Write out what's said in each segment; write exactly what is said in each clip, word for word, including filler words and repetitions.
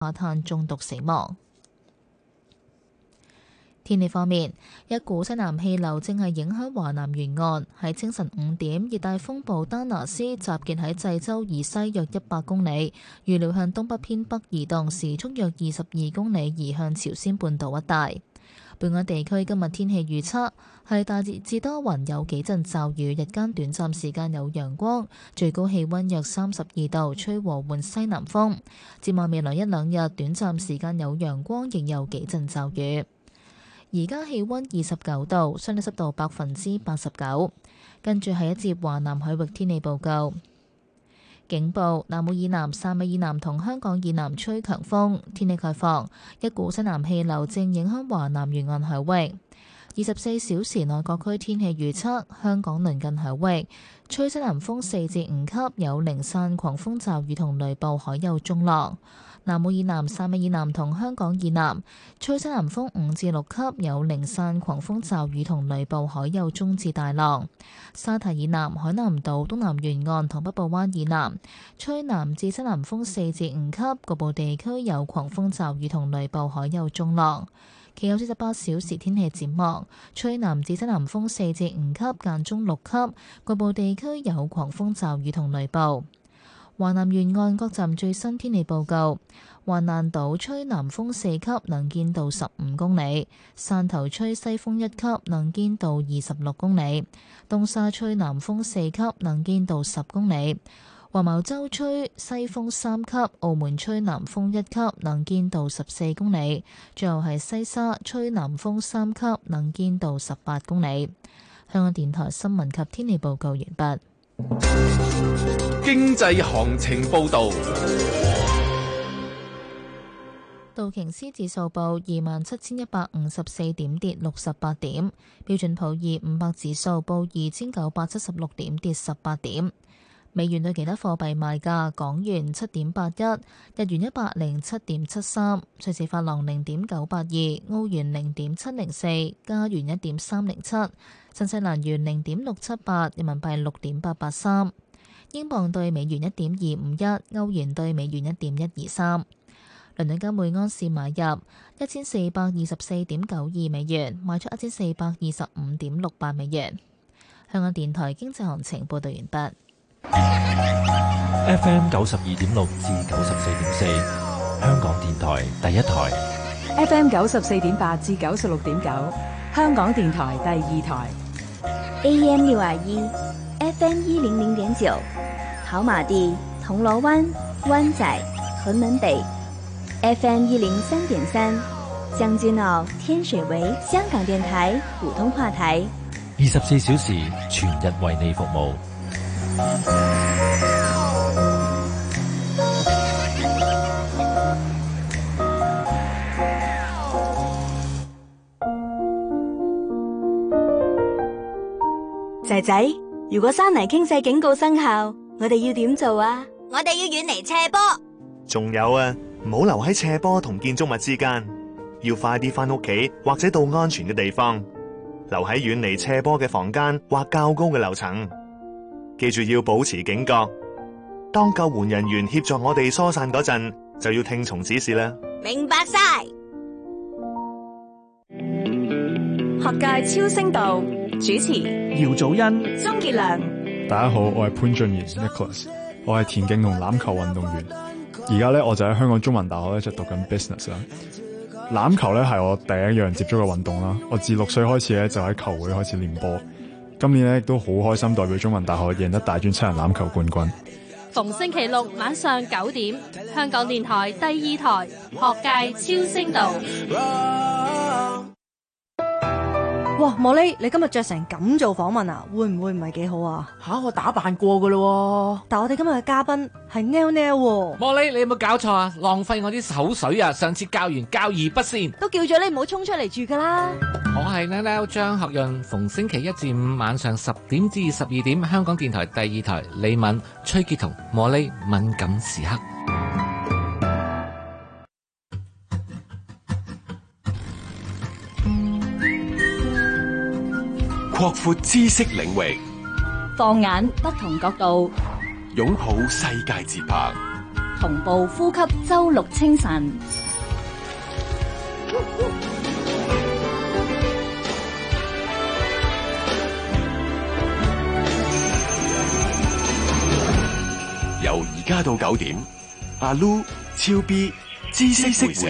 化碳中毒死亡。天氣方面，一股西南氣流正係影響華南沿岸。喺清晨五點，熱帶風暴丹拿斯集結喺濟州以西約一百公里，預料向東北偏北移動，時速約二十二公里，移向朝鮮半島一帶。本港地區今日天氣預測係大致多雲，有幾陣驟雨，日間短暫時間有陽光，最高氣溫約三十二度，吹和緩西南風。展望未來一兩日，短暫時間有陽光，亦有幾陣驟雨。而家氣溫二十九度，相對濕度百分之八十九。跟住係一節華南海域天氣報告。警報：南澳以南、汕尾以南同香港以南吹強風。天氣概況：一股西南氣流正影響華南沿岸海域。二十四小時內各區天氣預測：香港鄰近海域吹西南風四至五級，有零散狂風驟雨同雷暴，海有中浪。南澳以南、汕尾以南同香港以南吹西南風五至六級，有零散狂風驟雨同雷暴，海有中至大浪。沙堤以南、海南島東南沿岸同北部灣以南吹南至西南風四至五級，局部地區有狂風驟雨同雷暴，海有中浪。其後四十八小時天氣展望，吹南至西南風四至五級，間中六級，局部地區有狂風驟雨同雷暴。華南沿岸各站最新天氣報告：橫瀾島吹南風四級，能見度十五公里；汕頭吹西風一級，能見度二十六公里；東沙吹南風四級，能見度十公里；黃茅洲吹西風三級，澳門吹南風一級，能見度十四公里；最後係西沙吹南風三級，能見度十八公里。香港電台新聞及天氣報告完畢。 經濟行情報道。 道瓊斯指數報二萬七千一百五十四點，跌六十八點。標準普爾五百指數報二千九百七十六點，跌十八點。美元對其他貨幣賣價：港元七點八一，日元一百零七點七三，瑞士法郎零點九八二，澳元零點七零四，加元一點三零七，新西蘭元零點六七八，人民幣六點八八三，英鎊對美元一點二五一，歐元對美元一點一二三。倫敦金每安士買入一千四百二十四點九二美元，賣出一千四百二十五點六八美元。香港電台經濟行情報道完畢。 F M 九十二點六至九十四點四，香港電台第一台。 F M 九十四點八至九十六點九，香港電台第二台。 A M 六二一 ，F M 一零零點九，跑馬地、銅鑼灣、灣仔、屯門北。F M 一零三點三，將軍澳、天水圍，香港電台普通話台。 二十四小時全日為你服務。 仔仔，如果山泥傾瀉警告生效，我哋要點做啊？ 我哋要遠離斜坡。 仲有啊，唔好留喺斜坡同建築物之間，要快啲返屋企或者到安全嘅地方，留喺遠離斜坡嘅房間或較高嘅樓層。記住要保持警覺，當救援人員協助我哋疏散嗰陣，就要聽從指示啦。 明白晒。 學界超聲道主持姚祖恩、 鍾傑良。 大家好，我係潘俊賢 Nicholas， 我係田徑同欖球運動員。而家咧我就喺香港中文大學咧就讀緊 business 啦。欖球咧係我第一樣接觸嘅運動啦。我自六歲開始咧就喺球會開始練波。今年咧亦都好開心代表中文大學贏得大專七人欖球冠軍。 逢星期六晚上九點，香港電台第二台學界超聲道。 哇，莫莉，你今日着成咁做訪問啊，會唔會唔係幾好啊？ 吓，我打扮過噶咯。 但我哋今日嘅嘉賓係 Nell Nell。 莫莉，你有冇搞錯啊？浪費我啲口水啊！上次教完教而不善， 都叫咗你唔好衝出嚟住噶啦。 我係 Nell Nell 張學潤，逢星期一至五晚上十點至十二點，香港電台第二台李敏、崔潔彤、莫莉敏感時刻。 擴闊知識領域， 放眼不同角度， 擁抱世界節拍， 同步呼吸周六清晨。 由而家到九點，阿 Lu、超 B、知識會社。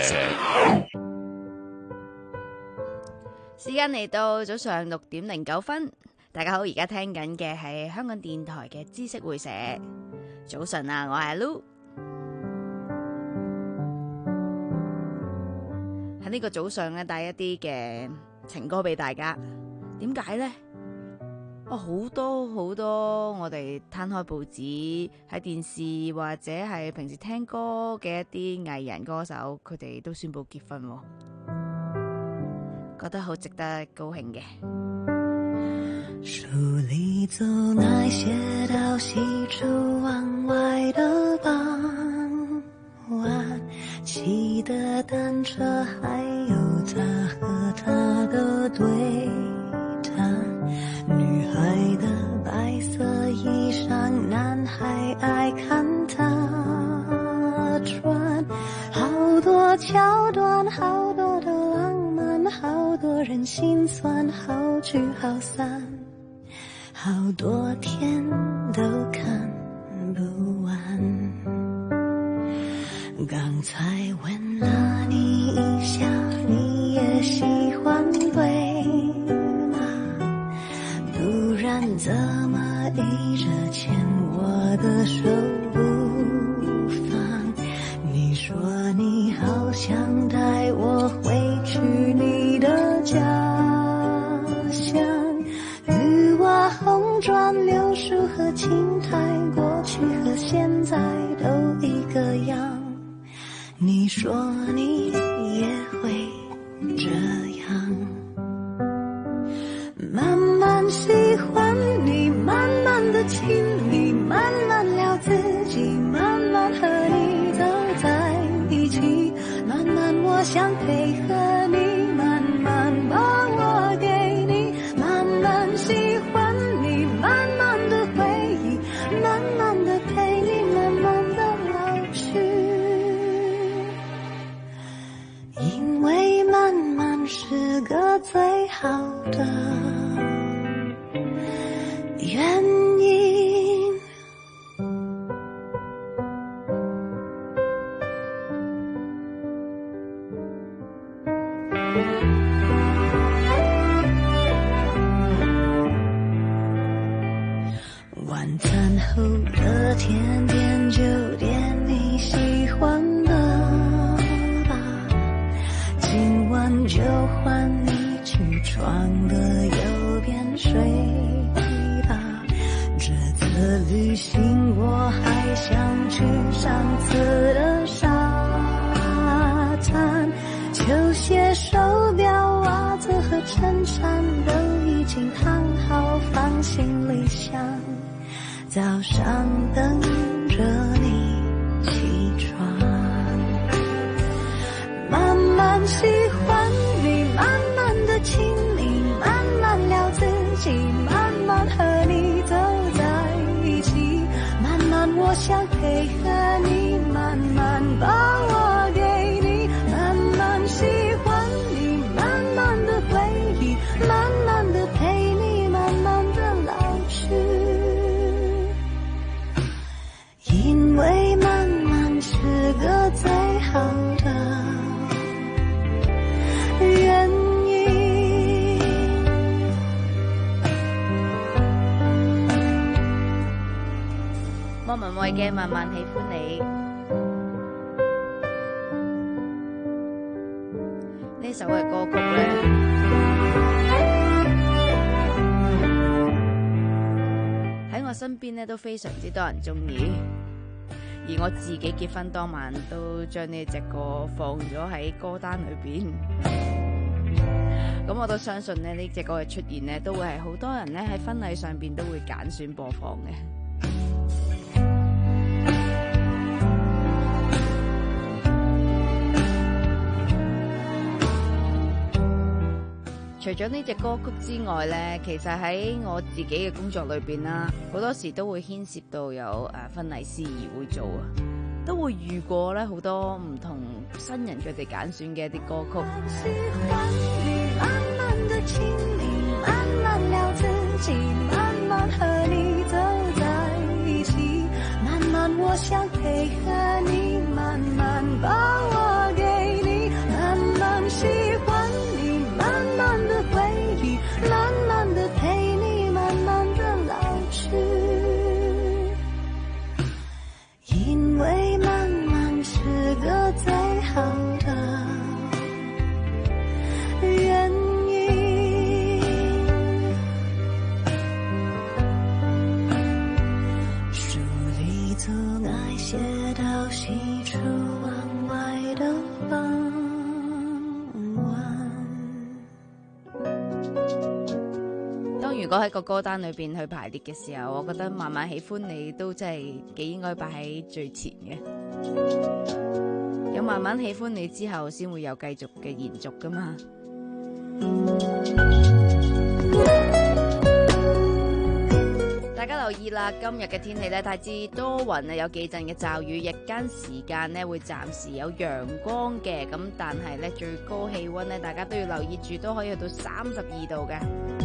時間嚟到早上六點零九分，大家好，而家聽緊嘅係香港電台嘅知識會社。早晨啊，我係阿 Lu。喺呢個早上咧，帶一啲嘅情歌俾大家。點解呢？哦，好多好多我哋攤開報紙喺電視或者係平時聽歌嘅一啲藝人歌手，佢哋都宣布結婚，覺得好值得高興嘅。 書裡走那些到喜出望外的傍晚，騎的單車還有他和他的對談，女孩的白色衣裳，男孩愛看她穿，好多橋段，好多的浪漫，好多人心酸，好聚好散，好多天都看不完。剛才問了你一下，你也喜歡對嗎？不然怎麼一直牽我的手不放？你說你好想帶我回去你的家鄉，綠瓦紅磚柳樹和青苔，過去和現在都一個樣。你說你也會這樣，慢慢喜歡你，慢慢的親密，慢慢聊自己，慢慢和你走在一起，慢慢我想配合你，慢慢把我給你，慢慢喜歡你，慢慢的回憶，慢慢的陪你，慢慢的老去。因為慢慢是個最好的原因。晚餐後的甜點就點你喜歡的吧，今晚就換你去床的右邊睡吧。這次旅行我還想去上次的沙灘，球鞋、手錶、襪子和襯衫都已經燙好放行李箱，早上等着你起床。慢慢喜歡你，慢慢的親密，慢慢聊自己，慢慢和你走在一起，慢慢我想配合你，慢慢把我給你，慢慢喜歡你，慢慢的回憶，慢慢的陪你，慢慢的老去。因為慢慢是個最好的原因。 莫文蔚嘅慢慢喜歡你，呢首嘅歌曲咧，喺我身邊咧都非常之多人中意，而我自己結婚當晚都將呢隻歌放咗喺歌單裏邊。咁我都相信咧呢隻歌嘅出現咧，都會係好多人咧喺婚禮上邊都會揀選播放嘅。除咗呢隻歌曲之外咧，其實喺我自己嘅工作裏邊啦，好多時都會牽涉到有誒婚禮司儀會做啊。 都會遇過咧好多唔同新人佢哋揀選嘅一啲歌曲。 喜歡你慢慢的親密，慢慢聊自己，慢慢和你走在一起，慢慢我想配合你，慢慢把我給你，慢慢喜歡你，慢慢的回憶，慢慢的陪你，慢慢的老去，因為慢慢是個最好的原因。書裡總愛寫到喜出望外的傍晚。 當如果喺個歌單裏邊去排列嘅時候，我覺得慢慢喜歡你都真係幾應該擺喺最前嘅。有慢慢喜歡你之後，先會有繼續嘅延續噶嘛。大家留意啦，今日嘅天氣咧大致多雲啊，有幾陣嘅驟雨，日間時間咧會暫時有陽光嘅，咁但係咧最高氣溫咧大家都要留意住，都可以去到三十二度嘅。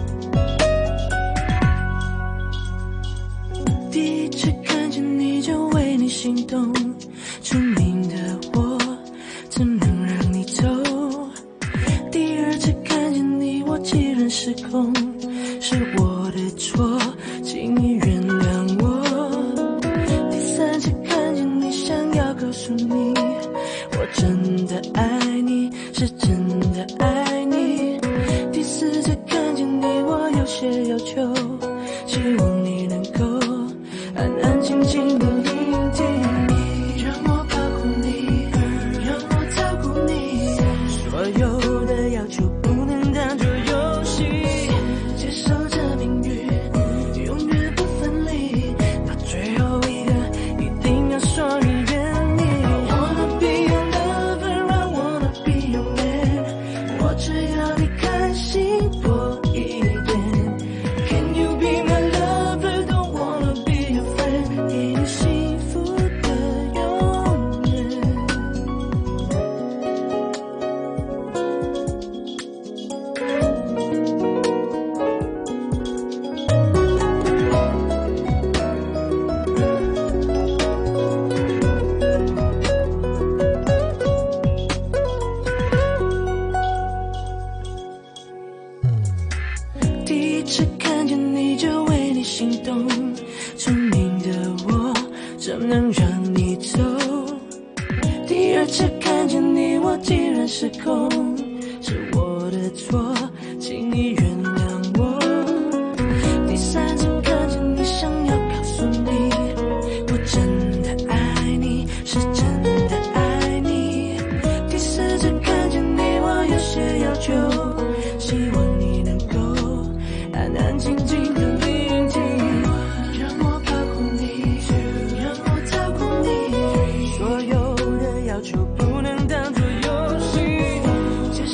第一次看見你就為你心動，聰明的我怎能讓你走？第二次看見你我竟然失控，是我的錯，請你原諒我。第三次看見你想要告訴你，我真的愛你，是真的愛你。第四次看見你我有些要求，希望你能夠安安靜靜的聆聽，讓我保護你，讓我照顧你，所有的要求不能當作遊戲，接受這命運永遠不分離，到最後一個一定要說你願意。I wanna be your lover, I wanna be your man， 我只要你開心多一點。Can you be my lover, don't wanna be your friend， 給你幸福的永遠。第一次看見你就為你心動，聰明的我怎能讓你走？第二次看見你我竟然失控，是我的錯，請你原諒我。第三次看見你想要告訴你，我真的愛你，是真的愛你。第四次看見你我有些要求，希望你能夠安安靜靜的聆聽，讓我保護你，讓我照顧你，所有的要求不能當作遊戲，接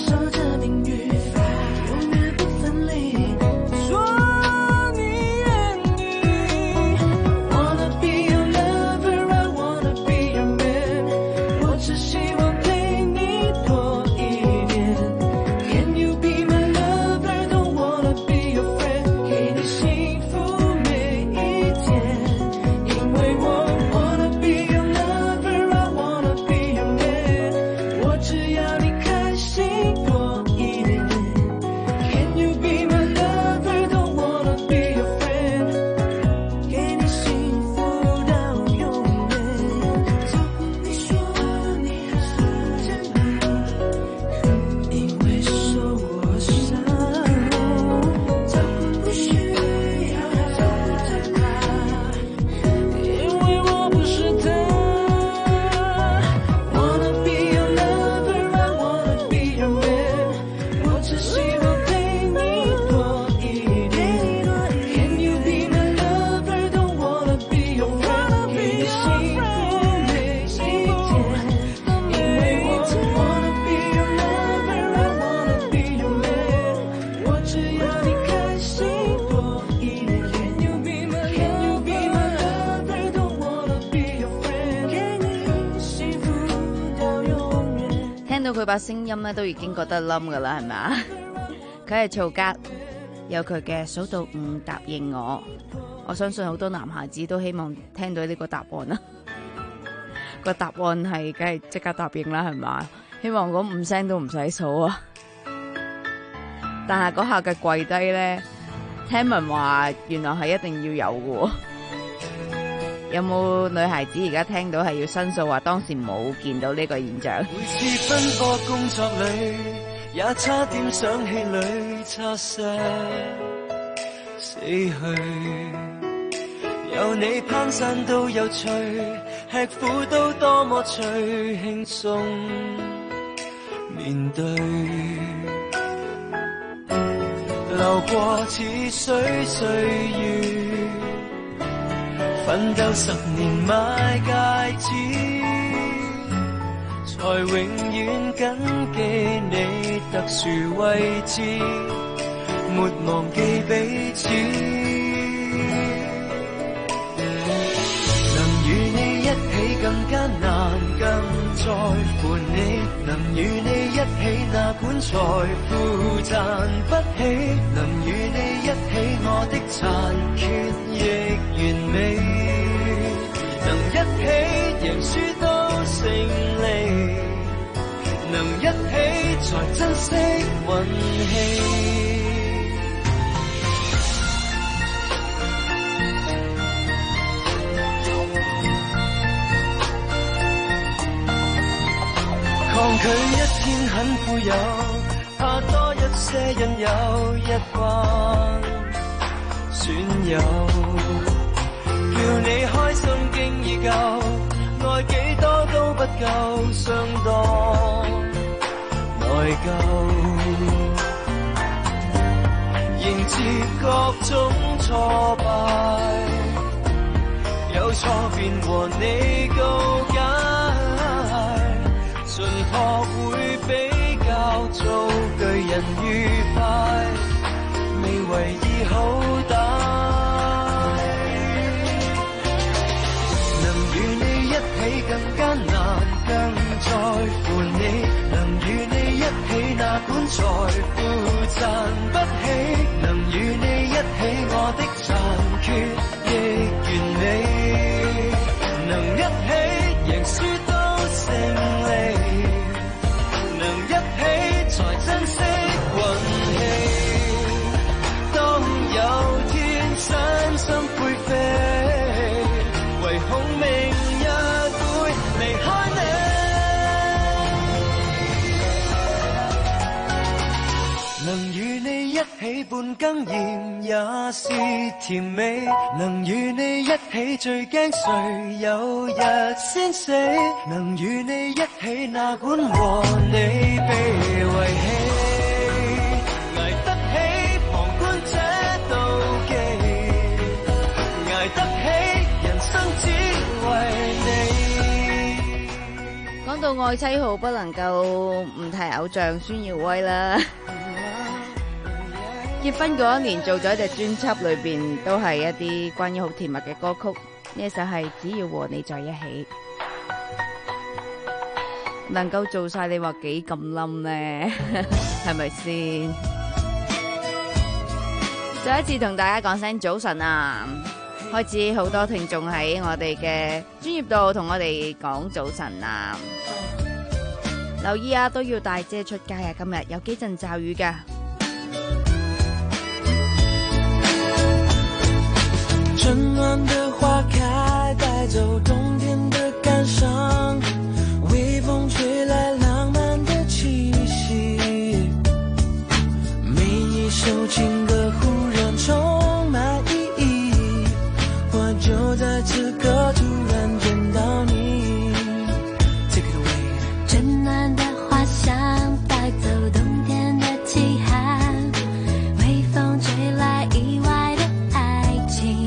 聽到佢把聲音咧，都已經覺得冧噶啦，係咪啊？佢係曹格，有佢嘅數到五答應我。我相信好多男孩子都希望聽到呢個答案啦。個答案係梗係即刻答應啦，係咪？希望嗰五聲都唔使數啊！但係嗰下嘅跪低咧，聽聞話原來係一定要有嘅。有冇女孩子而家聽到係要申訴，話當時冇見到呢個現象？ 每次奔波工作裏，也差點想氣裏擦拭死去。有你攀山都有趣，吃苦都多麼趣，輕鬆面對。流過似水歲月，奮鬥十年買戒指，才永遠緊記你特殊位置，沒忘記彼此。能與你一起更艱難，更在乎你。能與你一起，哪管財富賺不起。能與你一起，我的殘缺亦完美。能一起，贏輸都勝利。能一起，才珍惜運氣。抗拒一天很富有，怕多一些引誘，一班損友，叫你開心經已夠，愛幾多都不夠，相當內疚。迎接各種挫敗，有錯便和你告解。盡學會比較，做巨人愉快，未為意好歹。能與你一起更艱難，更在乎你。能與你一起，哪管財富賺不起。能與你一起，我的殘缺亦完美。能一起，贏輸都勝利。才珍惜運氣，當有天身心灰飛，唯恐明日會離開你。能與你一起半更鹽也是甜美，能與你一起最驚誰有日先死。能與你一起，哪管和你被遺棄，捱得起旁觀者妒忌，捱得起人生只為你。 講到愛妻號，不能夠唔提偶像孫耀威啦。結婚嗰一年做咗一隻專輯，裏邊都係一啲關於好甜蜜嘅歌曲。呢一首係只要和你在一起，能夠做晒你話幾咁冧呢？係咪先？再一次同大家講聲早晨啊！開始好多聽眾喺我哋嘅專業度同我哋講早晨啊！留意啊，都要帶遮出街啊！今日有幾陣驟雨㗎。 春暖的花開，帶走冬天的感傷，微風吹來浪漫的氣息，每一首情歌忽然充滿意義，我就在此刻突然見到你。 Take it away。 春暖的花香，帶走冬天的凄寒，微風吹來意外的愛情，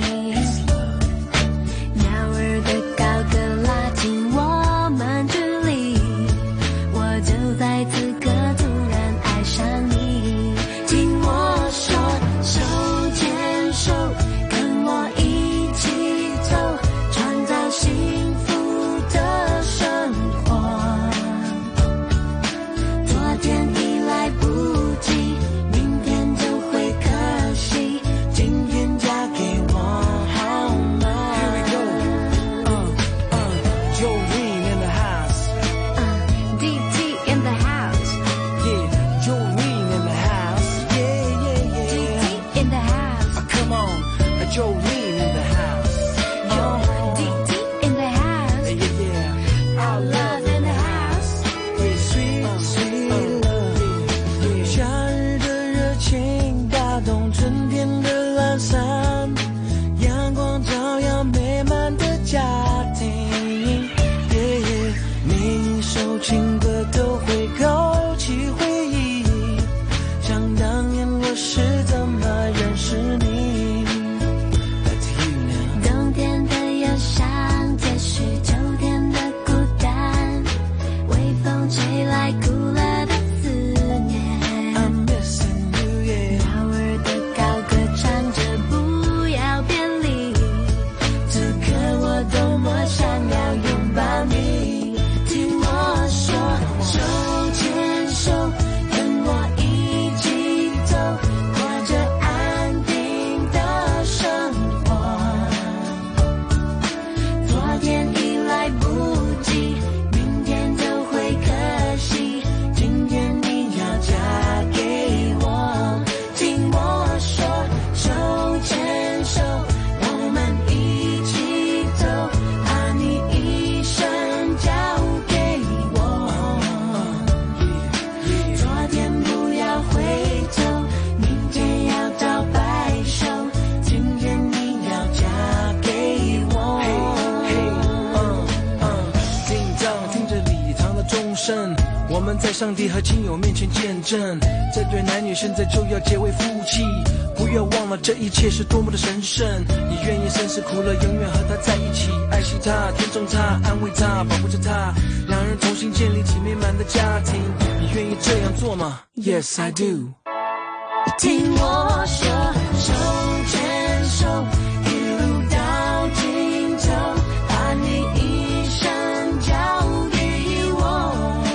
上帝和亲友面前见证，这对男女现在就要结为夫妻。不要忘了这一切是多么的神圣，你愿意生死苦乐永远和他在一起，爱惜他，尊重他，安慰他，保护着他，两人同心建立起美满的家庭。你愿意这样做吗？ Yes I do。 听我说，手牵手一路到尽头，把你一生交给我。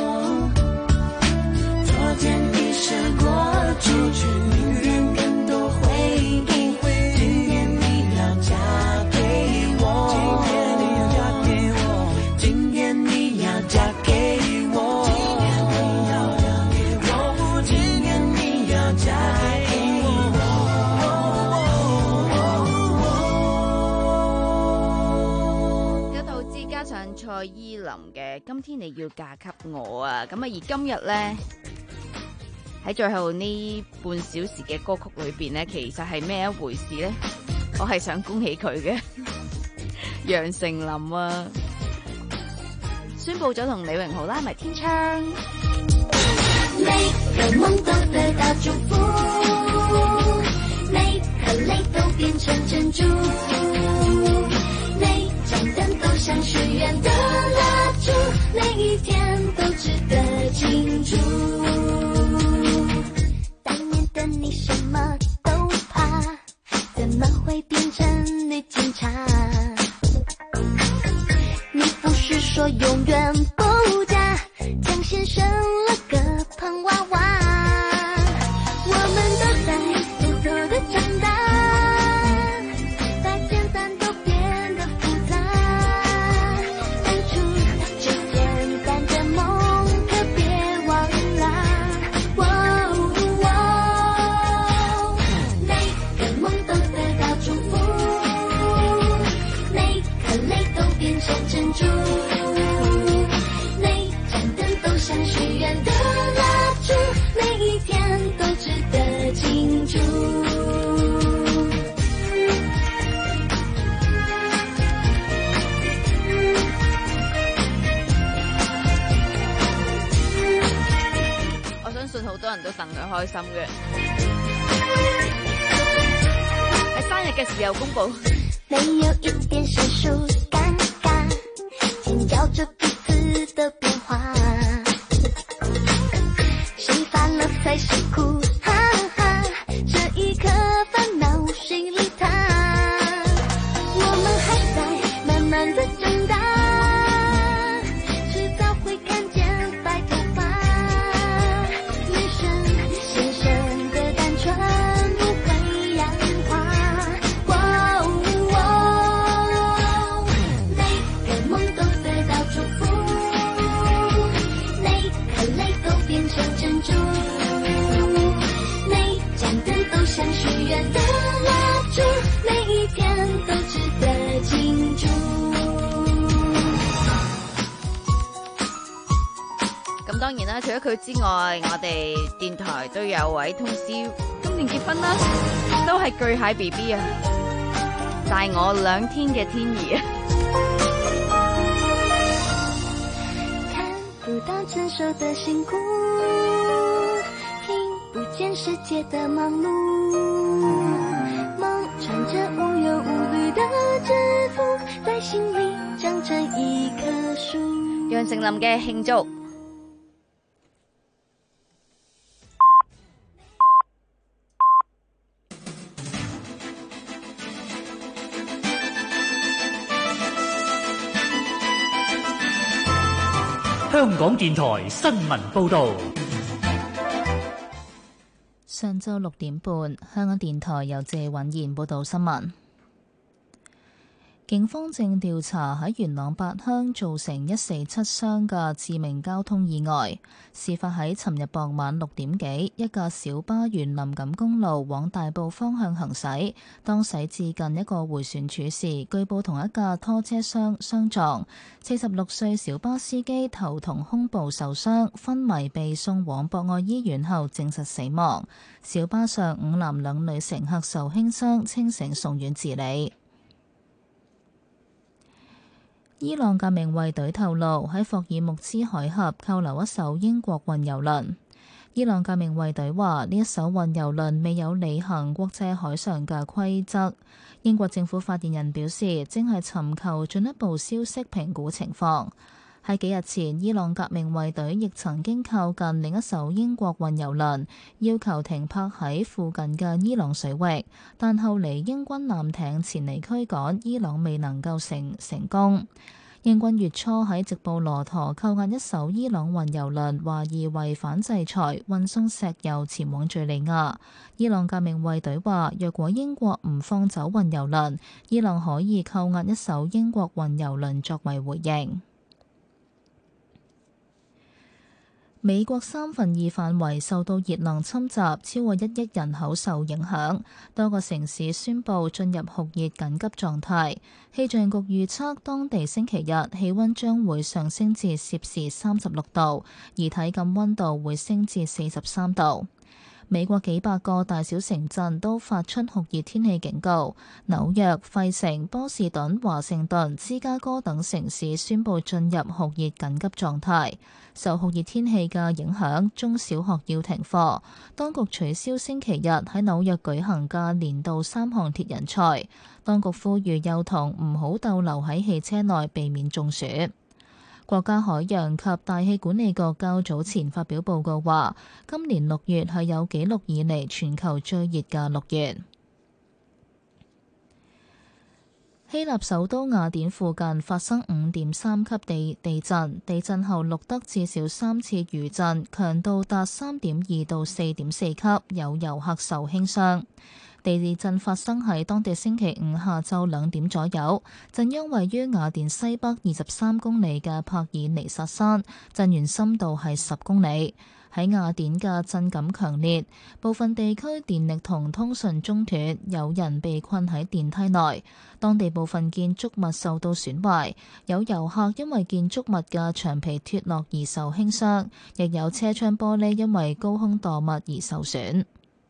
昨天已闪过出去，明天更多回忆，今天你要嫁给我，今天你要嫁给我，今天你要嫁给我。 一套之加上蔡依林嘅《今天你要嫁給我》啊，咁啊而今日呢，喺最後呢半小時嘅歌曲裏邊呢，其實係咩一回事呢？我係想恭喜佢嘅楊丞琳啊，宣布咗同李榮浩拉埋天窗。 每個夢都得到祝福，每顆淚都變成珍珠，每盞燈都像許願的蠟燭，每一天都值得慶祝。當年的你什麼都怕，怎麼會變成女警察？你不是說永遠不嫁，江先生了個胖娃娃，我們都在偷偷的長大，把簡單都變得複雜，當初最簡單的夢可別忘啦。哦哦，每個夢都得到祝福，每顆淚都變成珍珠，每盞燈都像許願的蠟燭，每一天都值得慶祝。 我相信好多人都戥佢開心嘅，喺生日嘅時候公佈。 沒有一點生疏尷尬，緊咬着彼此的變化，誰煩了才是苦，哈哈，這一刻煩惱誰理他？我們還在慢慢的長大，遲早會看見白頭髮，女生先生的單純不會氧化。哦哦，每個夢都得到祝福，每顆淚都變成珍珠，每盞燈都像許願的蠟燭，每一天都值得慶祝。 咁當然啦，除咗佢之外，我哋電台都有位同事今年結婚啦，都係巨蟹 B B 啊，大我兩天嘅天兒啊。 看不到成熟的辛苦，聽不見世界的忙碌，夢穿着無憂無慮的制服，在心裡長成一棵樹。 楊丞琳嘅慶祝。 香港電台新聞報導。 上晝六點半，香港電台由謝允賢報道新聞。警方正調查喺元朗八鄉造成一死七傷嘅致命交通意外。事發喺尋日傍晚六點幾，一架小巴沿林錦公路往大埔方向行駛，當駛至近一個迴旋處時，據報同一架拖車相相撞。四十六歲小巴司機頭同胸部受傷，昏迷被送往博愛醫院後證實死亡。小巴上五男兩女乘客受輕傷，清醒送院治理。 伊朗革命衛隊透露喺霍爾木茲海峽扣留一艘英國運油輪。伊朗革命衛隊話呢一艘運油輪未有履行國際海上嘅規則。英國政府發言人表示，正係尋求進一步消息評估情況。喺幾日前，伊朗革命衛隊亦曾經靠近另一艘英國運油輪，要求停泊喺附近嘅伊朗水域，但後嚟英軍艦艇前嚟驅趕，伊朗未能夠成成功。英軍月初喺直布羅陀扣押一艘伊朗運油輪，懷疑違反制裁，運送石油前往敘利亞。伊朗革命衛隊話，若果英國唔放走運油輪，伊朗可以扣押一艘英國運油輪作為回應。美國三分二範圍受到熱浪侵襲，超過一億人口受影響，多個城市宣布進入酷熱緊急狀態。氣象局預測當地星期日氣溫將會上升至攝氏三十六度，而體感溫度會升至四十三度。美國幾百個大小城鎮都發出酷熱天氣警告，紐約、費城、波士頓、華盛頓、芝加哥等城市宣布進入酷熱緊急狀態。受酷熱天氣嘅影響，中小學要停課，當局取消星期日喺紐約舉行嘅年度三項鐵人賽。當局呼籲幼童唔好逗留喺汽車內，避免中暑。國家海洋及大氣管理局較早前發表報告話，今年六月係有紀錄以嚟全球最熱嘅六月。希臘首都雅典附近發生五點三級地地震，地震後錄得至少三次餘震，強度達三點二到四點四級，有遊客受輕傷。地震發生喺當地星期五下晝兩點左右，震央位於雅典西北二十三公里嘅帕爾尼薩山，震源深度係十公里。喺雅典嘅震感強烈，部分地區電力同通訊中斷，有人被困喺電梯內。當地部分建築物受到損壞，有遊客因為建築物嘅牆皮脫落而受輕傷，亦有車窗玻璃因為高空墮物而受損。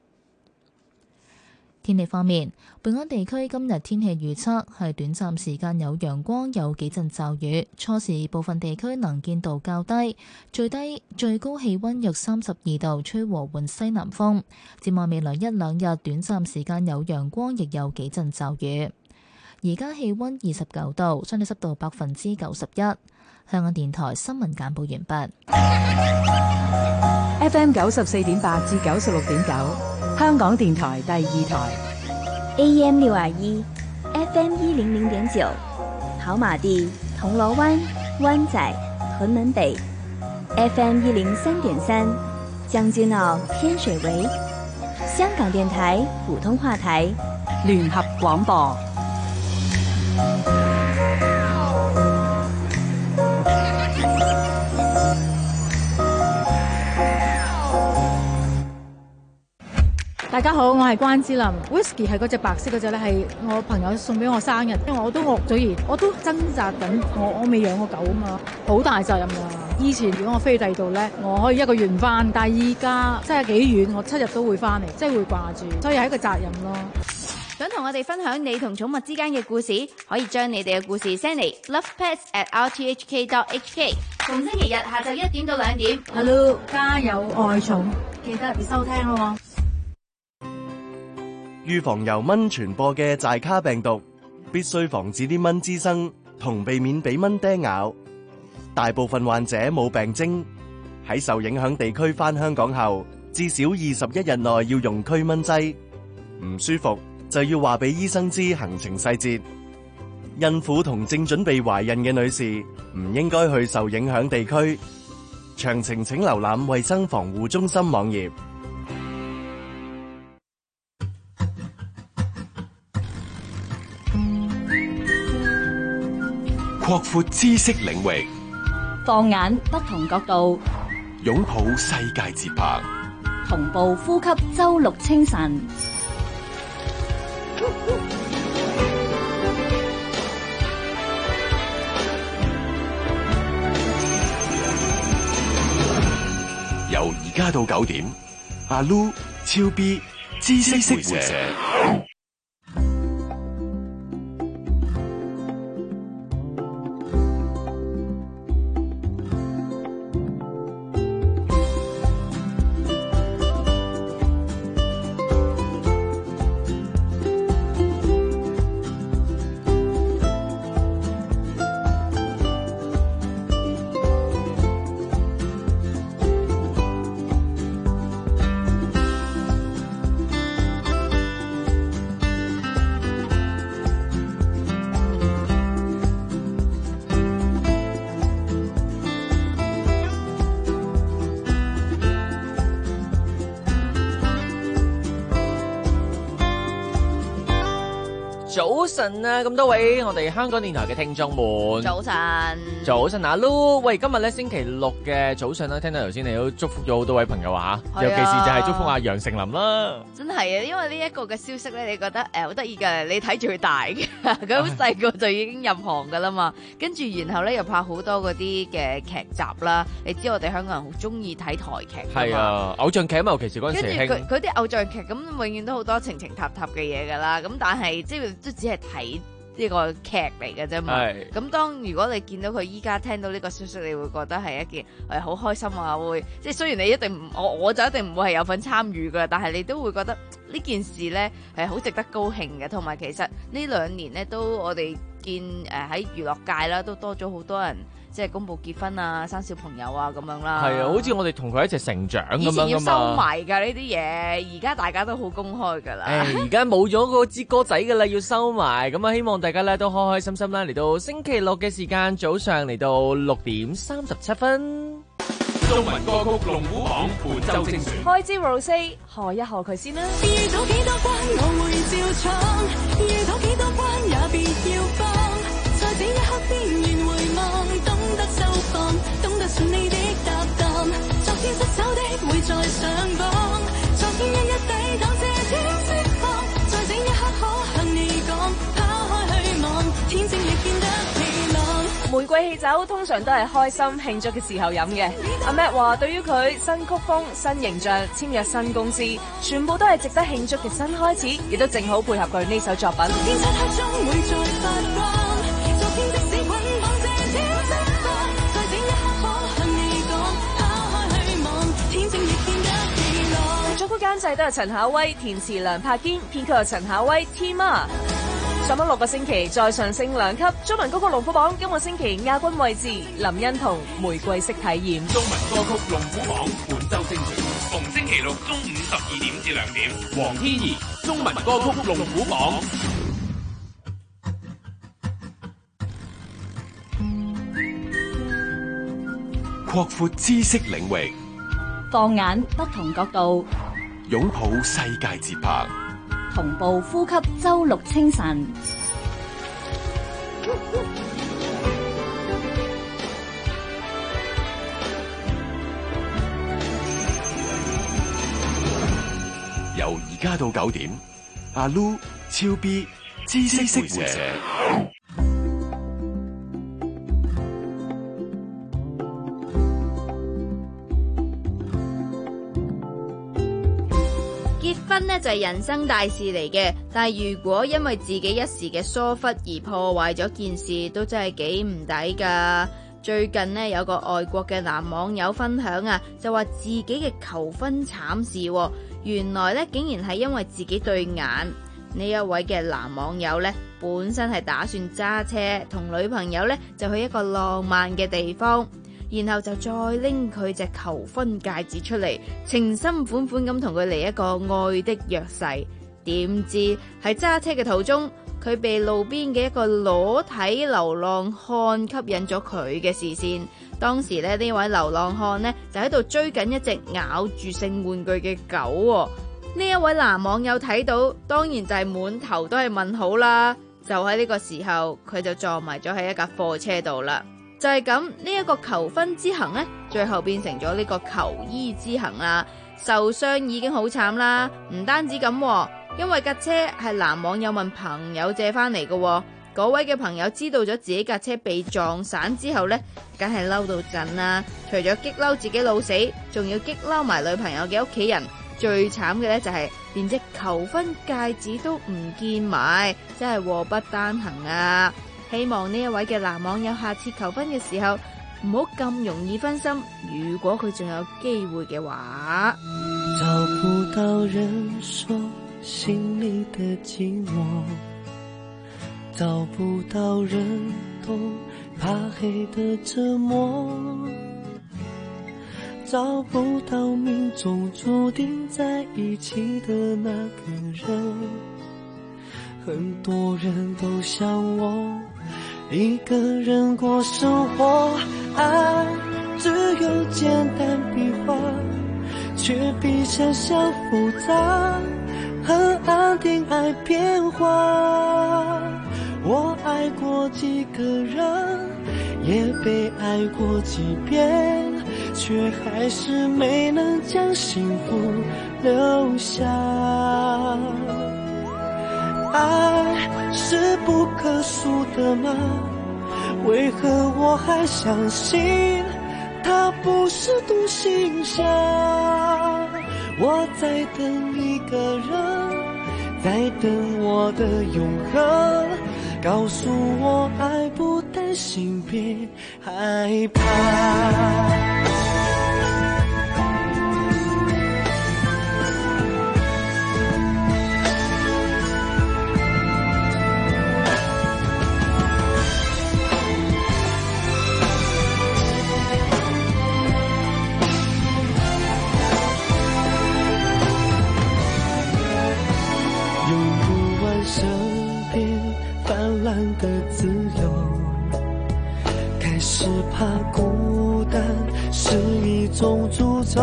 天氣方面，本港地區今日天氣預測係短暫時間有陽光，有幾陣驟雨，初時部分地區能見度較低，最低最高氣溫約三十二度，吹和緩西南風。展望未來一兩日，短暫時間有陽光，亦有幾陣驟雨。而家氣溫二十九度，相對濕度百分之九十一。香港電台新聞簡報完畢。 F M 九十四點八至九十六點九，香港電台第二台。 A M 六二一 ，F M 一零零點九，跑馬地、銅鑼灣、灣仔、屯門北。F M 一零三點三，將軍澳、天水圍。香港電台普通話台， 聯合廣播。 大家好，我係關之琳。Whisky 係嗰隻白色嗰隻咧，係我朋友送俾我生日，因為我都餓咗熱，我都掙扎緊，我我未養過狗啊嘛，好大責任噶。以前如果我飛去第度咧，我可以一個月唔翻，但係依家真係幾遠，我七日都會翻嚟，即係會掛住，所以係一個責任咯。 想同我哋分享你同寵物之間嘅故事，可以將你哋嘅故事 send 嚟 lovepets at r t h k dot h k。逢星期日下晝一點到兩點。 Hello， 家有愛寵，記得收聽咯。 預防由蚊傳播嘅寨卡病毒，必須防止啲蚊滋生，同避免俾蚊叮咬。大部分患者冇病徵，喺受影響地區返香港後，至少二十一日內要用驅蚊劑。唔舒服就要話俾醫生知行程細節。孕婦同正準備懷孕嘅女士唔應該去受影響地區。詳情請瀏覽衛生防護中心網頁。 擴闊知識領域， 放眼不同角度， 擁抱世界節拍， 同步呼吸周六清晨。 由而家到九點，阿 Lu、超 B、知識會社。 早晨啊，咁多位我哋香港電台嘅聽眾們， 早晨， 早晨啊 Lu， 喂，今日咧星期六嘅早上咧，聽到頭先你都祝福咗好多位朋友啊，尤其是就係祝福阿楊丞琳啦。 真係啊，因為呢一個嘅消息咧，你覺得誒好得意㗎，你睇住佢大嘅，佢好細個就已經入行㗎啦嘛，跟住然後咧又拍好多嗰啲嘅劇集啦，你知我哋香港人好中意睇台劇。 係啊，偶像劇啊嘛，尤其是嗰陣時興。 跟住佢佢啲偶像劇咁，永遠都好多情情塔塔嘅嘢㗎啦。咁但係即係都只係睇呢個劇嚟嘅啫嘛。咁當如果你見到佢依家聽到呢個消息，你會覺得係一件誒好開心啊！會即係雖然你一定唔我我就一定唔會係有份參與㗎，但係你都會覺得呢件事咧係好值得高興嘅。同埋其實呢兩年咧都我哋見誒喺娛樂界啦，都多咗好多人。即係公佈結婚啊、生小朋友啊咁樣啦。 係啊，好似我哋同佢一齊成長咁樣㗎嘛。以前要收埋㗎呢啲嘢，而家大家都好公開㗎啦。 誒，而家冇咗嗰支歌仔㗎啦，要收埋。咁啊，希望大家咧都開開心心啦，嚟到星期六嘅時間，早上嚟到六點三十七分。 中文歌曲龍虎榜本周精選。 開支 Rose， 賀一賀佢先啦。 遇到幾多關，我會照闖；遇到幾多關，也別要慌。在這一刻邊緣回望，懂得收放，懂得順利的搭檔。昨天失手的會再上榜，昨天一一抵擋這天釋放。在這一刻可向你講，拋開虛妄，天正亦變得氣朗。 玫瑰汽酒通常都係開心慶祝嘅時候飲嘅。阿 Matt 話對於佢新曲風、新形象、簽約新公司，全部都係值得慶祝嘅新開始，亦都正好配合佢呢首作品。 天漆黑中會再發光。 作曲監製都係陳巧威，填詞梁柏堅，編曲由陳巧威 Team 啊！上咗六個星期，再上升兩級。中文歌曲龍虎榜今個星期亞軍位置，林欣彤《玫瑰式體驗》。 中文歌曲龍虎榜本周精選，逢星期六中午十二點至兩點。黃天怡《中文歌曲龍虎榜》。擴闊知識領域， 放眼不同角度， 擁抱世界節拍， 同步呼吸周六清晨。 由而家到九點，阿 Lu、超 B、知識會社。 結婚呢就係人生大事嚟嘅，但係如果因為自己一時嘅疏忽而破壞咗件事，都真係幾唔抵噶。最近呢，有個外國嘅男網友分享啊，就話自己嘅求婚慘事，原來呢竟然係因為自己對眼。呢一位嘅男網友呢，本身係打算揸車同女朋友呢就去一個浪漫嘅地方。然後就再拎佢隻求婚戒指出嚟，情深款款咁同佢嚟一個愛的約誓。點知喺揸車嘅途中，佢被路邊嘅一個裸體流浪漢吸引咗佢嘅視線。當時咧，呢位流浪漢呢就喺度追緊一隻咬住性玩具嘅狗。呢一位男網友睇到，當然就係滿頭都係問號啦。就喺呢個時候，佢就撞埋咗喺一架貨車度啦。就係咁，呢一個求婚之行呢，最後變成咗呢個求醫之行啦。受傷已經好慘啦，唔單止咁，因為架車係男網友問朋友借翻嚟嘅，嗰位嘅朋友知道咗自己架車被撞散之後呢，梗係嬲到震啦。除咗激嬲自己老死，仲要激嬲埋女朋友嘅屋企人。最慘嘅呢，就係連隻求婚戒指都唔見埋，真係禍不單行啊！希望呢一位嘅男網友下次求婚嘅時候唔好咁容易分心，如果佢仲有機會嘅話。 找不到人說心裏的寂寞，找不到人懂怕黑的折磨，找不到命中注定在一起的那個人，很多人都像我一個人過生活，愛只有簡單筆畫，卻比想象複雜， 很安定爱变化。我爱过几个人，也被爱过几遍，却还是没能将幸福留下。爱是不可数的吗？为何我还相信它不是独行侠？我在等一个人，在等我的永恒，告诉我爱不担心，别害怕。的自由，开始怕孤单是一种诅咒，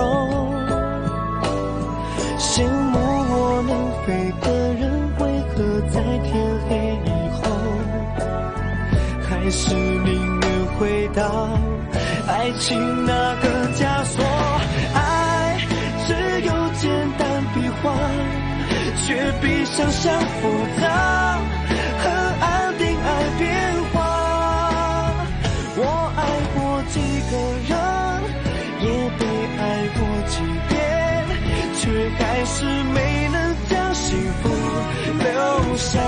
羡慕我能飞的人为何在天黑以后还是宁愿回到爱情那个枷锁。爱只有简单笔画，却比想象复杂，很安定爱变化。我爱过几个人，也被爱过几遍，却还是没能将幸福留下。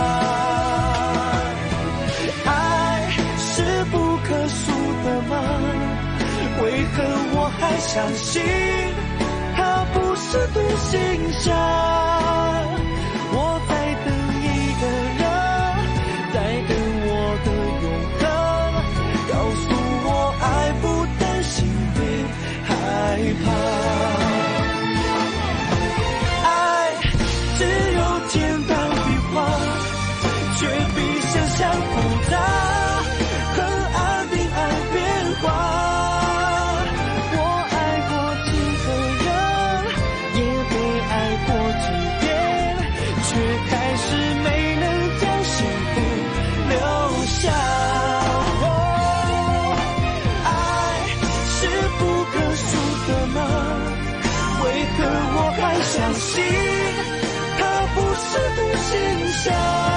爱是不可数的吗？为何我还相信它不是独行侠？我在等一个人，在等我的永恒，告诉我爱不担心，别害怕。爱只有简单笔画，却比想象复杂，很安定爱变化。相信它不是独行侠，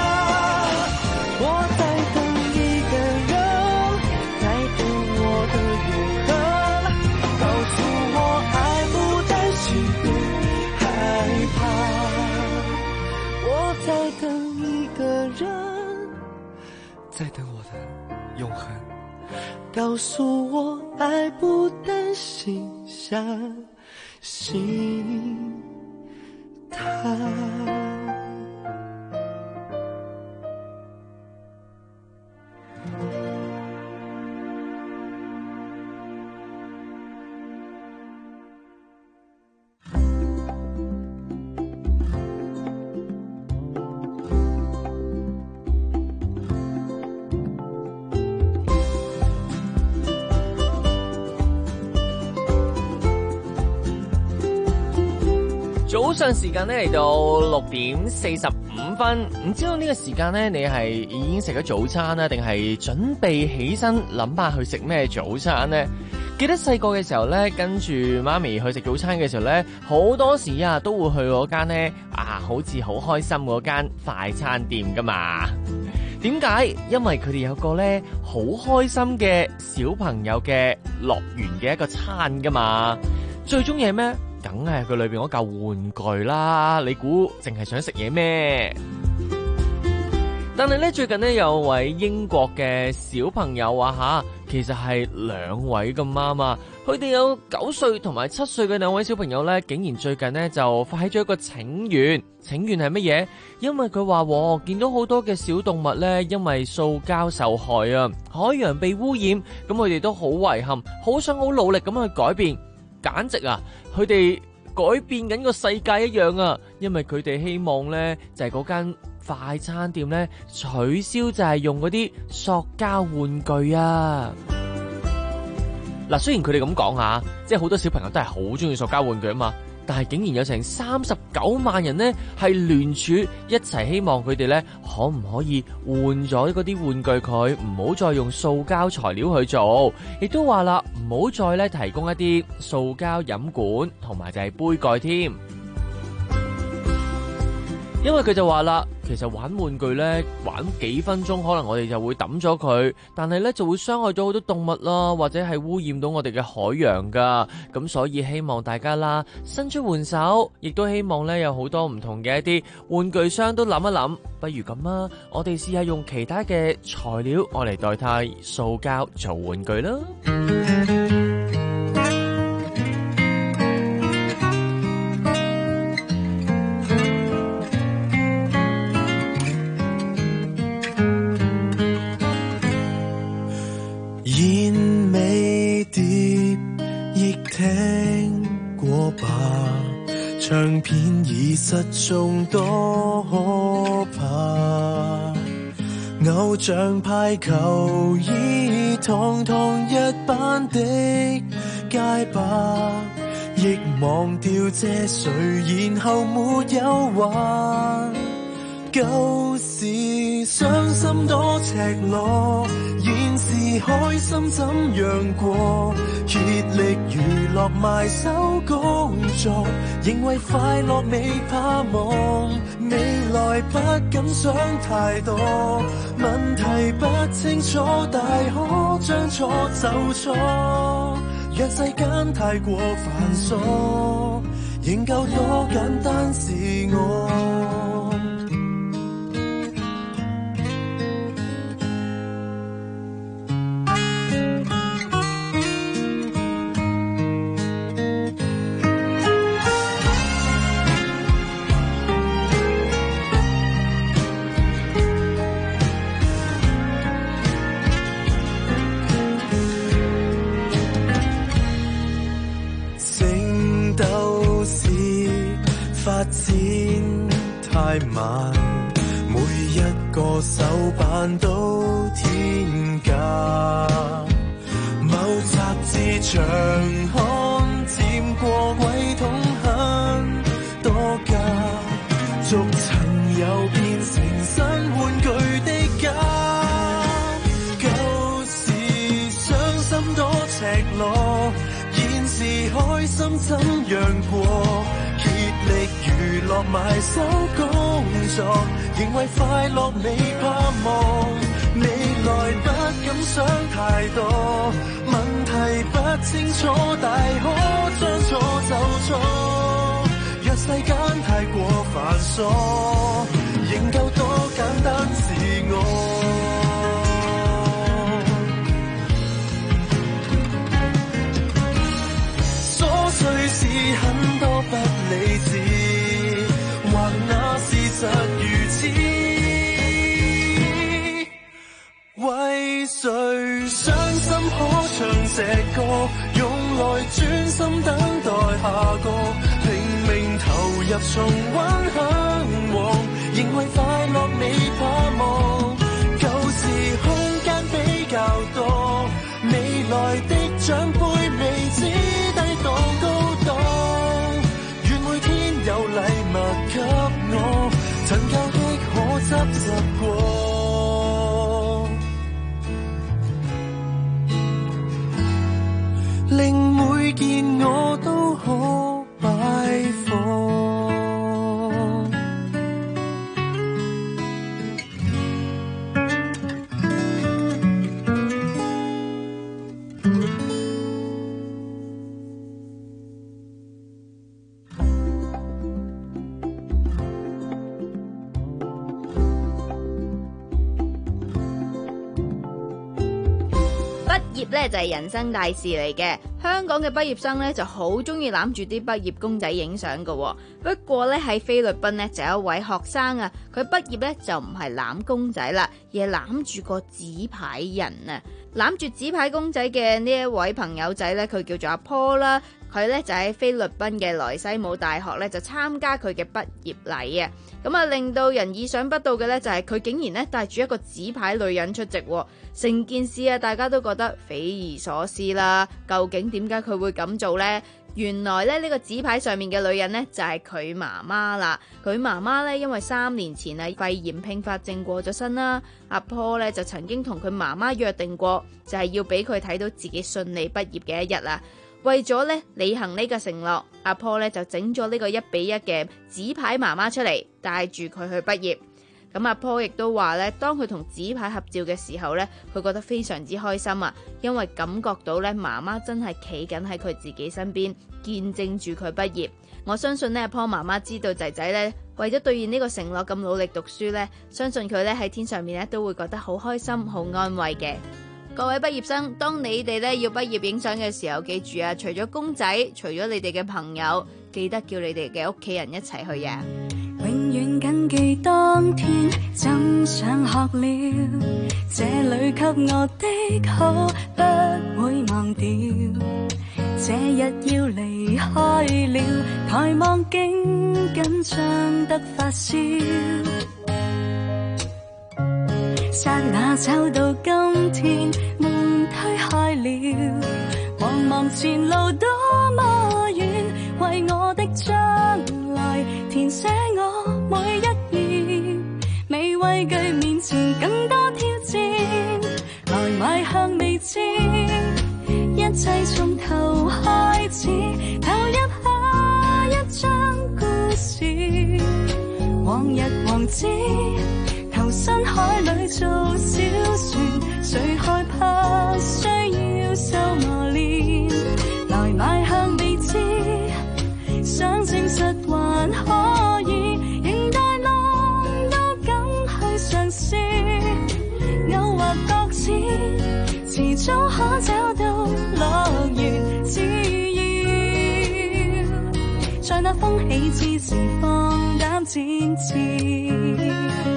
我在等一个人，在等我的永恒，告诉我爱不担心，别害怕。我在等一个人，在等我的永恒，告诉我爱不担心，相信他。 早上時間咧嚟到六點四十五分，唔知道呢個時間咧，你係已經食咗早餐啦，定係準備起身諗下去食咩早餐呢？記得細個嘅時候咧，跟住媽咪去食早餐嘅時候咧，好多時啊都會去嗰間咧啊，好似好開心嗰間快餐店噶嘛。點解？因為佢哋有個咧好開心嘅小朋友嘅樂園嘅一個餐噶嘛。最中意係咩？梗係佢裏邊嗰嚿玩具啦，你估淨係想食嘢咩？但係咧最近咧有位英國嘅小朋友啊吓，其實係兩位咁啱啊，佢哋有九歲同埋七歲嘅兩位小朋友咧，竟然最近咧就發起咗一個請願。請願係乜嘢？因為佢話見到好多嘅小動物咧，因為塑膠受害啊，海洋被污染，咁佢哋都好遺憾，好想好努力咁去改變。簡直啊，佢哋改變緊個世界一樣啊！因為佢哋希望呢，就係嗰間快餐店呢，取消就係用嗰啲塑膠玩具啊！嗱，雖然佢哋咁講下，即係好多小朋友都係好中意塑膠玩具啊嘛， 但係竟然有成三十九萬人呢係聯署一齊希望佢哋呢可唔可以換咗嗰啲玩具佢，唔好再用塑膠材料去做，亦都話啦唔好再咧提供一啲塑膠飲管同埋就係杯蓋添。因為佢就話啦，其實玩玩具呢，玩幾分鐘可能我哋就會抌咗佢，但係呢就會傷害咗好多動物啦，或者係污染到我哋嘅海洋噶。咁所以希望大家啦伸出援手，亦都希望呢有好多唔同嘅一啲玩具商都諗一諗，不如咁啊，我哋試下用其他嘅材料我嚟代替塑膠做玩具啦。 聽過吧，唱片已失蹤多可怕，偶像派球衣堂堂一班的街霸，亦忘掉這誰，然後沒有還。舊時傷心多赤裸，現時開心怎樣過？竭力娛樂埋首工作，認為快樂未怕忙，未來不敢想太多，問題不清楚，大可將錯就錯。若世間太過繁瑣，仍舊多簡單是我。發展太慢，每一個手辦都天價，某雜誌長刊佔過櫃桶很多家，逐層又變成新玩具的家。舊時傷心多赤裸，現時開心怎樣過？竭力娛樂埋首工作，認為快樂未怕忙，未來不敢想太多，問題不清楚，大可將錯就錯。若世間太過繁瑣，仍舊多簡單是我。瑣碎事很多不理智，或那事實如此，為誰傷心可唱這歌，用來專心等待下個，拼命投入重溫向往，認為快樂未怕忙，舊時空間比較多，未來的獎杯未知低檔高檔，願每天有禮物給我，陳舊的可執拾過，令每件我都可擺放。 畢業咧就係人生大事嚟嘅，香港嘅畢業生咧就好中意攬住啲畢業公仔影相㗎。不過咧喺菲律賓咧就有一位學生啊，佢畢業咧就唔係攬公仔啦，而係攬住個紙牌人啊。攬住紙牌公仔嘅呢一位朋友仔咧，佢叫做阿 Paul 啦。佢咧就喺菲律賓嘅萊西姆大學咧就參加佢嘅畢業禮啊。咁啊令到人意想不到嘅咧就係佢竟然咧帶住一個紙牌女人出席，成件事啊大家都覺得匪夷所思啦。究竟點解佢會咁做呢？ 原來咧呢個紙牌上面嘅女人呢，就係佢媽媽啦。佢媽媽呢，因為三年前啊肺炎併發症過咗身啦，阿 Paul 呢，就曾經同佢媽媽約定過，就係要俾佢睇到自己順利畢業嘅一日啦。為咗咧履行呢個承諾，阿 Paul 咧就整咗呢個一比一嘅紙牌媽媽出嚟，帶住佢去畢業。咁阿 Paul 亦都話咧，當佢同紙牌合照嘅時候咧，佢覺得非常之開心啊，因為感覺到咧媽媽真係企緊喺佢自己身邊，見證住佢畢業。我相信咧阿 Paul 媽媽知道仔仔咧為咗兌現呢個承諾咁努力讀書咧，相信佢咧喺天上面咧都會覺得好開心、好安慰嘅。各位畢業生，當你哋咧要畢業影相嘅時候，記住啊，除咗公仔，除咗你哋嘅朋友，記得叫你哋嘅屋企人一齊去啊！ 永遠謹記當天怎想學了，這裏給我的好不會忘掉。這日要離開了，抬望竟緊張得發燒。剎那走到今天，門推開了，茫茫前路多麼遠，為我的將來填寫我每一頁，未畏懼面前更多挑戰，來邁向未知，一切從頭開始，投入下一張故事，往日王子投身海裏做小船，誰害怕需要受磨練，來邁向未知，想證實還可以，迎大浪都敢去嘗試，偶或覺似遲早可找到樂園，只要在那風起之時放膽展翅。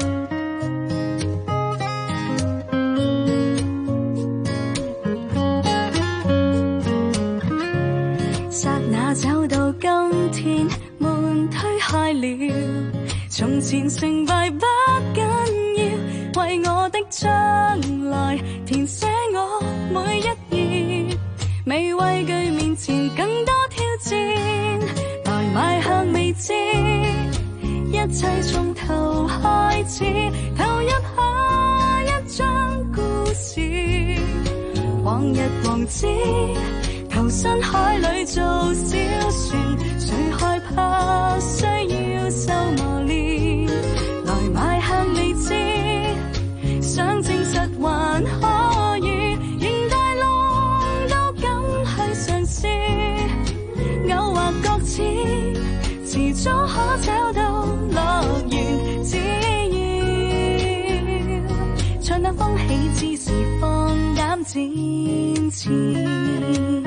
走到今天，門推開了，從前成敗不緊要，為我的將來填寫我每一頁，未畏懼面前更多挑戰，來邁向未知，一切從頭開始，投入下一張故事，往日王子投身海裏做小船，誰害怕需要受磨練，來邁向未知，想證實還可以，迎大浪都敢去嘗試，偶或覺似遲早可找到樂園，只要在那風起之時放膽展翅。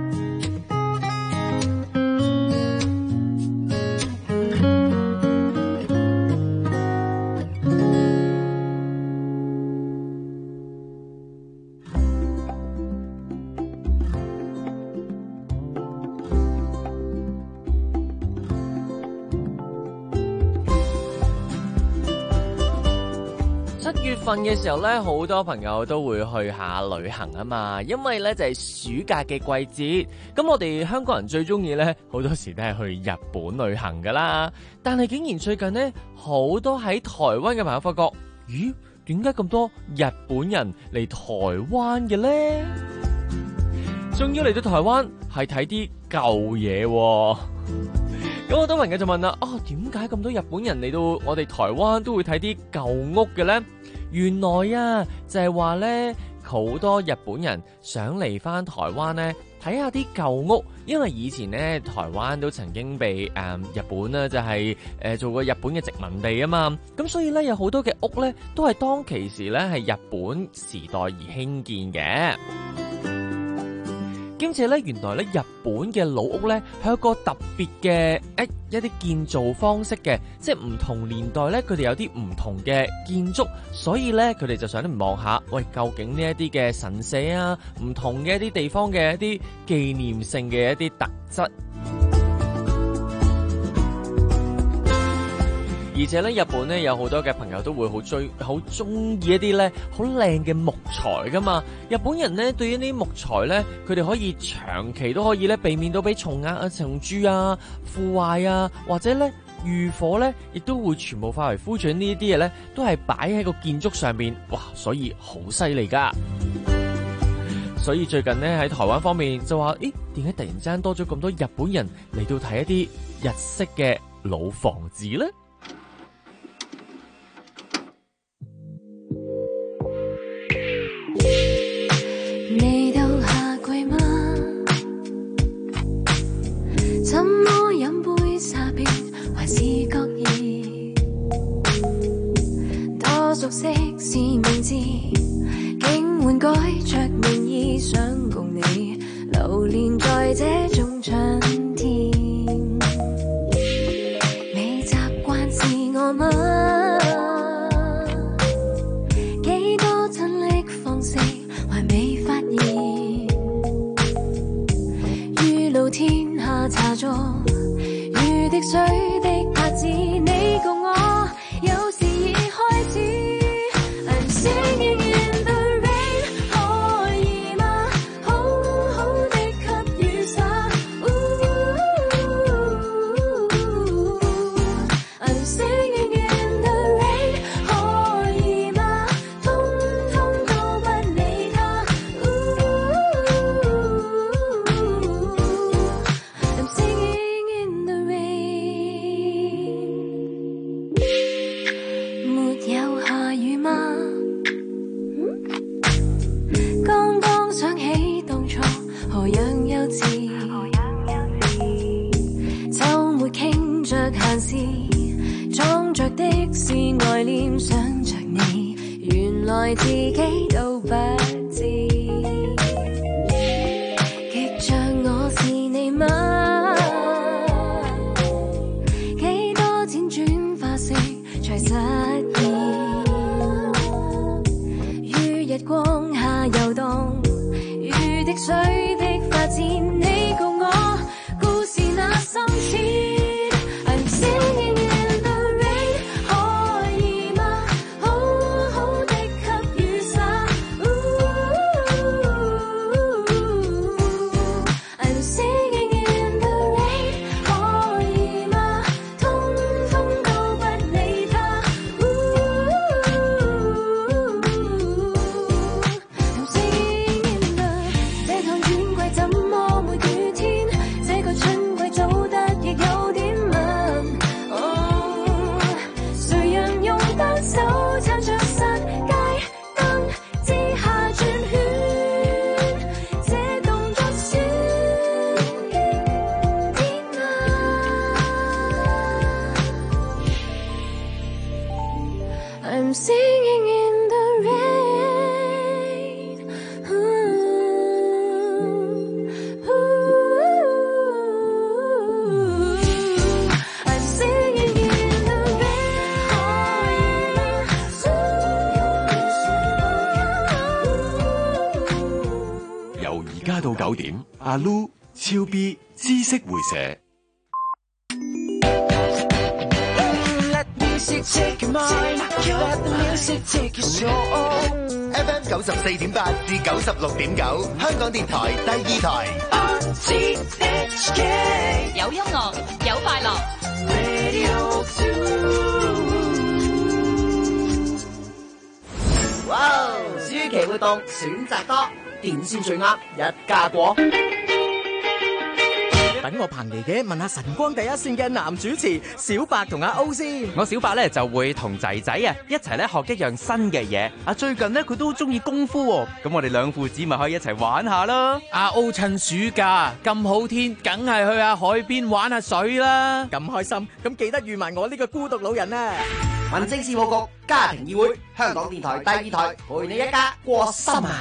份嘅時候咧，好多朋友都會去下旅行啊嘛，因為咧就係暑假嘅季節。咁我哋香港人最中意咧，好多時都係去日本旅行噶啦。但係竟然最近呢，好多喺台灣嘅朋友發覺，咦，點解咁多日本人嚟台灣嘅咧？仲要嚟到台灣係睇啲舊嘢喎。咁好多朋友就問啦，哦，點解咁多日本人嚟到我哋台灣都會睇啲舊屋嘅咧？原來啊，就係話咧，好多日本人想嚟翻台灣咧，睇下啲舊屋，因為以前咧台灣都曾經被誒、呃、日本咧就係、是、誒、呃、做過日本嘅殖民地啊嘛，咁所以咧有好多嘅屋咧都係當其時咧係日本時代而興建嘅。兼且咧，原來咧日本嘅老屋咧係有個特別嘅一一啲建造方式嘅，即係唔同年代咧佢哋有啲唔同嘅建築，所以咧佢哋就想嚟望下，喂，究竟呢一啲嘅神社啊，唔同嘅一啲地方嘅一啲紀念性嘅一啲特質。而而且咧日本咧有好多嘅朋友都會好追好中意一啲咧好靚嘅木材噶嘛。日本人咧對於呢啲木材咧，佢哋可以長期都可以咧避免到俾蟲壓啊、蟲蛀啊、腐壞啊，或者咧遇火咧，亦都會全部化為灰燼。呢啲嘢咧都係擺喺個建築上面，哇！所以好犀利噶。所以最近咧喺台灣方面就話，咦，點解突然之間多咗咁多日本人嚟到睇一啲日式嘅老房子咧？ 未到夏季嗎？怎麼飲杯茶變還是覺熱？多熟悉是名字，竟換改着名義，想共你流連在這種春天。未習慣是我嗎？幾多親昵方式還未發現，於露天下茶座，如滴水的拍子，你共我有時已開始。I'm singing in the rain， 可以嗎？好好的給雨灑。I'm singing in the rain， 可以嗎？通通都不理他。I'm singing in the rain。沒有下雨嗎？剛剛想起當初何樣幼稚，週末傾着閒事，裝着的是愛戀，想着你，原來自己都不知，極像我是你嗎？幾多輾轉化成才實現，於日光下遊蕩，如滴水的發展，你共我故事那深淺。I'm singing in the rain， 可以嗎？好好的給雨灑。I'm singing in the rain， 可以嗎？通通都不理他。I'm singing in the， 這趟轉季怎麼沒雨天？這個春季早得亦有點慢。哦，誰讓用單手撐着實街燈之下轉圈？這動作算經典啊！I'm singing in the rain， I'm singing in the rain， 可以嗎？ 由而家到九點，阿 Lu 超 B 知識會社。 F M 九十四點八至九十六點九，香港電台第二台。 有音樂，有快樂。 哇！暑期活動選擇多，點先最啱？一家過。等我彭爺爺問下晨光第一線嘅男主持小白同阿歐先。 我小白咧就會同仔仔啊一齊咧學一樣新嘅嘢。啊最近咧佢都中意功夫喎，咁我哋兩父子咪可以一齊玩下咯。 阿歐趁暑假咁好天，梗係去下海邊玩下水啦。 咁開心，咁記得預埋我呢個孤獨老人啊！民政事務局家庭議會，香港電台第二台，陪你一家過心啊！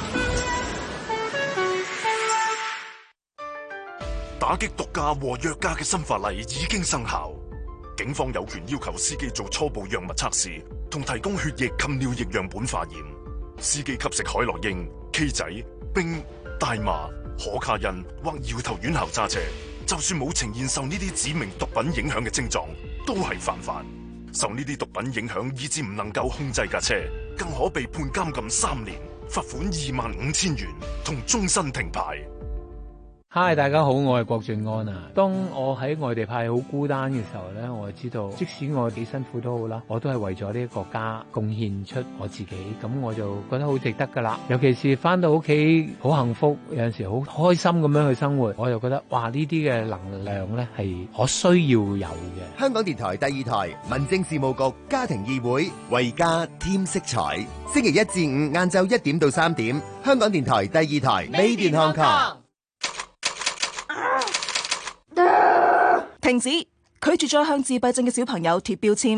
打擊毒駕和藥駕嘅新法例已經生效，警方有權要求司機做初步藥物測試，同提供血液及尿液樣本化驗。司機吸食海洛因、K 仔、冰、大麻、可卡因或搖頭丸後揸車，就算冇呈現受呢啲指明毒品影響嘅症狀，都係犯法。 受呢啲毒品影響，以致唔能夠控制架車，更可被判監禁三年，罰款二萬五千元同終身停牌。 嗨，大家好，我係郭晉安啊。當我喺外地派好孤單嘅時候咧，我就知道即使我幾辛苦都好啦，我都係為咗呢個國家貢獻出我自己，咁我就覺得好值得噶啦。尤其是翻到屋企好幸福，有陣時好開心咁樣去生活，我就覺得哇，呢啲嘅能量咧係我需要有嘅。 香港電台第二台民政事務局家庭議會為家添色彩，星期一至五晏晝一點到三點，香港電台第二台 Made in Hong Kong。 停止！拒絕再向自閉症嘅小朋友貼標籤，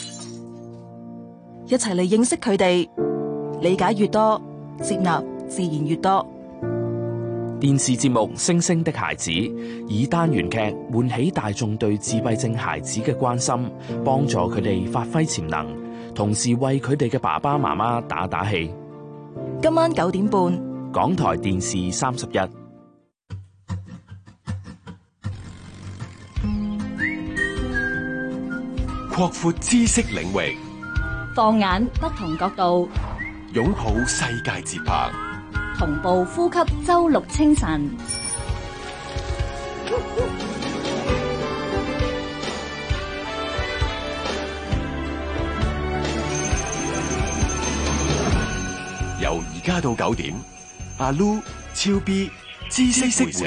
一齊嚟認識佢哋，理解越多，接納自然越多。 電視節目《星星的孩子》以單元劇喚起大眾對自閉症孩子嘅關心，幫助佢哋發揮潛能，同時為佢哋嘅爸爸媽媽打打氣。 今晚九點半， 港台電視三十一。擴闊知識領域， 放眼不同角度， 擁抱世界節拍， 同步呼吸周六清晨。 由而家到九點，阿 Lu、超 B、知識會社。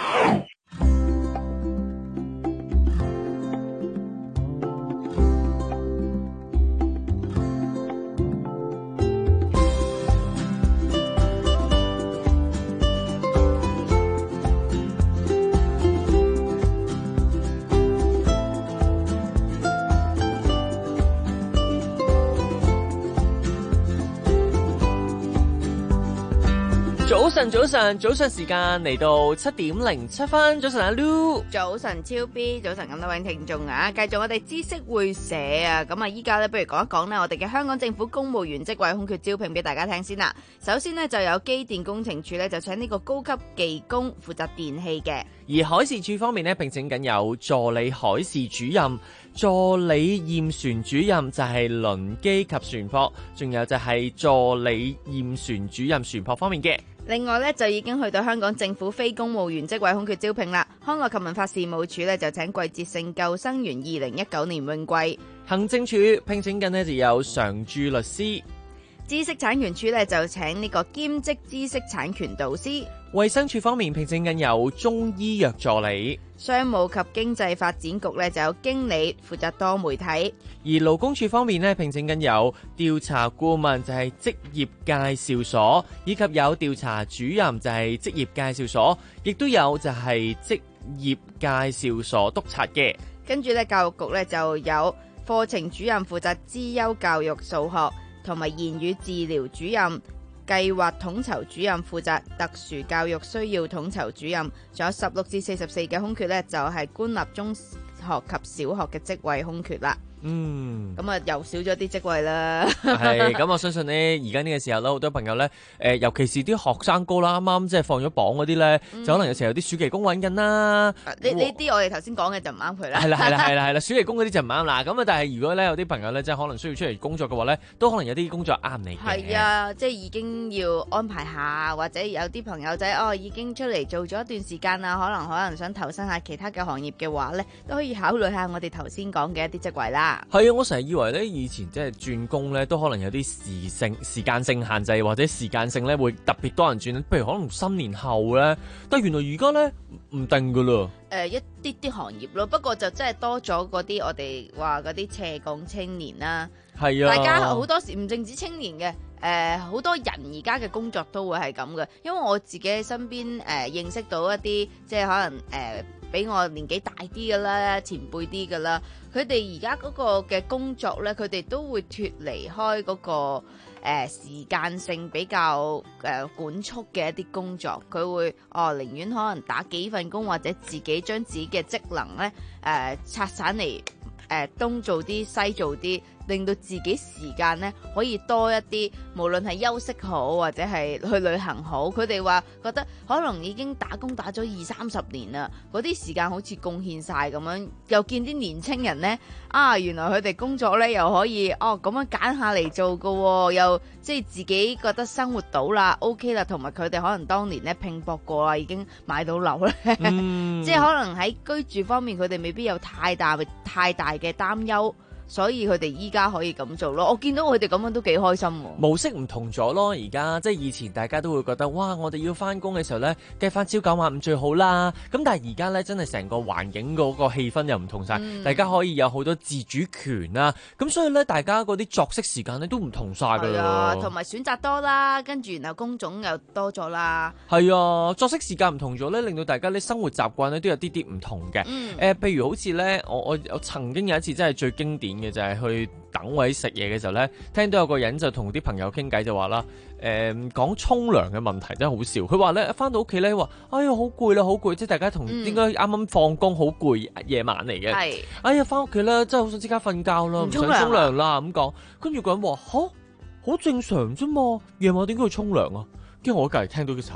早晨，早晨，早上時間嚟到七點零七分。早晨阿 Lu， 早晨超 B，早晨咁多位聽眾啊，繼續我哋知識會社啊，咁啊依家咧不如講一講咧我哋嘅香港政府公務員職位空缺招聘俾大家聽先啦。首先呢，就有機電工程處咧就請呢個高級技工負責電器嘅， 而海事處方面呢，聘請緊有助理海事主任、助理驗船主任就係輪機及船舶，仲有就係助理驗船主任船舶方面嘅。 另外咧就已經去到香港政府非公務員職位空缺招聘啦。康樂及文化事務處咧就請季節性救生員二零一九年泳季。 行政處聘請緊呢就有常駐律師。 知識產權處咧就請呢個兼職知識產權導師。 衛生署方面聘請緊有中醫藥助理。 商務及經濟發展局咧就有經理負責多媒體。 而勞工處方面呢，聘請緊有調查顧問就係職業介紹所，以及有調查主任就係職業介紹所，亦都有就係職業介紹所督察嘅。 跟住咧教育局咧就有課程主任負責資優教育數學，同埋言語治療主任。計劃統籌主任負責特殊教育需要統籌主任，仲有十六至四十四嘅空缺呢，就係官立中學及小學嘅職位空缺啦。 嗯， 咁啊又少咗啲職位啦。 係，咁我相信呢，而家呢個時候咧，好多朋友呢，誒、呃，尤其是啲學生哥啦，啱啱即係放咗榜嗰啲呢，嗯、就可能有時候有啲暑期工揾緊啦。 呢呢啲我哋頭先講嘅就唔啱佢啦。 係啦係啦係啦係啦，暑期工嗰啲就唔啱啦。咁啊，但係如果呢，有啲朋友呢，即係可能需要出嚟工作嘅話呢，都可能有啲工作啱你嘅。 係啊，即係已經要安排下，或者有啲朋友仔哦已經出嚟做咗一段時間啦，可能可能想投身下其他嘅行業嘅話呢，都可以考慮下我哋頭先講嘅一啲職位啦。 係啊，我成日以為咧，以前即係轉工咧，都可能有啲時性、時間性限制，或者時間性咧會特別多人轉。譬如可能新年後咧，但係原來而家咧唔定噶啦。誒、 呃，一啲啲行業咯，不過就真係多咗嗰啲我哋話嗰啲斜槓青年啦。 係啊， 大家好多時唔淨止青年嘅，誒、呃，好多人而家嘅工作都會係咁嘅。因為我自己喺身邊誒、呃、認識到一啲，即係可能誒。呃比我年紀大啲嘅啦，前輩啲嘅啦，佢哋而家嗰個嘅工作咧，佢哋都會脫離開嗰、那個誒、呃、時間性比較誒、呃、管束嘅一啲工作，佢會哦寧願可能打幾份工，或者自己將自己嘅職能咧誒、呃、拆散嚟誒、呃、東做啲西做啲， 令到自己時間咧可以多一啲，無論係休息好或者係去旅行好。佢哋話覺得可能已經打工打咗二三十年啦，嗰啲時間好似貢獻晒咁樣。又見啲年青人呢，啊原來佢哋工作呢又可以哦咁樣揀下嚟做噶、哦，又即係自己覺得生活到啦 OK 啦，同埋佢哋可能當年呢拼搏過啦，已經買到樓咧，嗯、即係可能喺居住方面佢哋未必有太大太大嘅擔憂。所以佢哋依家可以咁做咯，我見到佢哋咁樣都幾開心喎。 模式唔同咗咯，而家即係以前大家都會覺得，哇！我哋要翻工嘅時候呢，計翻朝九晚五最好啦。咁但係而家呢，真係成個環境嗰個氣氛又唔同晒，嗯、大家可以有好多自主權啦。咁所以呢，大家嗰啲作息時間呢都唔同晒㗎啦。 同埋選擇多啦，跟住然後工種又多咗啦。 係啊，作息時間唔同咗呢，令到大家啲生活習慣呢都有啲啲唔同嘅。誒、嗯呃，譬如好似呢，我我我曾經有一次真係最經典嘅就係去等位食嘢嘅時候呢，聽到有個人就同啲朋友傾偈就話啦，誒講沖涼嘅問題真係好笑。佢話呢，翻到屋企呢，話哎呀好攰啦，好攰，即係大家同、嗯、應該啱啱放工好攰夜晚嚟嘅。係，哎呀翻屋企呢，真係好想即刻瞓覺啦，唔想沖涼啦咁講。跟住個人話吓，好正常啫嘛，夜晚點解要沖涼啊？跟住我隔離聽到嘅時候，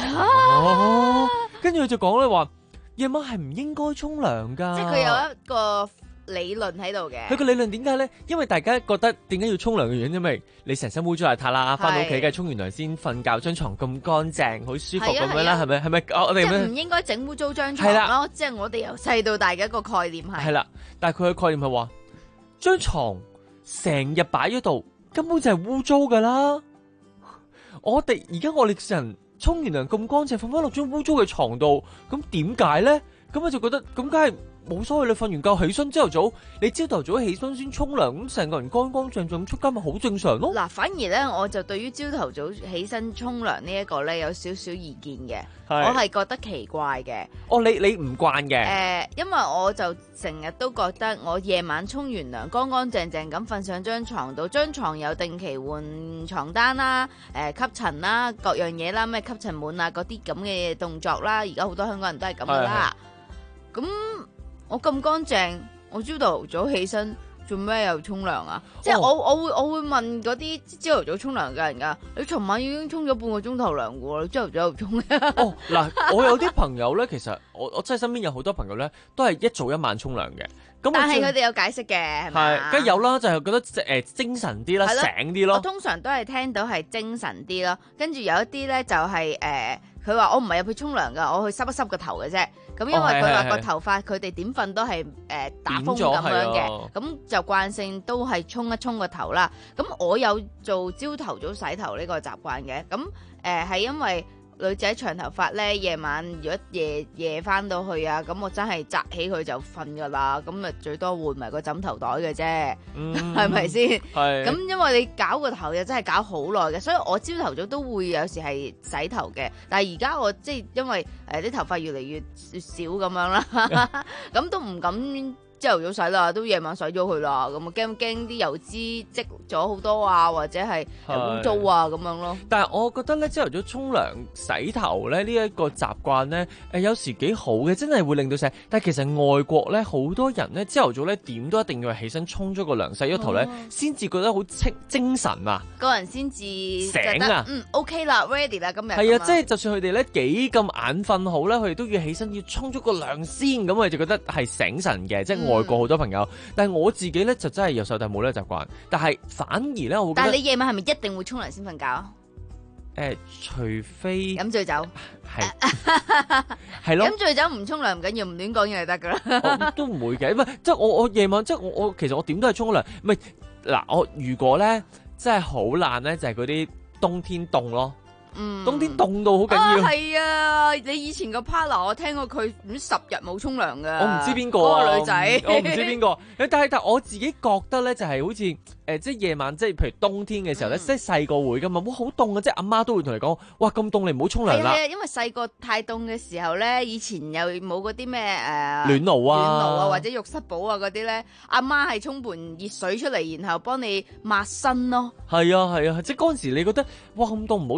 跟住佢就講咧話，夜晚係唔應該沖涼㗎。 即係佢有一個理論喺度嘅。 佢個理論點解咧？因為大家覺得點解要沖涼嘅原因，因為你成身污糟邋遢啦，翻到屋企梗係沖完涼先瞓覺，張床咁乾淨，好舒服咁樣啦，係咪？係咪？我哋即係唔應該整污糟張床咯。即係我哋由細到大嘅一個概念係。 係啦，但係佢嘅概念係話，張床成日擺喺度，根本就係污糟㗎啦。我哋而家我哋人沖完涼咁乾淨，瞓翻落張污糟嘅床度，咁點解咧？咁我就覺得咁梗係冇所謂，你瞓完覺起身朝頭早，你朝頭早起身先沖涼，咁成個人乾乾淨淨咁出街咪好正常咯。 嗱，反而咧我就對於朝頭早起身沖涼呢一個咧有少少意見嘅，我係覺得奇怪嘅。 哦，你你唔慣嘅？誒、 呃，因為我就成日都覺得我夜晚沖完涼，乾乾淨淨咁瞓上張床度，張床有定期換床單啦、誒、呃、吸塵啦、各樣嘢啦，咩吸塵蟎啊嗰啲咁嘅動作啦，而家好多香港人都係咁噶啦。咁我咁乾淨，我朝頭早起身做咩又沖涼啊？哦、即係我我會我會問嗰啲朝頭早沖涼嘅人噶，你尋晚已經沖咗半個鐘頭涼嘅喎，你朝頭早又沖？ 哦，嗱，我有啲朋友咧，其實我我真係身邊有好多朋友咧，都係一早一晚沖涼嘅。咁但係佢哋有解釋嘅，係咪？ 係，梗係有啦，就係、是、覺得誒、呃、精神啲啦，醒啲咯。 我通常都係聽到係精神啲咯，跟住有一啲咧就係、是、誒，佢、呃、話我唔係入去沖涼噶，我去濕一濕個頭嘅啫。咁因為佢話個頭髮佢哋點瞓都係誒、呃、打風咁樣嘅，咁就慣性都係沖一沖個頭啦。咁我有做朝頭早洗頭呢個習慣嘅，咁誒係因為女仔長頭髮咧，夜晚如果夜夜翻到去啊，咁我真係紮起佢就瞓噶啦，咁咪最多換埋個枕頭袋嘅啫，係咪先？係。咁因為你搞個頭又真係搞好耐嘅，所以我朝頭早都會有時係洗頭嘅，但係而家我即係因為誒啲、呃、頭髮越嚟越少咁樣啦，咁都唔敢。朝頭早洗啦，都夜晚洗咗佢啦，咁啊驚驚啲油脂積咗好多啊，或者係污糟啊咁樣咯。 但係我覺得咧，朝頭早沖涼洗頭咧呢一個習慣咧，誒有時幾好嘅，真係會令到洗。但係其實外國咧好多人咧朝頭早咧點都一定要起身沖咗個涼洗咗頭咧，先至覺得好清精神啊， 個人先至醒啊， 嗯 OK 啦 ready 啦今日。 係啊，即係就算佢哋咧幾咁眼瞓好咧，佢哋都要起身要沖咗個涼先，咁佢就覺得係醒神嘅，即係。外國好多朋友，但係我自己咧就真係由細到冇呢個習慣，但係反而咧我會覺得。 但係你夜晚係咪一定會沖涼先瞓覺？誒、 呃，除非飲醉酒， 係係咯， 飲醉酒唔沖涼唔緊要，唔亂講嘢就得噶啦。 都唔會嘅，唔係即係我我夜晚即係我我其實我點都係沖涼，唔係嗱我如果咧真係好爛咧，就係嗰啲冬天凍咯。嗯，冬天凍到好緊要。 係啊，你以前個 partner 我聽過佢唔十日冇沖涼噶。 我唔知邊個啊， 嗰個女仔， 我唔知邊個。但係但係我自己覺得咧，就係好似誒，即係夜晚，即係譬如冬天嘅時候咧，即係細個會噶嘛，哇好凍啊！即係阿媽都會同你講，哇咁凍你唔好沖涼啦。 係啊，因為細個太凍嘅時候咧，以前又冇嗰啲咩誒暖爐啊、 暖爐啊或者浴室寶啊嗰啲咧，阿媽係沖盆熱水出嚟，然後幫你抹身咯。 係啊係啊，即係嗰陣時你覺得哇咁凍唔好沖啦，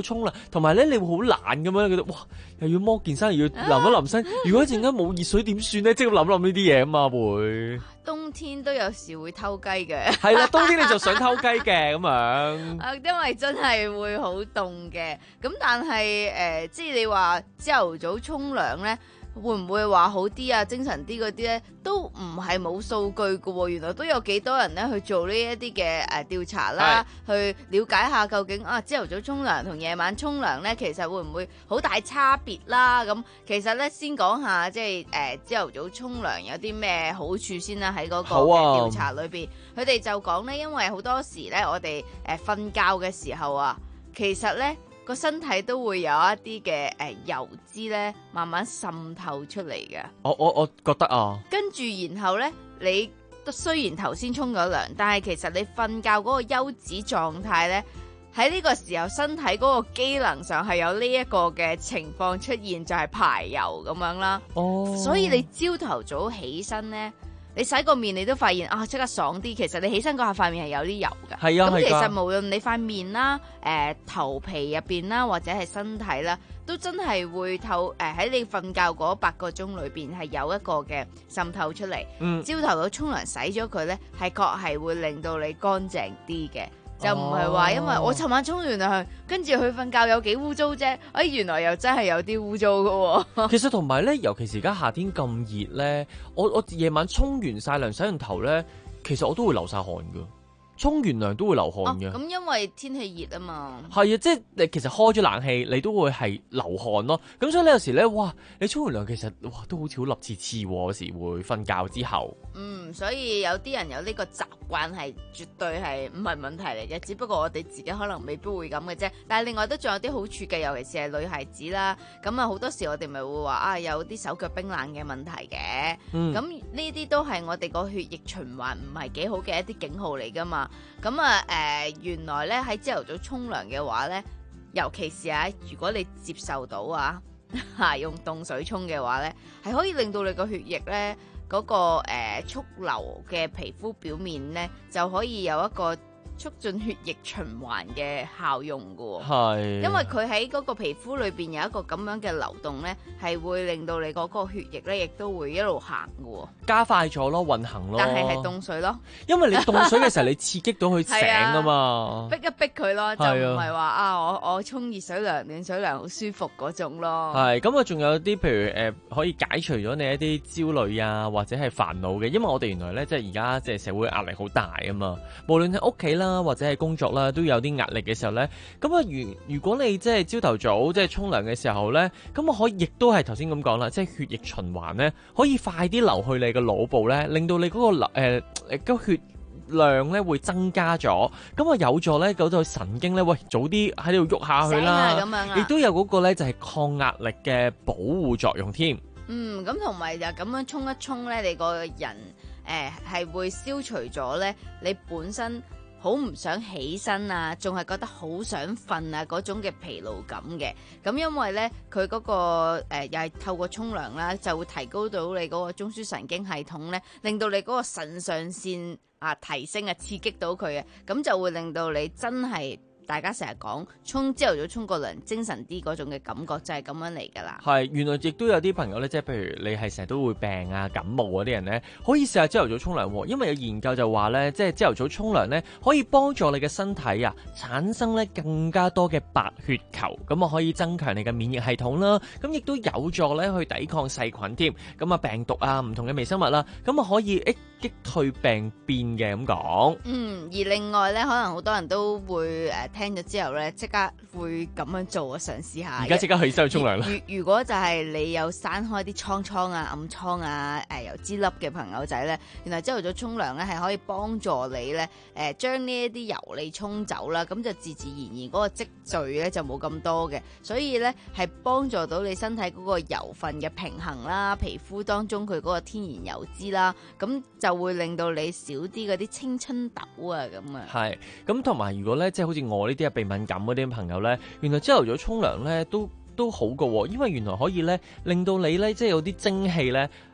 同埋咧你會好懶咁樣覺得哇，又要剝件衫又要淋一淋身，如果一陣間冇熱水點算咧？即係諗諗呢啲嘢啊嘛會。 冬天都有時會偷雞嘅。 係啦，冬天你就想偷雞嘅咁樣。 啊，因為真係會好凍嘅。咁但係誒、呃，即係你話朝頭早沖涼咧，會唔會話好啲啊？精神啲嗰啲咧，都唔係冇數據㗎喎。原來都有幾多人咧去做呢一啲嘅誒調查啦，去了解下究竟啊朝頭早沖涼同夜晚沖涼咧，其實會唔會好大差別啦？咁其實咧先講下即係誒朝頭早沖涼有啲咩好處先啦。喺嗰個嘅調查裏邊，佢哋、啊、就講咧，因為好多時咧我哋誒瞓覺嘅時候啊，其實咧個身體都會有一啲嘅誒油脂咧慢慢滲透出嚟嘅。 我我我覺得啊， 跟住然後咧，你雖然頭先沖咗涼，但係其實你瞓覺嗰個休止狀態咧，喺呢個時候身體嗰個機能上係有呢一個嘅情況出現，就係、是、排油咁樣啦。哦，所以你朝頭早起身咧，你洗個面你都發現啊，即刻爽啲。其實你起身嗰下塊面係有啲油㗎。係啊，咁其實無論你塊面啦、誒、呃、頭皮入邊啦，或者係身體啦，都真係會透誒喺、呃、你瞓覺嗰八個鐘裏邊係有一個嘅滲透出嚟。嗯，朝頭早沖涼洗咗佢咧，係確係會令到你乾淨啲嘅。就唔係話因為我尋晚沖完涼，跟住去瞓覺有幾污糟啫。哎，原來又真係有啲污糟㗎。其實同埋咧，尤其是而家夏天咁熱咧，我我夜晚沖完晒涼洗完頭咧，其實我都會流晒汗㗎。沖完涼都會流汗嘅。 咁、啊、因為天氣熱啊嘛。 係啊，即係你其實開咗冷氣，你都會係流汗咯。咁所以你有時咧，哇！你沖完涼其實哇都好似好立刺刺喎，有時會瞓覺之後。 嗯，所以有啲人有呢個習慣係絕對係唔係問題嚟嘅，只不過我哋自己可能未必會咁嘅啫。但係另外都仲有啲好處嘅，尤其是係女孩子啦。咁啊好多時我哋咪會話啊有啲手腳冰冷嘅問題嘅。嗯。咁呢啲都係我哋個血液循環唔係幾好嘅一啲警號嚟㗎嘛。咁啊，誒、呃，原來咧喺朝頭早沖涼嘅話咧，尤其是啊，如果你接受到啊，吓用凍水沖嘅話咧，係可以令到你個血液咧嗰、嗰個誒、呃、速流嘅皮膚表面咧，就可以有一個促進血液循環嘅效用㗎喎。係，因為佢喺嗰個皮膚裏邊有一個咁樣嘅流動咧，係會令到你嗰個血液咧，亦都會一路行㗎喎。加快咗咯，運行咯。但係係凍水咯，因為你凍水嘅時候，你刺激到佢醒啊嘛，逼一逼佢咯，就唔係話啊我我沖熱水涼、暖水涼好舒服嗰種咯。係，咁啊仲有啲譬如誒、呃、可以解除咗你一啲焦慮啊，或者係煩惱嘅，因為我哋原來咧即係而家即係社會壓力好大啊嘛，無論喺屋企啦，或者係工作啦，都有啲壓力嘅時候咧，咁啊如如果你即係朝頭早即係沖涼嘅時候咧，咁我可以亦都係頭先咁講啦，即係血液循環咧可以快啲流去你嘅腦部咧，令到你嗰個流誒誒個血量咧會增加咗，咁啊有助咧嗰度神經咧喂早啲喺度喐下去啦，亦都有嗰個咧就係抗壓力嘅保護作用添。嗯，咁同埋就咁樣沖一沖咧，你個人誒係、呃、會消除咗咧你本身好唔想起身啊，仲係覺得好想瞓啊嗰種嘅疲勞感嘅。咁因為咧佢嗰個誒又係透過沖涼啦，就會提高到你嗰個中樞神經系統咧，令到你嗰個腎上腺啊提升啊，刺激到佢啊，咁就會令到你真係。大家成日講沖朝頭早沖個涼精神啲嗰種嘅感覺就係咁樣嚟㗎啦。係，原來亦都有啲朋友咧，即係譬如你係成日都會病啊、感冒嗰啲人咧，可以試下朝頭早沖涼喎。因為有研究就話咧，即係朝頭早沖涼咧，可以幫助你嘅身體啊產生咧更加多嘅白血球，咁啊可以增強你嘅免疫系統啦。咁亦都有助咧去抵抗細菌添。咁啊病毒啊唔同嘅微生物啦，咁啊可以誒擊退病變嘅咁講。嗯，而另外咧，可能好多人都會誒。聽咗之後咧，即刻會咁樣做啊，嘗試下。而家即刻去洗去沖涼啦。如如果就係你有生開啲瘡瘡啊、暗瘡啊、誒油脂粒嘅朋友仔咧，原來朝頭早沖涼咧係可以幫助你咧誒將呢一啲油膩沖走啦，咁就自自然然嗰個積聚咧就冇咁多嘅，所以咧係幫助到你身體嗰個油分嘅平衡啦，皮膚當中佢嗰個天然油脂啦，咁就會令到你少啲嗰啲青春痘啊咁啊。係，咁同埋如果咧即係好似我呢啲啊鼻敏感嗰啲朋友咧，原來朝頭早沖涼咧都都好㗎喎，因為原來可以咧令到你咧即係有啲蒸氣咧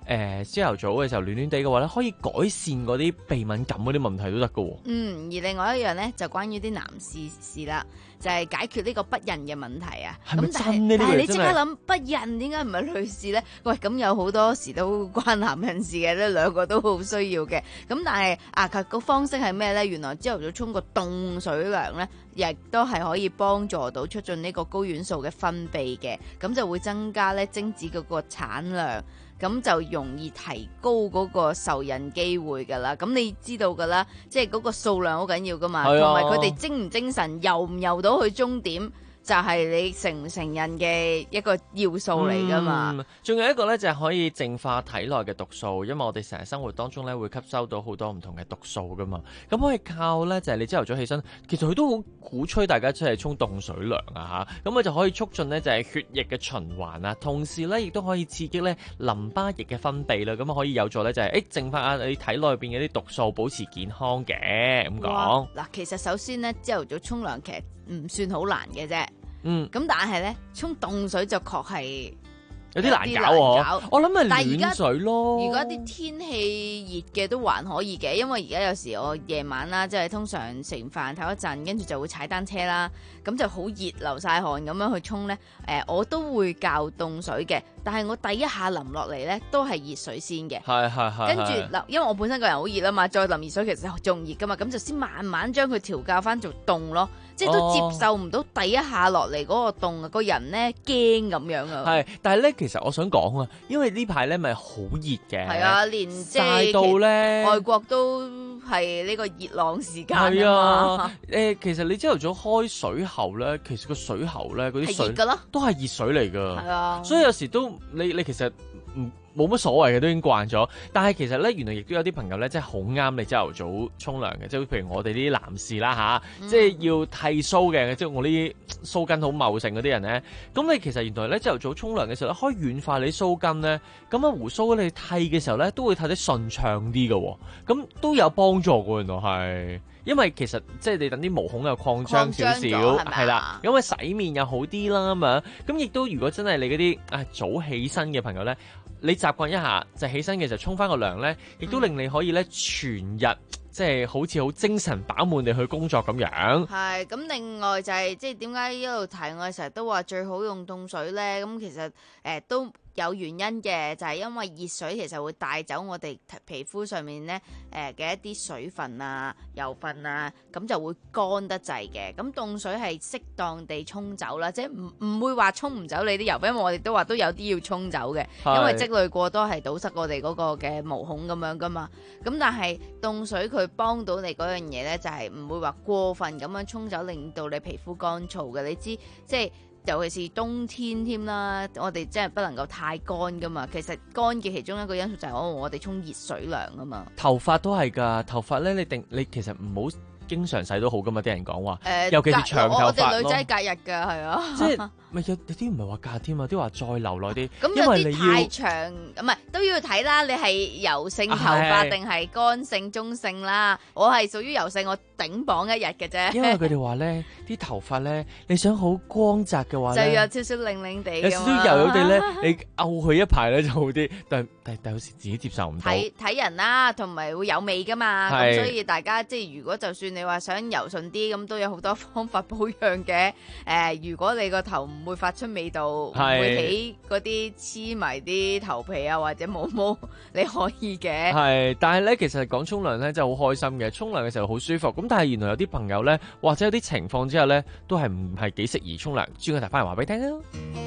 誒朝頭早嘅時候暖暖地嘅話咧，可以改善嗰啲鼻敏感嗰啲問題都得㗎喎。 嗯，而另外一樣咧就關於啲男士事啦，就係、是、解決呢個不孕嘅問題啊。 係咪但真呢？ 但係你即真係刻諗不孕點解唔係女士咧？喂，咁有好多時都關男人事嘅，呢兩個都好需要嘅。咁但係啊，佢個方式係咩咧？原來朝頭早沖個凍水涼咧，亦都係可以幫助到促進呢個睾丸素嘅分泌嘅，咁就會增加咧精子嗰個產量，咁就容易提高嗰個受孕機會噶啦。咁你知道噶啦，即係嗰個數量好緊要噶嘛，同埋佢哋精唔精神，游唔游到去終點，就係你成唔成孕嘅一個要素嚟噶嘛。 仲、嗯、有一個咧就係可以淨化體內嘅毒素，因為我哋成日生活當中咧會吸收到好多唔同嘅毒素噶嘛。咁可以靠咧就係你朝頭早起身，其實佢都好鼓吹大家出嚟沖凍水涼啊嚇，咁佢就可以促進咧就係血液嘅循環啊，同時咧亦都可以刺激咧淋巴液嘅分泌啦，咁可以有助咧就係誒淨化下你體內邊嘅啲毒素，保持健康嘅咁講。 嗱，其實首先咧朝頭早沖涼其實唔算好難嘅啫。 嗯， 咁但係咧，沖凍水就確係有啲難搞喎。我諗係暖水咯。 如果啲天氣熱嘅都還可以嘅，因為而家有時我夜晚啦，即係通常食完飯唞一陣，跟住就會踩單車啦，咁就好熱流晒汗咁樣去沖咧。誒、呃，我都會較凍水嘅，但係我第一下淋落嚟咧都係熱水先嘅。 係係係。 跟住嗱，因為我本身個人好熱啊嘛，再淋熱水其實仲熱噶嘛，咁就先慢慢將佢調校翻做凍咯。即係都接受唔到第一下落嚟嗰個凍啊，個人咧驚咁樣啊。 係，但係咧其實我想講啊，因為呢排咧咪好熱嘅。 係啊，連即係到咧外國都係呢個熱浪時間啊嘛。 係啊，誒，其實你朝頭早開水喉咧，其實個水喉咧嗰啲水係熱㗎咯， 都係熱水嚟㗎。 係啊， 所以有時都你你其實唔冇乜所謂嘅，都已經慣咗。但係其實咧，原來亦都有啲朋友咧，即係好啱你朝頭早沖涼嘅，即係譬如我哋啲男士啦吓，嗯、即係要剃鬚嘅，即係我啲鬚根好茂盛嗰啲人咧。咁你其實原來咧朝頭早沖涼嘅時候咧，可以軟化你啲鬚根咧，咁啊鬍鬚你剃嘅時候咧，都會剃得順暢啲嘅，咁都有幫助嘅。原來係。因為其實即係你等啲毛孔又擴張少少，係啦，咁啊洗面又好啲啦咁樣。咁亦都如果真係你嗰啲啊早起身嘅朋友咧，你習慣一下就起身嘅時候沖翻個涼咧，亦都令你可以咧全日即係好似好精神飽滿地去工作咁樣。 係咁，另外就係、是、即係點解一路提我成日都話最好用凍水咧？咁其實誒、呃、都有原因嘅，就係、是、因為熱水其實會帶走我哋皮膚上面咧誒嘅一啲水分啊、油分啊，咁就會乾得滯嘅。咁凍水係適當地沖走啦，即係唔唔會話沖唔走你啲油分，因為我哋都話都有啲要沖走嘅，因為積累過多係堵塞我哋嗰個嘅毛孔咁樣噶嘛。咁但係凍水佢幫到你嗰樣嘢咧，就係、是、唔會話過分咁樣沖走，令到你皮膚乾燥嘅。你知即係。尤其是冬天添啦，我哋真係不能夠太乾噶嘛。其實乾嘅其中一個因素就係我我哋沖熱水涼啊嘛。 頭髮都係㗎，頭髮咧你定你其實唔好經常洗都好㗎嘛。啲人講話， 呃、 尤其是長頭髮咯。 我哋女仔隔日㗎，係啊。 即係咪有有啲唔係話隔添啊？啲話再留耐啲。 咁有啲太長，唔係都要睇啦。你係油性頭髮定係乾性、中性啦？我係屬於油性，我頂綁一日嘅啫。 因為佢哋話咧，啲頭髮咧，你想好光澤嘅話就有少少靚靚地， 有少少油油地咧，你漚佢一排咧就好啲。但但但有時自己接受唔到。 睇睇人啦，同埋會有味噶嘛。咁所以大家即係如果就算你話想柔順啲，咁都有好多方法保養嘅。誒、呃，如果你個頭唔會發出味道，唔會起嗰啲黐埋啲頭皮啊或者毛毛，你可以嘅。 係，但係咧其實講沖涼咧真係好開心嘅，沖涼嘅時候好舒服。咁但係原來有啲朋友咧，或者有啲情況之下咧，都係唔係幾適宜沖涼。轉個頭翻嚟話俾你聽啊！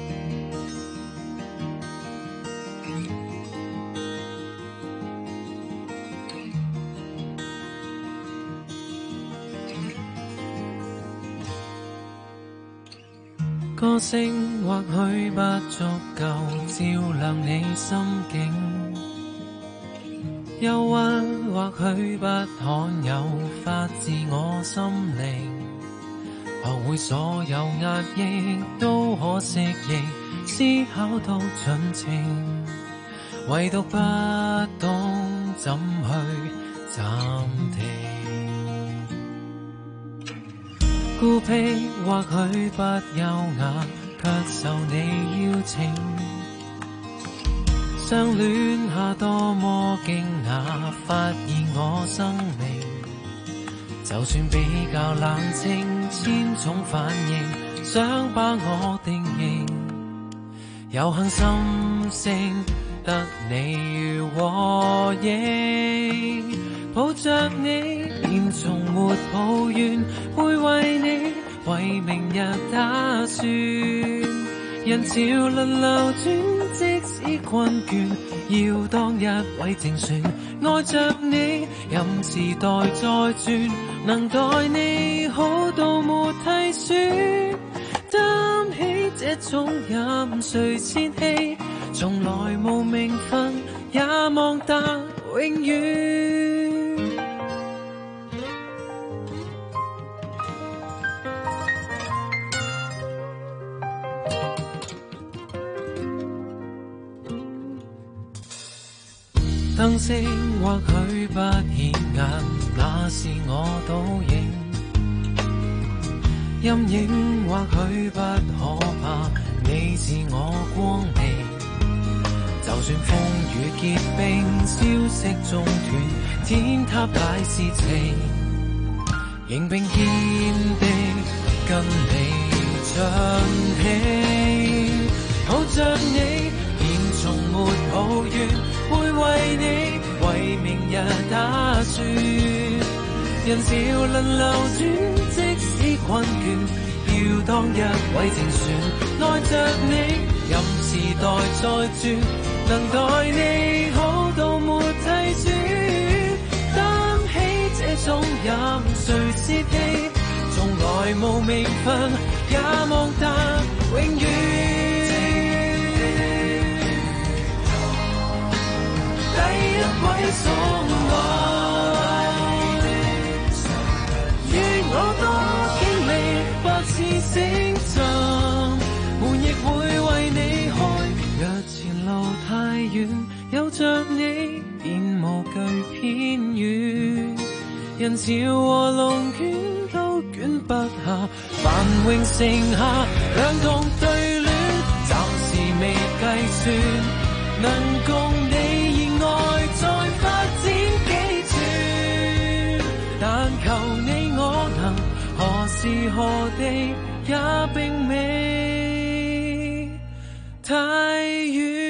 歌聲或許不足夠照亮你心境，憂鬱或許不罕有發自我心靈，學會所有壓抑都可適應，思考到盡情，唯獨不懂怎去暫停。孤僻或許不優雅，卻受你邀請， 相戀下多麼驚訝，發現我生命就算比較冷靜，千種反應想把我定型，有幸心聲得你和應，抱着你便從沒抱怨，會為你為明日打算，人潮輪流轉，即使困倦，要當一位正選，愛着你，任時代再轉，能待你好到沒替選，擔起這重任誰千禧，從來無名分，也望達永遠。燈色或許不顯眼，那是我倒影，陰影或許不可怕，你是我光明，就算風雨結冰，消息中斷，天塌大事情，仍並堅定跟你盡興，抱着你便從沒抱怨，會為你為明日打算，人潮輪流轉，即使困倦，要當一位正選，愛着你，任時代再轉，能待你好到沒替選，擔起這種任誰洩氣，從來無名分，也望達永遠。第一位所愛，願我多經歷百次星辰，門亦會為你開。若前路太遠，有着你便無懼偏遠，人潮和龍捲都捲不下，繁榮盛下，兩同對戀，暫時未計算，能共你愛再發展幾寸，但求你我能何時何地也並未太遠。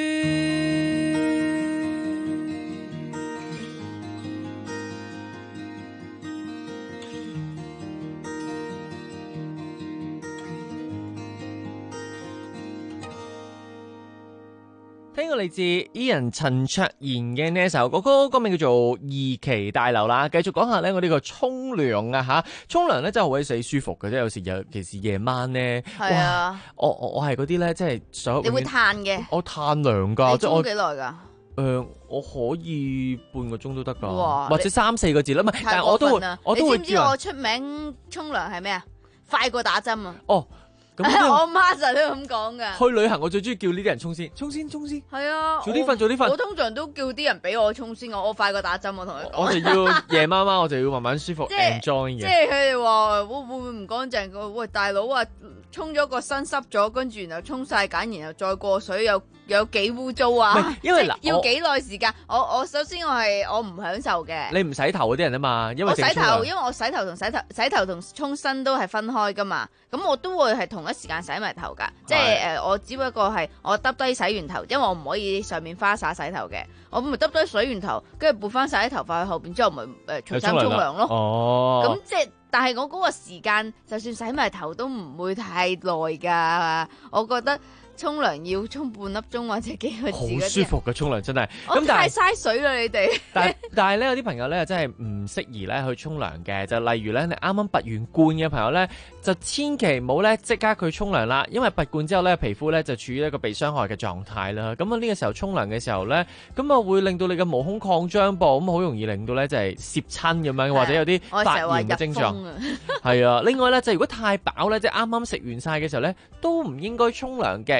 聽過嚟自 Ian 陳卓賢嘅呢一首歌曲，歌名叫做二期大樓啦。繼續講下咧，我呢個沖涼啊吓，沖涼咧真係好鬼死舒服嘅，即係有時尤其是夜晚咧， 係啊， 我我我係嗰啲咧，即係想你會嘆嘅， 我嘆涼噶， 你沖幾耐噶？誒、 呃，我可以半個鐘都得噶， 哇或者三四個字啦，唔係，但係我都會，我都會。 你知唔知我出名沖涼係咩啊？快過打針啊！ 哦。 我媽成日都咁講噶。 去旅行我最中意叫呢啲人沖先，沖先，沖先。 係啊， 早啲瞓，早啲瞓。 我通常都叫啲人俾我沖先，我我快過打針，我同佢講。 我就要夜媽媽，我就要慢慢舒服 enjoy 嘅。 即係佢哋話會會唔會唔乾淨？喂，大佬啊，沖咗個身濕咗，跟住然後沖晒梘，然後再過水，有有幾污糟啊？ 因為要幾耐時間？我我首先我係我唔享受嘅。 你唔洗頭嗰啲人啊嘛，因為我洗頭，因為我洗頭同洗頭洗頭同沖身都係分開噶嘛，咁我都會係同一時間洗埋頭噶，即係誒、呃、我只不過係我耷低洗完頭，因為我唔可以上面花灑洗頭嘅，我咪耷低洗完頭，跟住撥翻晒啲頭髮去後邊，之後咪誒除衫沖涼咯。 哦， 咁即係，但係我嗰個時間，就算洗埋頭都唔會太耐噶，我覺得。沖涼要沖半粒鐘或者幾個字， 好舒服嘅沖涼真係。 咁太嘥水啦你哋。 但但係咧有啲朋友咧真係唔適宜咧去沖涼嘅，就例如咧你啱啱拔完罐嘅朋友咧，就千祈唔好咧即刻去沖涼啦，因為拔罐之後咧皮膚咧就處於一個被傷害嘅狀態啦。咁啊呢個時候沖涼嘅時候咧，咁啊會令到你嘅毛孔擴張噃，咁好容易令到咧就係攝親咁樣，或者有啲發炎嘅症狀。係啊，另外咧就如果太飽咧，即係啱啱食完晒嘅時候咧，都唔應該沖涼嘅。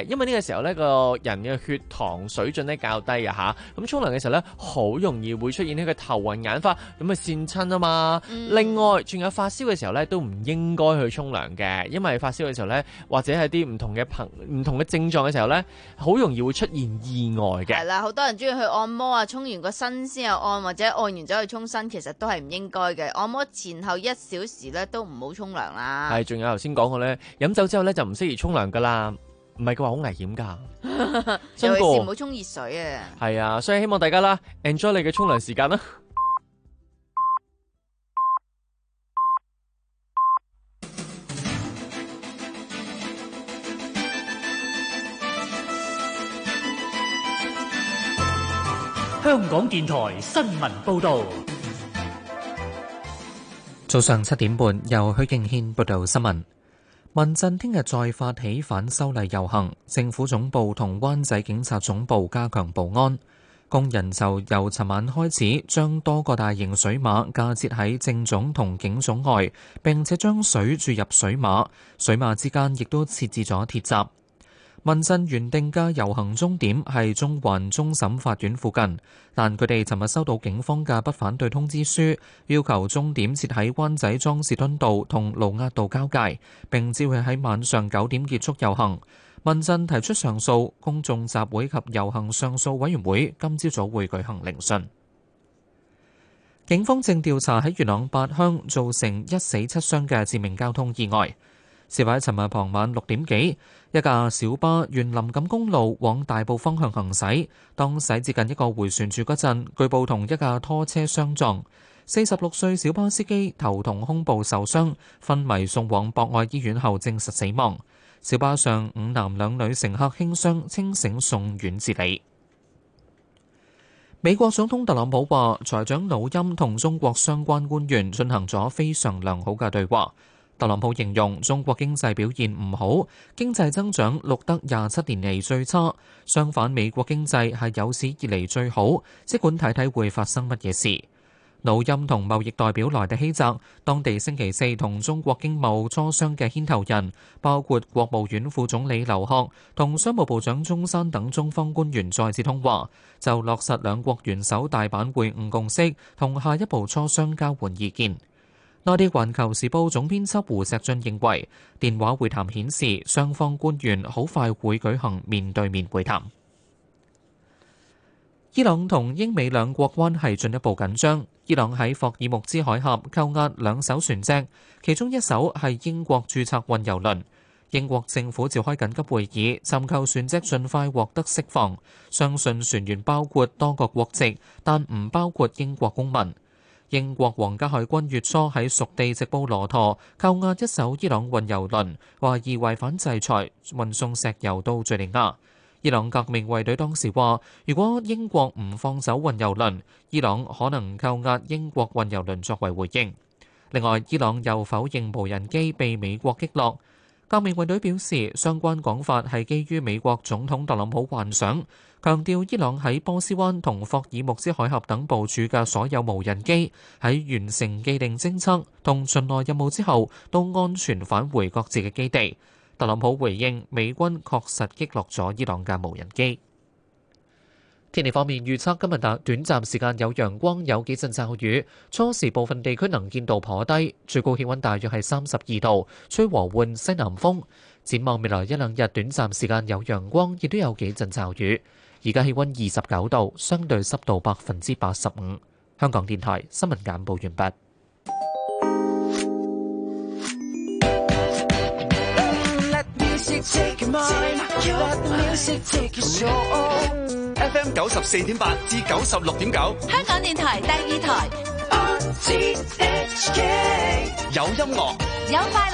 因為呢個時候呢個人嘅血糖水準呢較低啊嚇，咁沖涼嘅時候呢，好容易會出現呢個頭暈眼花，咁啊跣親啊嘛。嗯、另外仲有發燒嘅時候呢，都唔應該去沖涼嘅，因為發燒嘅時候呢，或者係啲唔同嘅朋唔同嘅症狀嘅時候呢，好容易會出現意外嘅。 係啦，好多人中意去按摩啊，沖完個身先有按，或者按完走去沖身，其實都係唔應該嘅。按摩前後一小時呢，都唔好沖涼啦。 係，仲有頭先講過呢，飲酒之後呢，就唔適宜沖涼噶啦。唔係嘅話好危險㗎， 尤其是唔好沖熱水啊！ 係啊，所以希望大家啦 enjoy 你嘅沖涼時間啦。 香港電台新聞報導， 早上七點半，由許敬軒報導新聞。民陣聽日再發起反修例遊行，政府總部同灣仔警察總部加強保安。工人就由尋晚開始將多個大型水馬架設喺政總同警總外，並且將水注入水馬，水馬之間亦都設置咗鐵閘。民陣原定嘅遊行終點係中環終審法院附近，但佢哋尋日收到警方嘅不反對通知書，要求終點設喺灣仔莊士敦道同盧押道交界，並只會喺晚上九點結束遊行。民陣提出上訴，公眾集會及遊行上訴委員會今朝早會舉行聆訊。警方正調查喺元朗八鄉造成一死七傷嘅致命交通意外。事發喺尋日傍晚六點幾，一架小巴沿林錦公路往大埔方向行駛，當駛至近一個迴旋處嗰陣，據報同一架拖車相撞。四十六歲小巴司機頭同胸部受傷，昏迷送往博愛醫院後證實死亡。小巴上五男兩女乘客輕傷，清醒送院治理。美國總統特朗普話，財長努欽同中國相關官員進行咗非常良好嘅對話。特朗普形容中國經濟表現唔好，經濟增長錄得廿七年嚟最差。相反，美國經濟係有史以嚟最好，即管睇睇會發生乜嘢事。努欽同貿易代表萊特希澤當地星期四同中國經貿磋商嘅牽頭人，包括國務院副總理劉鶴同商務部長鐘山等中方官員再次通話，就落實兩國元首大阪會晤共識同下一步磋商交換意見。內地環球時報總編輯胡錫進認為，電話會談顯示雙方官員好快會舉行面對面會談。伊朗同英美兩國關係進一步緊張，伊朗喺霍爾木茲海峽扣押兩艘船隻，其中一艘係英國註冊運油輪。英國政府召開緊急會議，尋求船隻盡快獲得釋放，相信船員包括多個國籍，但唔包括英國公民。英國皇家海軍月初喺屬地直布羅陀扣押一艘伊朗運油輪，懷疑違反制裁，運送石油到敘利亞。伊朗革命衛隊當時話，如果英國唔放走運油輪，伊朗可能扣押英國運油輪作為回應。另外，伊朗又否認無人機被美國擊落。革命衛隊表示，相關講法係基於美國總統特朗普幻想，強調伊朗喺波斯灣同霍爾木茲海峽等部署嘅所有無人機，喺完成既定偵測同巡邏任務之後，都安全返回各自嘅基地。特朗普回應，美軍確實擊落咗伊朗嘅無人機。天氣方面預測，今日短暫時間有陽光，有幾陣驟雨，初時部分地區能見度頗低，最高氣溫大約係三十二度，吹和緩西南風。展望未來一兩日，短暫時間有陽光，亦都有幾陣驟雨。而家氣溫二十九度，相對濕度百分之八十五。香港電台新聞簡報完畢。 F M 九十四點八至九十六點九， 香港電台第二台。 有音樂， 有快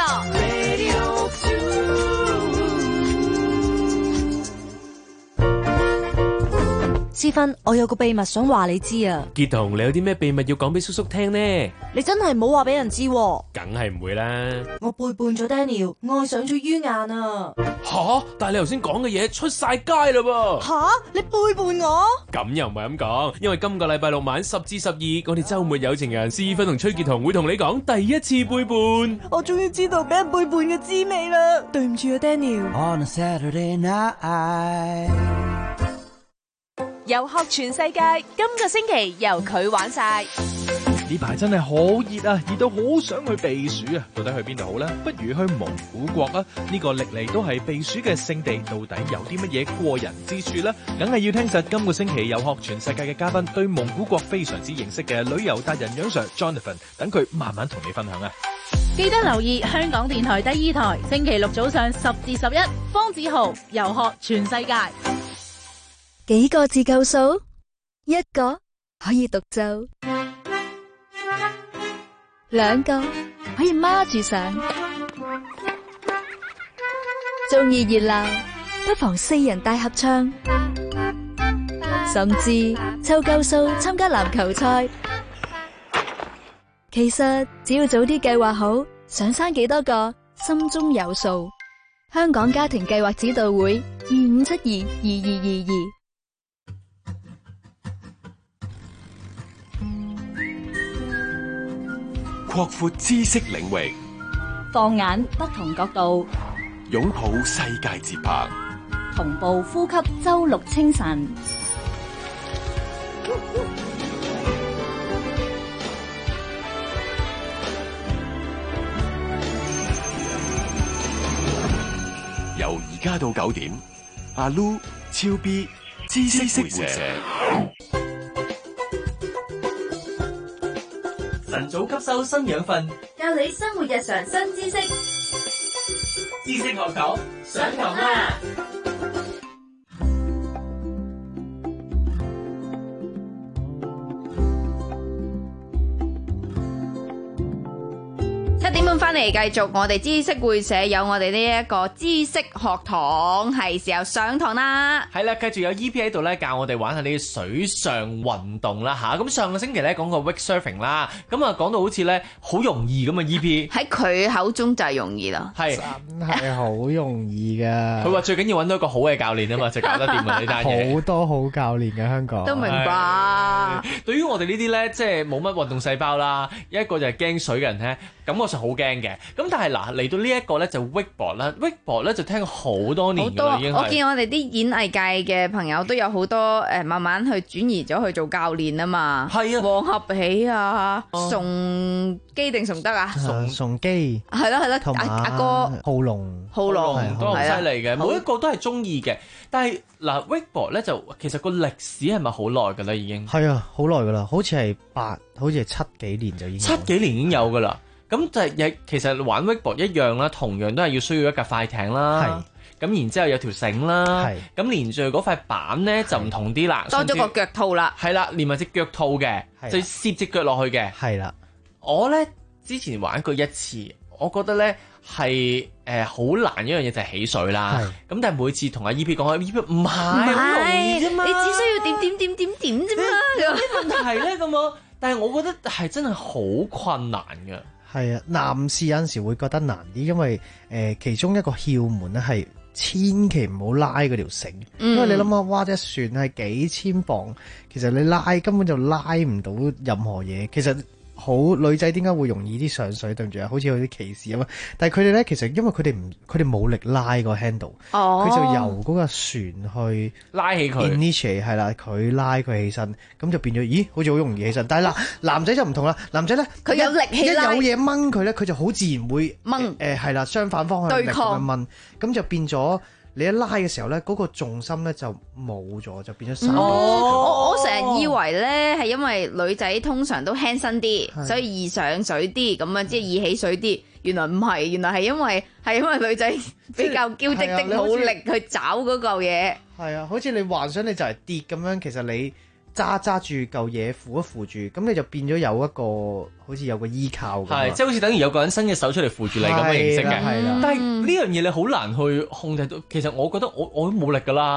樂。 思芬，我有個秘密想話你知啊！ 傑彤，你有啲咩秘密要講俾叔叔聽呢？ 你真係唔好話俾人知喎。 梗係唔會啦！ 我背叛咗 Daniel，愛上咗于晏啊！ 吓！但係你頭先講嘅嘢出晒街啦噃！ 吓！你背叛我？ 咁又唔係咁講，因為今個禮拜六晚十至十二，我哋週末有情人思芬同崔傑彤會同你講第一次背叛。 我終於知道俾人背叛嘅滋味啦！對唔住啊 Daniel。 On a Saturday night。 遊學全世界，今個星期由佢玩晒。 呢排真係好熱啊，熱到好想去避暑啊！到底去邊度好呢？不如去蒙古國啊！呢個歷嚟都係避暑嘅聖地，到底有啲乜嘢過人之處呢？梗係要聽實今個星期遊學全世界嘅嘉賓對蒙古國非常之認識嘅旅遊達人楊 Sir Jonathan， 等佢慢慢同你分享啊！ 記得留意香港電台第二台，星期六早上十至十一，方子豪遊學全世界。 幾個字夠數？一個可以獨奏，兩個可以孖住上。鍾意熱鬧，不妨四人大合唱，甚至湊夠數參加籃球賽。其實只要早啲計劃好，想生幾多個，心中有數。香港家庭計劃指導會二五七二二二二二。 擴闊知識領域， 放眼不同角度， 擁抱世界節拍， 同步呼吸周六清晨。 由而家到九點，阿 Lu、超 B、知識會社。 晨早吸收新養分， 教你生活日常新知識。 知識學堂上堂啦！ 七點半翻嚟，繼續我哋知識會社，有我哋呢一個知識學堂，係時候上堂啦。 係啦，繼續有 E P 喺度咧教我哋玩下呢啲水上運動啦吓。咁上個星期咧講過 wake surfing 啦，咁啊講到好似咧好容易咁啊 E P 喺佢口中就係容易啦， 係真係好容易噶。 佢話最緊要揾到一個好嘅教練啊嘛，就搞得掂啊呢單嘢。 好多好教練嘅香港都明白。 對於我哋呢啲咧，即係冇乜運動細胞啦，一個就係驚水嘅人咧，感覺上好驚嘅。咁但係嗱嚟到呢一個咧就 wakeboard 啦 ，wakeboard 咧就聽好多年㗎啦已經係。 我見我哋啲演藝界嘅朋友都有好多誒，慢慢去轉移咗去做教練啊嘛。 係啊， 黃合喜啊，崇基定崇德啊， 崇崇基係咯係咯，阿阿哥浩龍， 浩龍都好犀利嘅，每一個都係中意嘅。但係嗱 wakeboard 咧就其實個歷史係咪好耐㗎啦已經？ 係啊，好耐㗎啦，好似係八，好似係七幾年就已經。 七幾年已經有㗎啦。咁就係其實玩 wakeboard 一樣啦，同樣都係要需要一架快艇啦，咁然之後有條繩啦，咁連住嗰塊板咧就唔同啲啦， 多咗個腳套啦， 係啦，連埋隻腳套嘅，就攝隻腳落去嘅， 係啦。 我咧之前玩過一次，我覺得咧係誒好難一樣嘢就係起水啦，咁但係每次同阿 E P 講，阿 E P 唔係好容易啫嘛， 你只需要點點點點點啫嘛， 有啲問題咧咁樣，但係我覺得係真係好困難嘅。 係啊，男士有陣時會覺得難啲，因為誒、呃、其中一個竅門咧係千祈唔好拉嗰條繩，嗯、因為你諗下，哇隻船係幾千磅，其實你拉根本就拉唔到任何嘢，其實。好女仔點解會容易啲上水？對唔住啊，好似有啲歧視咁啊！但係佢哋咧，其實因為佢哋唔，佢哋冇力拉個 handle，佢、哦、就由嗰個船去拉起佢 initiate 係啦，佢拉佢起身，咁就變咗，咦，好似好容易起身。但係嗱，男仔就唔同啦，男仔咧佢有力氣拉， 一有嘢掹佢咧，佢就好自然會掹誒係啦，相反方向力咁樣掹，咁就變咗。你一拉嘅時候咧，嗰、那個重心咧就冇咗，就變咗三。 哦，我我成日以為咧係因為女仔通常都輕身啲，所以易上水啲，咁啊即係易起水啲。原來唔係，原來係因為係因為女仔比較嬌滴滴，冇力去找嗰嚿嘢。 係啊，好似你幻想你就係跌咁樣，其實你。揸揸住嚿嘢扶一扶住，咁你就變咗有一個好似有個依靠咁。係， 即係好似等於有個人伸隻手出嚟扶住你咁嘅形式嘅。係啦，但係呢樣嘢你好難去控制到。其實我覺得我我都冇力㗎啦。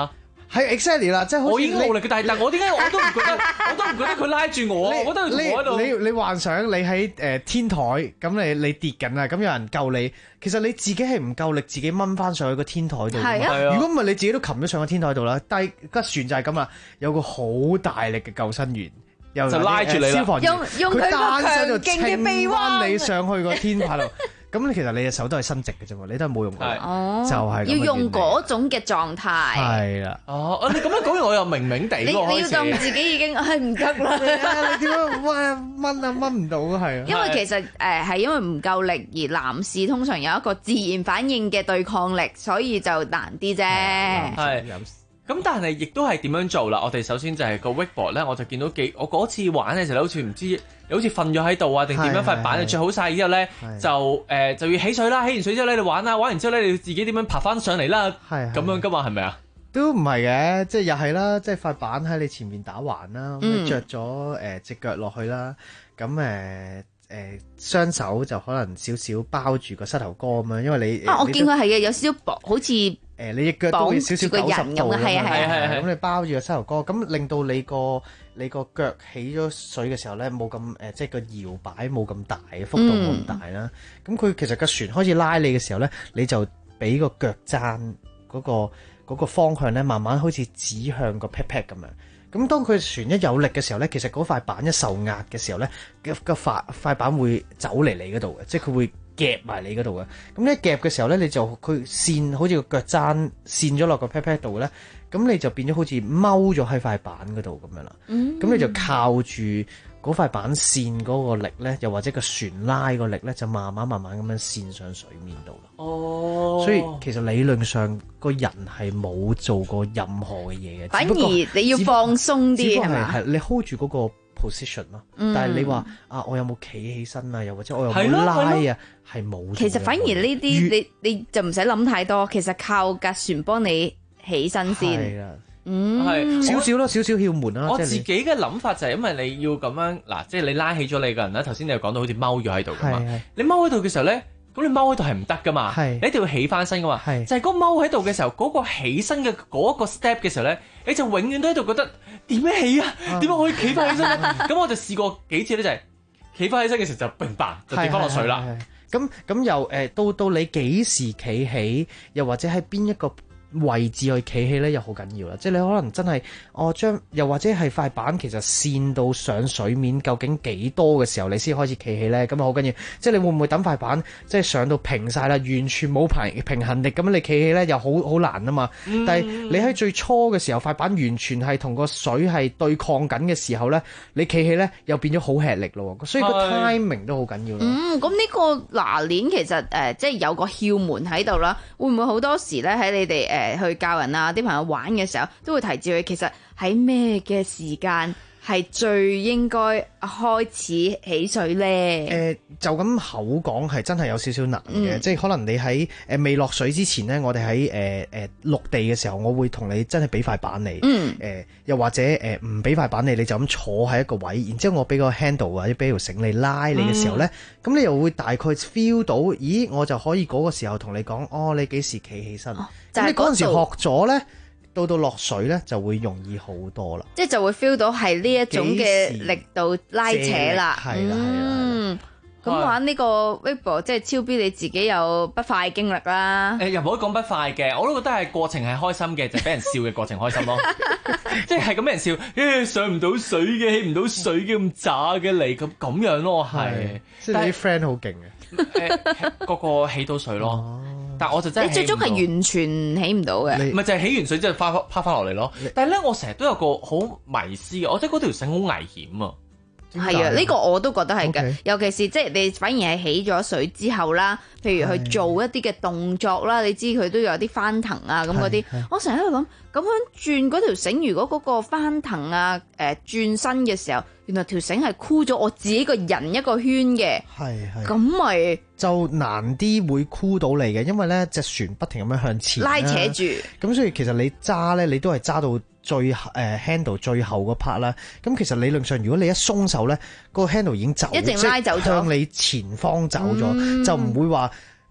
係 exactly 啦，即係好似我已經冇力嘅，但係但係我點解我都唔覺得，我都唔覺得佢拉住我，我覺得佢同我喺度。 你你你幻想你喺誒天台，咁你你跌緊啊，咁有人救你，其實你自己係唔夠力，自己掹翻上去個天台度。 係啊， 如果唔係你自己都擒咗上個天台度啦，但係架船就係咁啦，有個好大力嘅救生員。 就拉住你啦， 消防員用佢單手就強勁嘅臂彎你上去個天台度。咁其實你隻手都係伸直嘅啫喎，你都係冇用過，就係要用嗰種嘅狀態。 係啦， 哦，你咁樣講完我又明明地。 你你要當自己已經係唔得啦， 你點樣哇掹啊掹唔到啊係啊。 因為其實誒係因為唔夠力，而男士通常有一個自然反應嘅對抗力，所以就難啲啫。 係。咁但係亦都係點樣做啦？我哋首先就係個 wakeboard 咧，我就見到幾，我嗰次玩嘅時候好似唔知，好似瞓咗喺度啊，定點樣塊板就着好晒之後咧，就誒、呃、就要起水啦，起完水之後咧你玩啦，玩完之後咧你要自己點樣爬翻上嚟啦，咁樣噶嘛係咪啊？ 都唔係嘅，即係又係啦，即係塊板喺你前面打橫啦，咁、嗯、你着咗誒隻腳落去啦，咁誒。誒、呃、雙手就可能少少包住個膝頭哥咁樣，因為你啊，我見佢係嘅，有少少薄，好似誒、 呃、你隻腳都會少少九十度咁樣， 係係係咁你包住個膝頭哥，咁令到你個你個腳起咗水嘅時候咧，冇咁誒，即係個搖擺冇咁大，幅度冇咁大啦。咁、嗯、佢其實個船開始拉你嘅時候咧，你就俾個腳踭嗰個嗰個方向咧，慢慢好似指向個 pat pat 咁樣。咁當佢船一有力嘅時候咧，其實嗰塊板一受壓嘅時候咧，個個塊塊板會走嚟你嗰度嘅，即係佢會夾埋你嗰度嘅。咁一夾嘅時候咧，你就佢跣好似個腳踭跣咗落個 pat pat 度咧，咁你就變咗好似踎咗喺塊板嗰度咁樣啦。咁、嗯、你就靠住嗰塊板跣嗰個力咧，又或者個船拉個力咧，就慢慢慢慢咁樣跣上水面度啦。哦，所以其實理論上個人係冇做過任何嘅嘢嘅， 反而你要放鬆啲係嘛？ 係你 hold 住嗰個 position 咯、嗯，但係你話啊，我有冇企起身啊？又或者我有冇拉啊？係冇。 其實反而呢啲你你就唔使諗太多，其實靠架船幫你起身先。係啦。嗯， 係少少咯，少少竅門啦。 我自己嘅諗法就係因為你要咁樣嗱，即係你拉起咗你個人啦。頭先你又講到好似踎咗喺度噶嘛，你踎喺度嘅時候咧，咁你踎喺度係唔得噶嘛，你一定要起翻身噶嘛。就係嗰踎喺度嘅時候，嗰、嗰個起身嘅嗰個 step 嘅時候咧，你就永遠都喺度覺得點樣起啊？點樣可以企翻起身咧？咁我就試過幾次咧，就係企翻起身嘅時候就砰砰就跌翻落水啦。 咁咁又誒到到你幾時企起，又或者喺邊一個位置去企起咧，又好緊要啦。即係你可能真係我將，又或者係塊板其實跣到上水面，究竟幾多嘅時候你先開始企起咧？咁啊好緊要。即係你會唔會等塊板即係上到平晒啦，完全冇平平衡力咁樣你企起咧，又好好難啊嘛。嗯、但係你喺最初嘅時候，塊板完全係同個水係對抗緊嘅時候咧，你企起咧又變咗好吃力咯。所以個 timing 都好緊要咯。 嗯，咁呢個拿鏈其實誒、呃、即係有個竅門喺度啦。會唔會好多時咧喺你哋誒？呃去教人啊，啲朋友玩嘅時候都會提示佢，其實喺咩嘅時間係最應該開始起水咧？誒、 呃，就咁口講係真係有少少難嘅、嗯，即係可能你喺誒未落水之前咧，我哋喺誒誒陸地嘅時候，我會同你真係俾塊板你，誒、嗯呃、又或者誒唔俾塊板你，你就咁坐喺一個位，然之後我俾個 handle 或者俾條繩你拉你嘅時候咧，咁、嗯、你又會大概 feel 到，咦，我就可以嗰個時候同你講，哦，你幾時企起身？咁、哦、你嗰陣時學咗咧。到到落水咧就會容易好多啦， 即係就會 feel 到係呢一種嘅力度拉扯啦。 係啦， 嗯，咁玩呢個 wakeboard 即係超 B 你自己有不快經歷啦。 誒、呃，又唔可以講不快嘅，我都覺得係過程係開心嘅，就係、是、俾人笑嘅過程開心咯。即係咁俾人笑，誒、欸、上唔到水嘅，起唔到水嘅咁渣嘅嚟，咁咁樣咯，係。 即係你啲 friend 好勁嘅， 誒個個起到水咯。哦，但我就真係你最終係完全起唔到嘅， 唔係就係起完水之後翻趴翻落嚟咯。但係咧，我成日都有個好迷思嘅，我覺得嗰條繩好危險啊。 係啊，呢、呢個我都覺得係嘅，okay. 尤其是即係你反而係起咗水之後啦，譬如去做一啲嘅動作啦，你知佢都有啲翻騰啊咁嗰啲。我成日喺度諗，咁樣轉嗰條繩，如果嗰個翻騰啊誒、呃、轉身嘅時候，原來條繩係箍咗我自己個人一個圈嘅， 係係， 咁咪就難啲會箍到你嘅，因為咧隻船不停咁樣向前拉扯住， 咁所以其實你揸咧，你都係揸到最誒、呃、handle 最後嗰 part 啦。咁其實理論上，如果你一鬆手咧，個 handle 已經走， 一定拉走咗， 向你前方走咗、嗯，就唔會話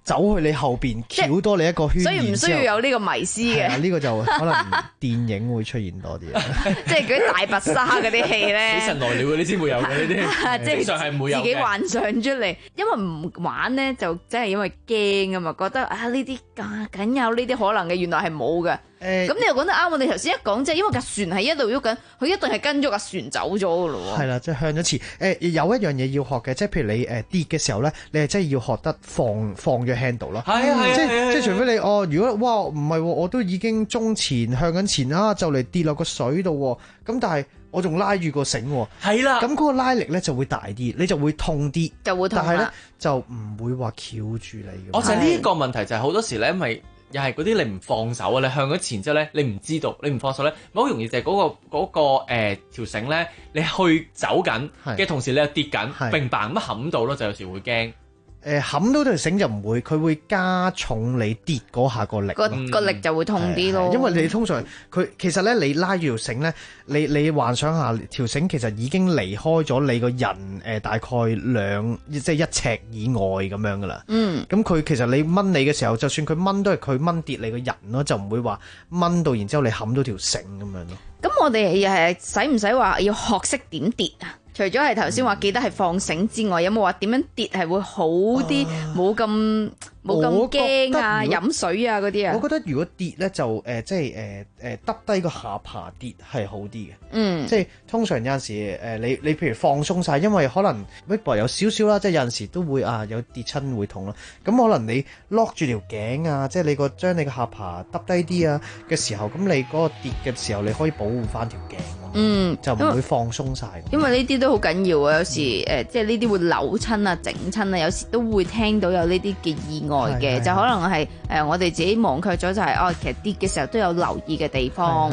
走去你後邊繞多你一個圈， 所以唔需要有呢個迷思嘅。 呢、呢個就可能電影會出現多啲， 即係嗰啲大白鯊嗰啲戲咧， 死神來了嗰啲先會有嘅呢啲， 即係正常係唔會有嘅。 自己幻想出嚟，因為唔玩咧就真係因為驚啊嘛，覺得啊呢啲梗有呢啲可能嘅，原來係冇嘅。咁、欸、你又講得啱，我哋頭先一講即係因為架船係一路喐緊，佢一定係跟咗架船走咗嘅咯喎。 係啦，即係向咗前。誒、呃、有一樣嘢要學嘅，即係譬如你誒、呃、跌嘅時候咧，你係真係要學得放放咗 handle 咯。係啊係即係即係除非你哦，如果哇唔係、哦，我都已經中前向緊前啦，就嚟跌落個水度，咁但係我仲拉住個繩。係啦。咁嗰個拉力咧就會大啲，你就會痛啲。就會痛。但係咧就唔會話翹住你。 我就係呢個問題，就係好多時咧，因為。又係嗰啲你唔放手啊！你向咗前之後咧，你唔知道，你唔放手咧，好容易就係嗰、嗰個嗰、嗰個誒、呃、條繩咧，你去走緊嘅同時你又跌緊，並白咁冚到咯，就有時會驚。 誒冚到條繩就唔會，佢會加重你跌嗰下個力， 個個力就會痛啲咯。 因為你通常佢其實咧，你拉住條繩咧，你你幻想下條繩其實已經離開咗你個人誒、呃、大概兩即係一尺以外咁樣噶啦。嗯，咁佢其實你掹你嘅時候，就算佢掹都係佢掹跌你個人咯，就唔會話掹到然之後你冚到條繩咁樣咯。 咁我哋又係使唔使話要學識點跌啊？除咗係頭先話記得係放繩之外，有冇話點樣跌係會好啲，冇咁冇咁驚啊？飲水啊嗰啲啊？ 我覺得如果跌咧就誒、呃、即係誒誒耷低個下巴跌係好啲嘅。嗯，即係通常有陣時誒、呃、你你譬如放鬆晒，因為可能 wakeboard 有少少啦，即係有陣時都會啊有跌親會痛啦。咁可能你 lock 住條頸啊，即係你個將你個下巴耷低啲啊嘅時候，咁你嗰個跌嘅時候你可以保護翻條頸。嗯，就唔會放鬆晒。 因為呢啲都好緊要啊，有時誒、呃，即係呢啲會扭親啊、整親啊，有時都會聽到有呢啲嘅意外嘅，就可能係誒、呃、我哋自己忘卻咗，就係、是、哦，其實跌嘅時候都有留意嘅地方。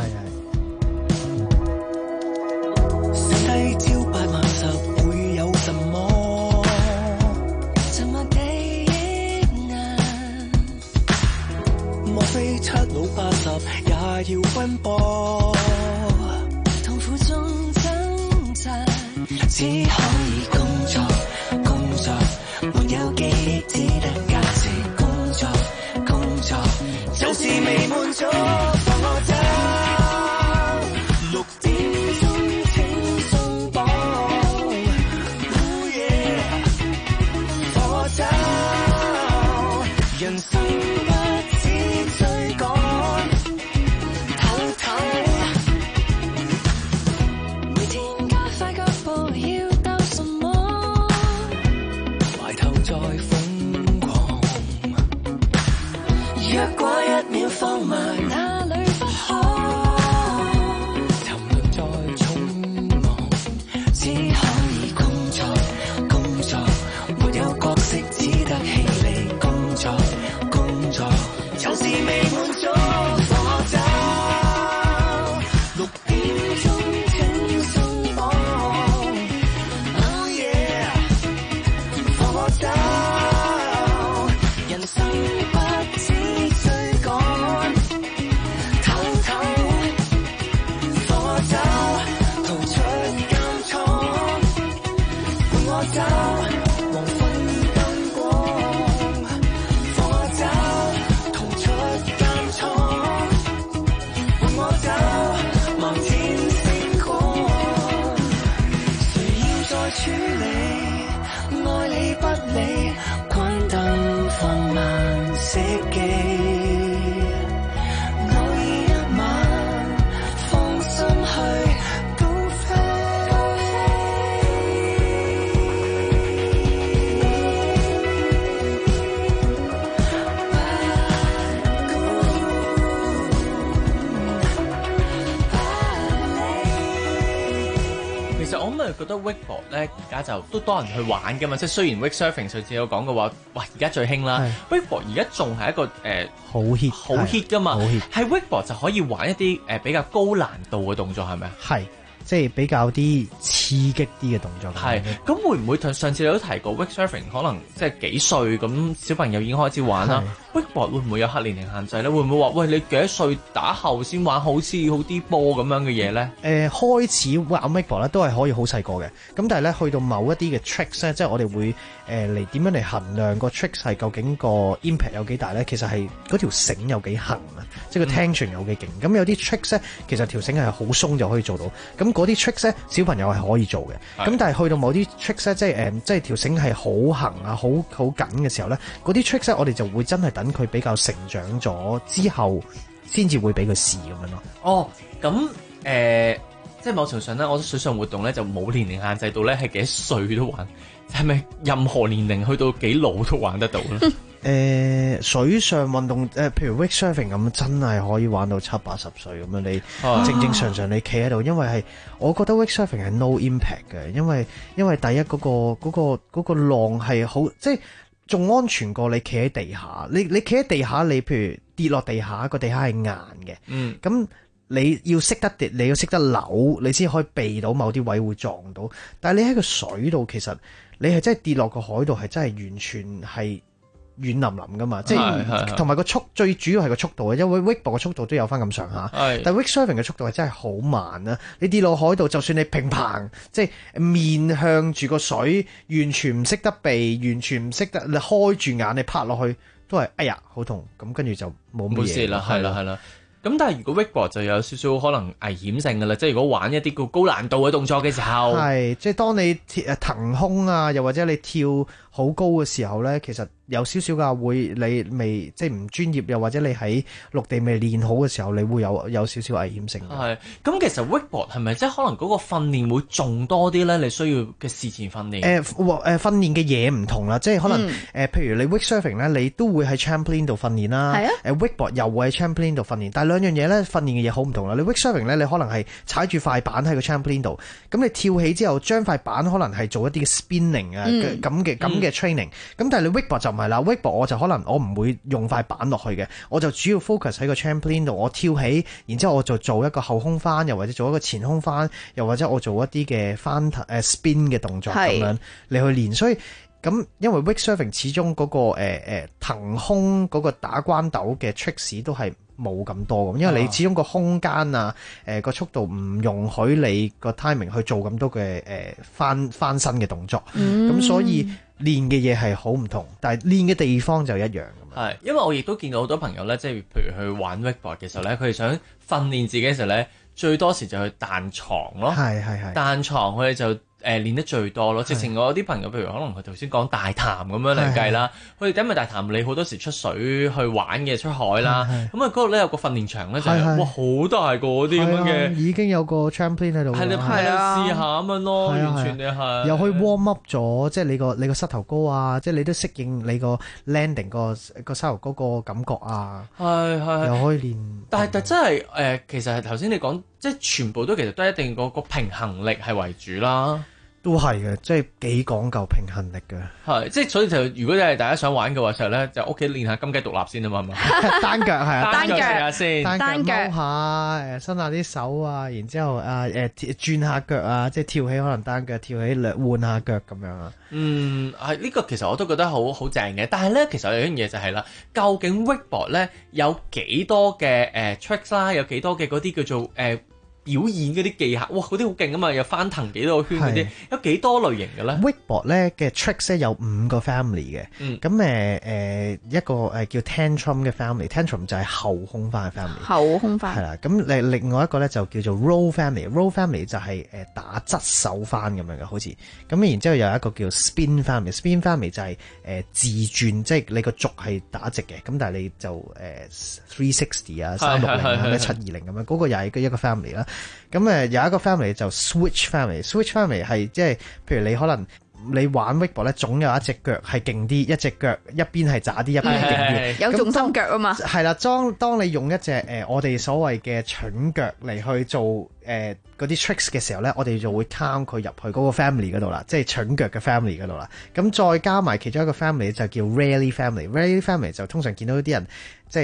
世朝百萬十會有什麼？什麼記憶啊？莫非七老八十也要奔波？只可以工作，工作，沒有記憶，只得價值。工作，工作，就是未滿足，放我走。六點鐘請鬆綁，放我走。人生不止追趕。放慢哪裏不可？沉淪在匆忙，只可以工作，工作，沒有角色，只得氣力。工作，工作，就是未滿足，放我走。六點鐘請鬆綁 ，Oh yeah， 放我走。人生不止追趕。走，黃昏燈光，放我走，逃出監倉，伴我走，漫天星光。誰要再處理？愛理不理，關燈放慢熄機。偶爾一晚，放心去。 我咁啊覺得 wakeboard 咧而家就都多人去玩㗎嘛，即係雖然 wake surfing 上次有講嘅話，哇而家最興啦 wakeboard 而家仲係一個誒好 hit 好 hit 㗎嘛，係 wakeboard 就可以玩一啲誒、呃、比較高難度嘅動作係咪啊？ 係，即係比較啲刺激啲嘅動作。 係，咁會唔會同上次你都提過 wake surfing 可能即係幾歲咁小朋友已經開始玩啦？ wakeboard 會唔會有黑年齡限制咧？會唔會話喂你幾多歲打後先玩好似好啲波咁樣嘅嘢咧？ 誒、呃、開始玩 wakeboard 咧都係可以好細個嘅，咁但係咧去到某一啲嘅 tricks 咧，即係我哋會誒嚟點樣嚟衡量個 tricks 係究竟個 impact 有幾大咧？其實係嗰條繩有幾行啊，即係個 tension 有幾勁。咁、嗯、有啲 tricks 咧，其實條繩係好鬆就可以做到。咁嗰啲 tricks 咧，小朋友係可以做嘅。咁但係去到某啲 tricks 咧，即係誒，即係條繩係好行啊，好好緊嘅時候咧，嗰啲 tricks 咧，我哋就會真係等佢比較成長咗之後，先至會俾佢試咁樣咯。 哦，咁誒、呃，即係某程度上咧，我覺得水上活動咧就冇年齡限制到咧，係幾多歲都玩，係咪任何年齡去到幾老都玩得到咧？ 誒、呃、水上運動誒、呃，譬如 wake surfing 咁，真係可以玩到七八十歲咁樣。你正正常常你企喺度，因為係我覺得 wake surfing 係 no impact 嘅，因為因為第一嗰、嗰個嗰、嗰個嗰個浪係好，即係仲安全過你企喺地下。你你企喺地下，你譬如跌落地下，個地下係硬嘅，嗯，咁你要識得跌，你要識得扭，你先可以避到某啲位會撞到。但係你喺個水度，其實你係真係跌落個海度，係真係完全係軟腍腍噶嘛，即係同埋個速最主要係個速度啊，因為 wakeboard 嘅速度都有翻咁上下，但係 wake surfing 嘅速度係真係好慢啊！你跌落海度，就算你平棚，即係面向住個水，完全唔識得避，完全唔識得你開住眼，你拍落去都係哎呀好痛，咁跟住就冇乜嘢啦，係啦係啦。咁但係如果 wakeboard 就有少少可能危險性㗎啦，即係如果玩一啲個高難度嘅動作嘅時候， 係即係當你誒騰空啊，又或者你跳好高嘅時候咧，其實有少少㗎會你未即係唔專業，又或者你喺陸地未練好嘅時候，你會有有少少危險性。 係咁，其實 wakeboard 係咪即係可能嗰個訓練會仲多啲咧？你需要嘅事前訓練誒誒訓練嘅嘢唔同啦，即係可能誒、嗯呃、譬如你 wake surfing 咧，你都會喺 trampoline 度訓練啦。係啊。誒 wakeboard 又會喺 trampoline 度訓練，但係兩樣嘢咧訓練嘅嘢好唔同啦。你 wake surfing 咧，你可能係踩住塊板喺個 trampoline 度，咁你跳起之後將塊板可能係做一啲 spinning 啊咁嘅咁嘅 training。咁但係你 wakeboard 就唔係啦 ，wakeboard 我就可能我唔會用塊板落去嘅，我就主要 focus 喺個 trampoline 度，我跳起，然之後我就做一個後空翻，又或者做一個前空翻，又或者我做一啲嘅翻誒 spin 嘅動作咁樣你去練。所以咁因為 wake surfing 始終嗰、嗰個誒誒騰空嗰個打關斗嘅 tricks 都係冇咁多咁，因為你始終個空間啊誒個、呃、速度唔容許你個 timing 去做咁多嘅誒、呃、翻翻身嘅動作，咁、嗯、所以練嘅嘢係好唔同，但係練嘅地方就一樣。 係，因為我亦都見到好多朋友咧，即係譬如去玩 wakeboard 嘅時候咧，佢哋想訓練自己嘅時候咧，最多時就去彈床咯， 係係係彈床佢哋就。誒、呃、練得最多咯，直情我有啲朋友，譬如可能佢頭先講大潭咁樣嚟計啦，佢哋因為大潭你好多時出水去玩嘅出海啦，咁啊嗰度咧有個訓練場咧就係、是、哇好大個嗰啲咁樣嘅， 已經有個 trampoline 喺度， 係你係啊試下咁樣咯，完全你係又可以 warm up 咗，即係你個你個膝頭哥啊，即係你都適應你個 landing 個個膝頭哥個感覺啊， 係係又可以練， 但係但真係誒、呃，其實係頭先你講即係全部都其實都一定個個平衡力係為主啦。 都係嘅，即係幾講究平衡力嘅。 係，即係所以就如果係大家想玩嘅話，時候咧就屋企練下金雞獨立先啊嘛，係嘛？ 單腳係啊， 單腳試下先， 單腳踎下，誒伸下啲手啊，然之後啊誒轉下腳啊，即係跳起可能單腳跳起兩換下腳咁樣啊。 嗯，係呢、這個其實我都覺得好好正嘅，但係咧其實有一樣嘢就係、是、啦，究竟 wakeboard 咧有幾多嘅誒、呃、tricks 啦，有幾多嘅嗰啲叫做誒。呃表演嗰啲技巧，哇！嗰啲好勁啊嘛，又翻騰幾多個圈嗰啲，有幾多類型嘅咧 ？wakeboard 咧嘅 tricks 咧有五個 family 嘅，咁誒誒一個誒叫 tantrum 嘅 family，tantrum 就係後空翻嘅 family， 後空翻係啦。咁另另外一個咧就叫做 roll family，roll family 就係誒打側手翻咁樣嘅，好似咁。然之後有一個叫 spin family，spin family 就係誒自轉，即係你個軸係打直嘅，咁但係你就誒 three sixty 啊，三六零啊，咩七二零咁樣，嗰個又係一個 family 啦。咁誒有一個 family 就 switch family，switch family 係即係譬如你可能你玩 wakeboard 咧，總有一隻腳係勁啲，一隻腳一邊係渣啲，一邊係勁啲， 有重心腳啊嘛。 係啦，當當你用一隻誒、呃、我哋所謂嘅蠢腳嚟去做誒嗰啲 tricks 嘅時候咧，我哋就會 count 佢入去嗰個 family 嗰度啦，即係蠢腳嘅 family 嗰度啦。咁再加埋其中一個 family 就叫 rally family，rally family 就通常見到啲人即係。誒、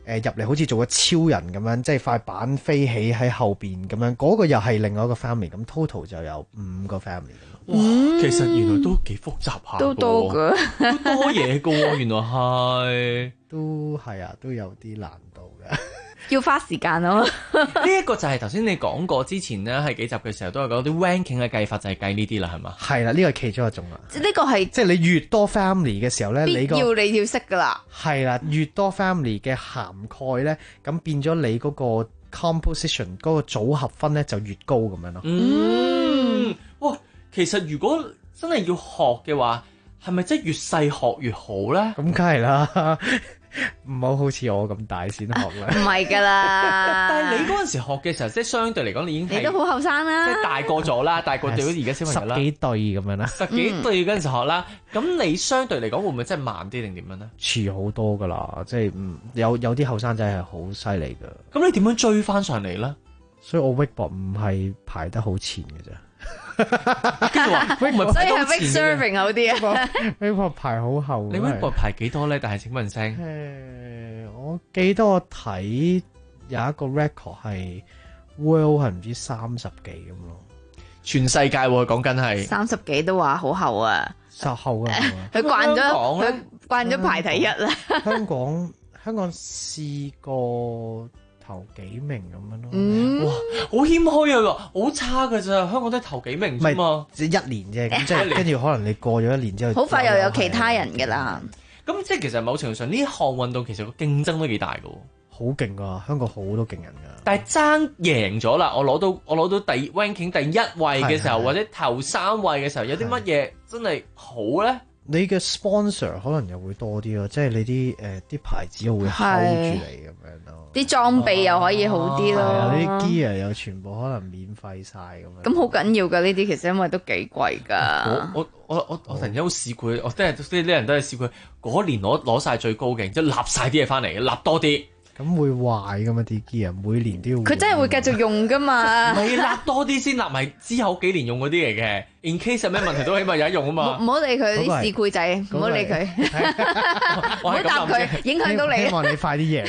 誒入嚟好似做個超人咁樣，即係塊板飛起喺後邊咁樣，嗰、那個又係另外一個 family，咁 total 就有五個 family。 哇，其實原來都幾複雜下， 都多㗎， 都多嘢㗎喎，原來係， 都係啊，都有啲難度嘅。 要花時間咯。 呢一個就係頭先你講過之前咧，係幾集嘅時候都係講啲 ranking 嘅計法，就係計呢啲啦，係嘛？ 係啦，呢個係其中一種啦。 呢個係即係你越多 family 嘅時候咧，你個要你要識噶啦。 係啦，越多 family 嘅涵蓋咧，咁變咗你嗰個 composition 嗰個組合分咧就越高咁樣咯。 嗯，哇，其實如果真係要學嘅話，係咪真係越細學越好咧？ 咁梗係啦。唔好好似我咁大先學啦， 唔係噶啦。 但係你嗰陣時學嘅時候，即係相對嚟講，你已經你都好後生啦， 即係大個咗啦，大個對咗而家小朋友啦， 十幾對咁樣啦， 十幾對嗰陣時學啦。咁、嗯、你相對嚟講會唔會真係慢啲定點樣咧？ 遲好多噶啦，即係唔有有啲後生仔係好犀利噶。 咁你點樣追翻上嚟咧？ 所以我 Wakeboard 唔係排得好前嘅啫。 跟住話，所以係 Wake Surfing 好啲啊 Wakeboard 排好後。 你 Wakeboard 排幾多咧？但係請問聲， 誒，我記得我睇有一個 record 係 World 係唔知三十幾咁咯， 全世界喎講緊係三十幾都話好後啊， 實後啊！ 佢慣咗，佢慣咗排第一啦。 香港香港試過頭幾名咁樣咯， 嗯、 哇，好謙虛啊，好差㗎咋，香港都係頭幾名啫嘛， 即係一年啫，咁即係跟住可能你過咗一年之後， 好快又有其他人㗎啦。 咁即係其實某程度上呢項運動其實個競爭都幾大㗎喎， 好勁啊！香港好多勁人㗎， 但係爭贏咗啦，我攞到我攞到第 ranking 第一位嘅時候，或者頭三位嘅時候，有啲乜嘢真係好咧？ 你嘅 sponsor 可能又會多啲咯，即係你啲誒啲牌子會 hold 住你咁樣咯， 啲裝備又可以好啲咯， 啊、你啲 gear 又全部可能免費晒咁樣。 咁好緊要㗎呢啲，其實因為都幾貴㗎。 我我我我我突然間好試佢，我真係啲啲人都係試佢嗰年攞攞曬最高嘅，即係立晒啲嘢翻嚟，立多啲。 咁會壞噶嘛啲 gear，每年都要。 佢真係會繼續用噶嘛？ 咪立多啲先，立埋之後幾年用嗰啲嚟嘅。In case 有咩問題都起碼有得用啊嘛。 唔好理佢啲市儈仔，唔好理佢，唔好答佢，影響到你。 希望你快啲贏。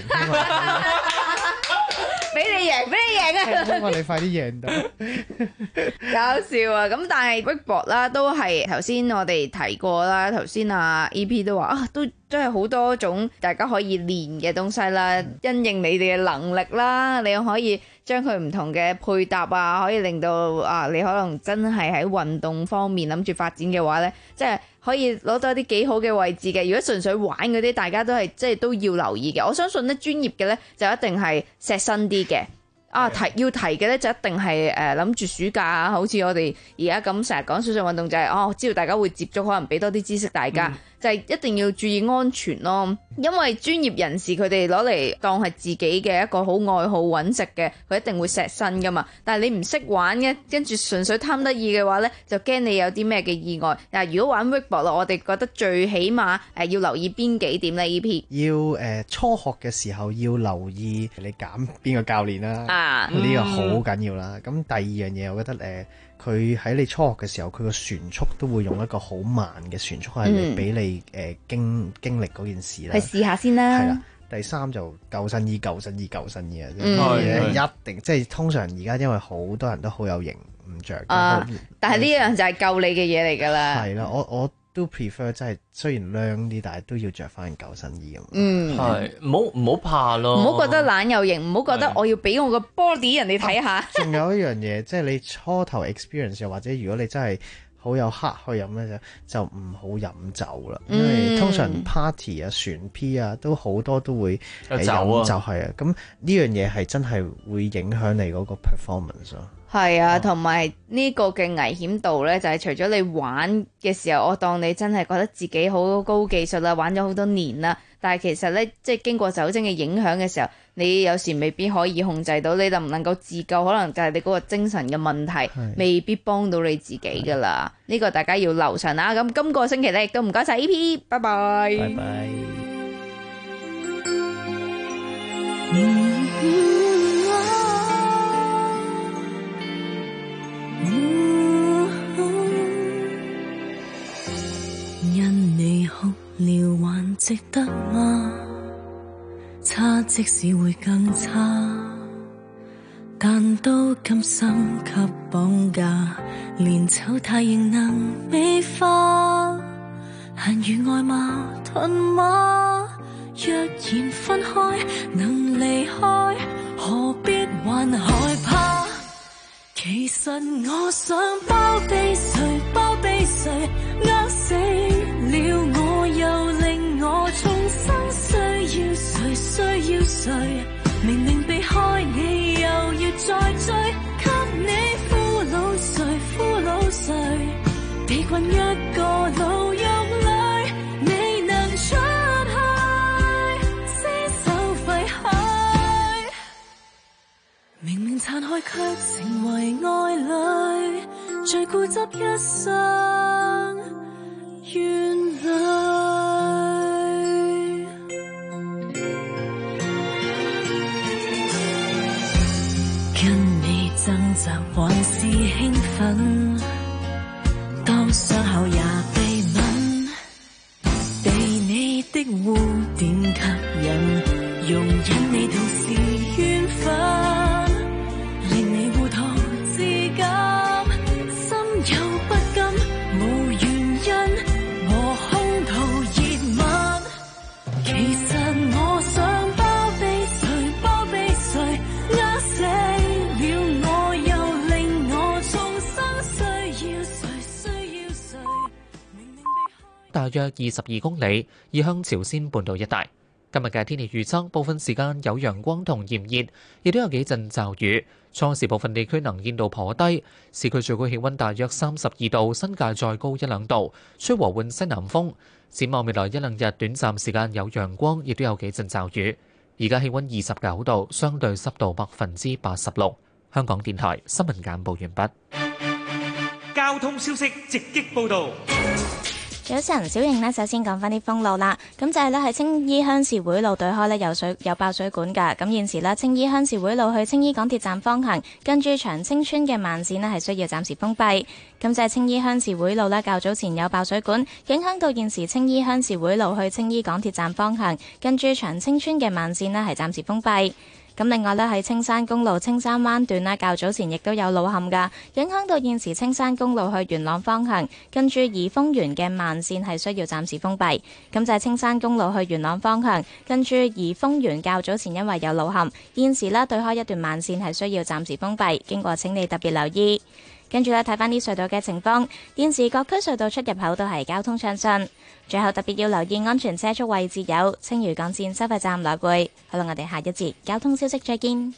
俾你贏，俾你贏啊！ 希望你快啲贏到。 搞笑啊！咁但係 Wakeboard 啦，都係頭先我哋提過啦。頭先啊 E P 都話啊，都真係好多種大家可以練嘅東西啦。因應你哋嘅能力啦，你又可以將佢唔同嘅配搭啊，可以令到啊你可能真係喺運動方面諗住發展嘅話咧，即係可以攞到一啲幾好嘅位置嘅。如果純粹玩嗰啲，大家都係即係都要留意嘅。我相信咧專業嘅咧就一定係錫身啲嘅。啊提要提嘅咧就一定係誒諗住暑假啊，好似我哋而家咁成日講水上運動就係、是、哦，知道大家會接觸，可能俾多啲知識大家，嗯、就係一定要注意安全咯。因為專業人士佢哋攞嚟當係自己嘅一個好愛好揾食嘅，佢一定會錫身噶嘛。但係你唔識玩嘅，跟住純粹貪得意嘅話咧，就驚你有啲咩嘅意外。嗱，如果玩 Wakeboard 咯，我哋覺得最起碼誒要留意邊幾點咧 ？E P 要誒、呃、初學嘅時候要留意你揀邊個教練啦。 啊呢、嗯、個好緊要啦。咁第二樣嘢，我覺得誒，佢、呃、喺你初學嘅時候，佢個船速都會用一個好慢嘅船速，係嚟俾你誒、呃、經經歷嗰件事啦。 去試下先啦。 係啦。第三就救生衣、救生衣、救生衣啊！ 嗯、 一定即係通常而家因為好多人都好有型唔着。 啊！但係呢樣就係救你嘅嘢嚟㗎啦。 係啦，我我。都 prefer 真係雖然涼啲，但係都要着翻救生衣咁。 嗯， 係唔好唔好怕咯， 唔好覺得懶又型，唔好覺得我要俾我個 body 人哋睇下。 仲、啊、有一樣嘢，即係你初頭 experience 又或者如果你真係好有黑去飲咧，就唔好飲酒啦。因為通常 party 啊、船 P 啊都好多都會飲酒係啊。咁呢樣嘢係真係會影響你嗰個 performance 咯。 係啊，同埋呢個嘅危險度呢，就係、是、除咗你玩嘅時候，我當你真係覺得自己好高技術啦，玩咗好多年啦，但係其實呢，即係經過酒精嘅影響嘅時候，你有時未必可以控制到，你能唔能夠自救，可能就係你嗰個精神嘅問題，未必幫到你自己噶啦。呢個大家要留神啊！咁今個星期呢，亦都唔該晒 E P， 拜拜。 拜拜。 因你哭了還值得嗎？ 差，即使會更差，但都甘心給綁架，連醜態仍能美化，閒如愛馬吞馬，若然分開能離開，何必還害怕？其實我想包庇誰，包庇誰，呃死了我，又令我重生，需要誰，需要誰？明明避開你，又要再追，給你俘虜誰，俘虜誰？被困一個牢獄裏，未能出去，廝守廢墟。明明殘害，卻成為愛侶，最固執一生怨侶。跟你掙扎還是興奮，當傷口也被吻，被你的污點吸引，容忍你同是緣分，令你糊塗至今，心有不甘，無原因和空途熱吻。其實我想包庇誰，包庇誰，呃死了我，又令我重生，需要誰，需要誰？ 大約二十二公里，移向朝鮮半島一帶。今日嘅天氣預測，部分時間有陽光同炎熱，亦都有幾陣驟雨。初時部分地區能見度頗低，市區最高氣溫大約三十二度，新界再高一兩度，吹和緩西南風。展望未來一兩日，短暫時間有陽光，亦都有幾陣驟雨。而家氣溫二十九度，相對濕度百分之八十六。香港電台新聞簡報完畢。 交通消息直擊報導。 早晨，小瑩呢，首先講翻啲封路啦。咁就係呢，喺青衣鄉事會路對開呢，有水有爆水管㗎。咁現時呢，青衣鄉事會路去青衣港鐵站方向，跟住長青村嘅慢線呢，係需要暫時封閉。咁就係青衣鄉事會路呢，較早前有爆水管，影響到現時青衣鄉事會路去青衣港鐵站方向，跟住長青村嘅慢線呢，係暫時封閉。咁另外呢，喺青山公路青山灣段呢，較早前亦都有路陷㗎，影響到現時青山公路去元朗方向，跟住怡豐園嘅慢線係需要暫時封閉。咁就係青山公路去元朗方向，跟住怡豐園較早前因為有路陷，現時呢對開一段慢線係需要暫時封閉，經過請你特別留意。跟住咧睇翻啲隧道嘅情況，現時各區隧道出入口都係交通暢順。最後特別要留意安全車速位置有青嶼幹線收費站來回。好啦，我哋下一節交通消息再見。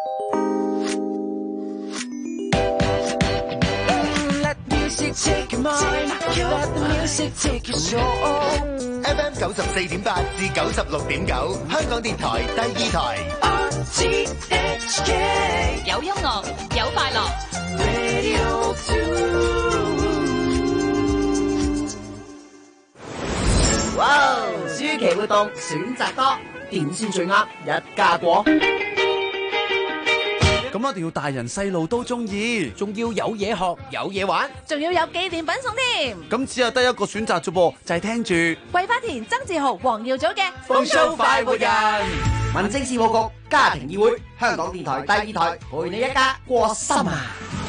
F M 九十四點八至九十六點九，香港電台第二台。R T H K 有音樂，有快樂。 Radio two。 哇！暑期活動選擇多，點先最啱？一家過。 咁一定要大人細路都中意， 仲要有嘢學，有嘢玩， 仲要有紀念品送添。 咁只係得一個選擇啫噃，就係聽住桂花田、曾志豪、黃耀祖嘅《 風騷快活人》。民政事務局家庭議會，香港電台第二台，陪你一家過心啊！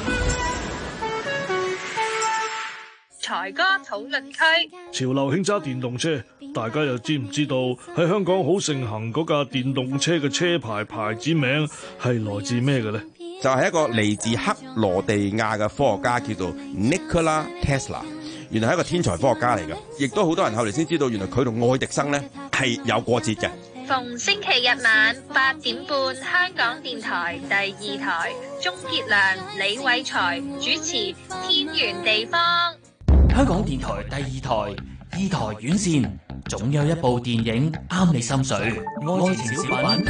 財哥討論區， 潮流興揸電動車，大家又知唔知道喺香港好盛行嗰架電動車嘅車牌牌子名係來自咩嘅呢？ 就係一個嚟自克羅地亞嘅科學家，叫做 Nikola Tesla。原來係一個天才科學家嚟嘅，亦都好多人後嚟先知道，原來佢同愛迪生呢係有過節嘅。 逢星期日晚八點半，香港電台第二台，鍾傑良、李偉才主持《天圓地方》。 香港電台第二台，二台院線，總有一部電影啱你心水。愛情小品，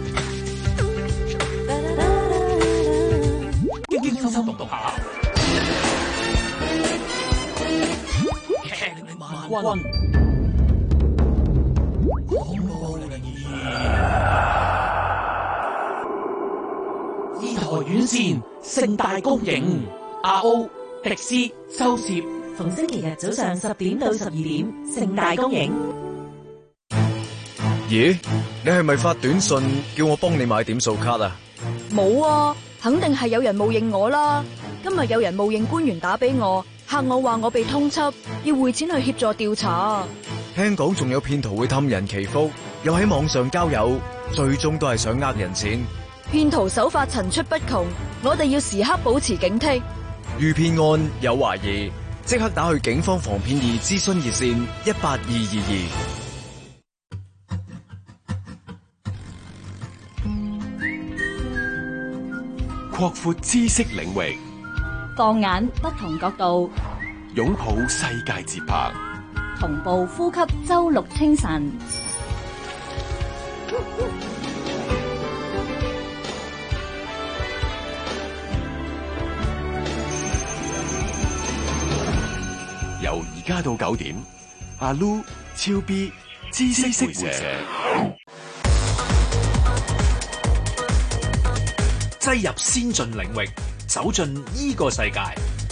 驚心動魄，劇力萬鈞，恐怖靈異。二台院線盛大公映，阿歐、迪斯、周攝。 逢星期日早上十點到十二點，盛大公映。 咦，你係咪發短信叫我幫你買點數卡啊？ 冇啊，肯定係有人冒認我啦。今日有人冒認官員打俾我，嚇我話我被通緝，要匯錢去協助調查。 聽講仲有騙徒會氹人祈福，又喺網上交友，最終都係想呃人錢。 騙徒手法層出不窮，我哋要時刻保持警惕。 遇騙案有懷疑，即刻打去警方防騙易諮詢熱線一八二二二。 擴闊知識領域， 放眼不同角度， 擁抱世界節拍， 同步呼吸周六清晨。 由而家到九點，阿 Lu、超 B、知識回射。 擠入先進領域，走進呢個世界。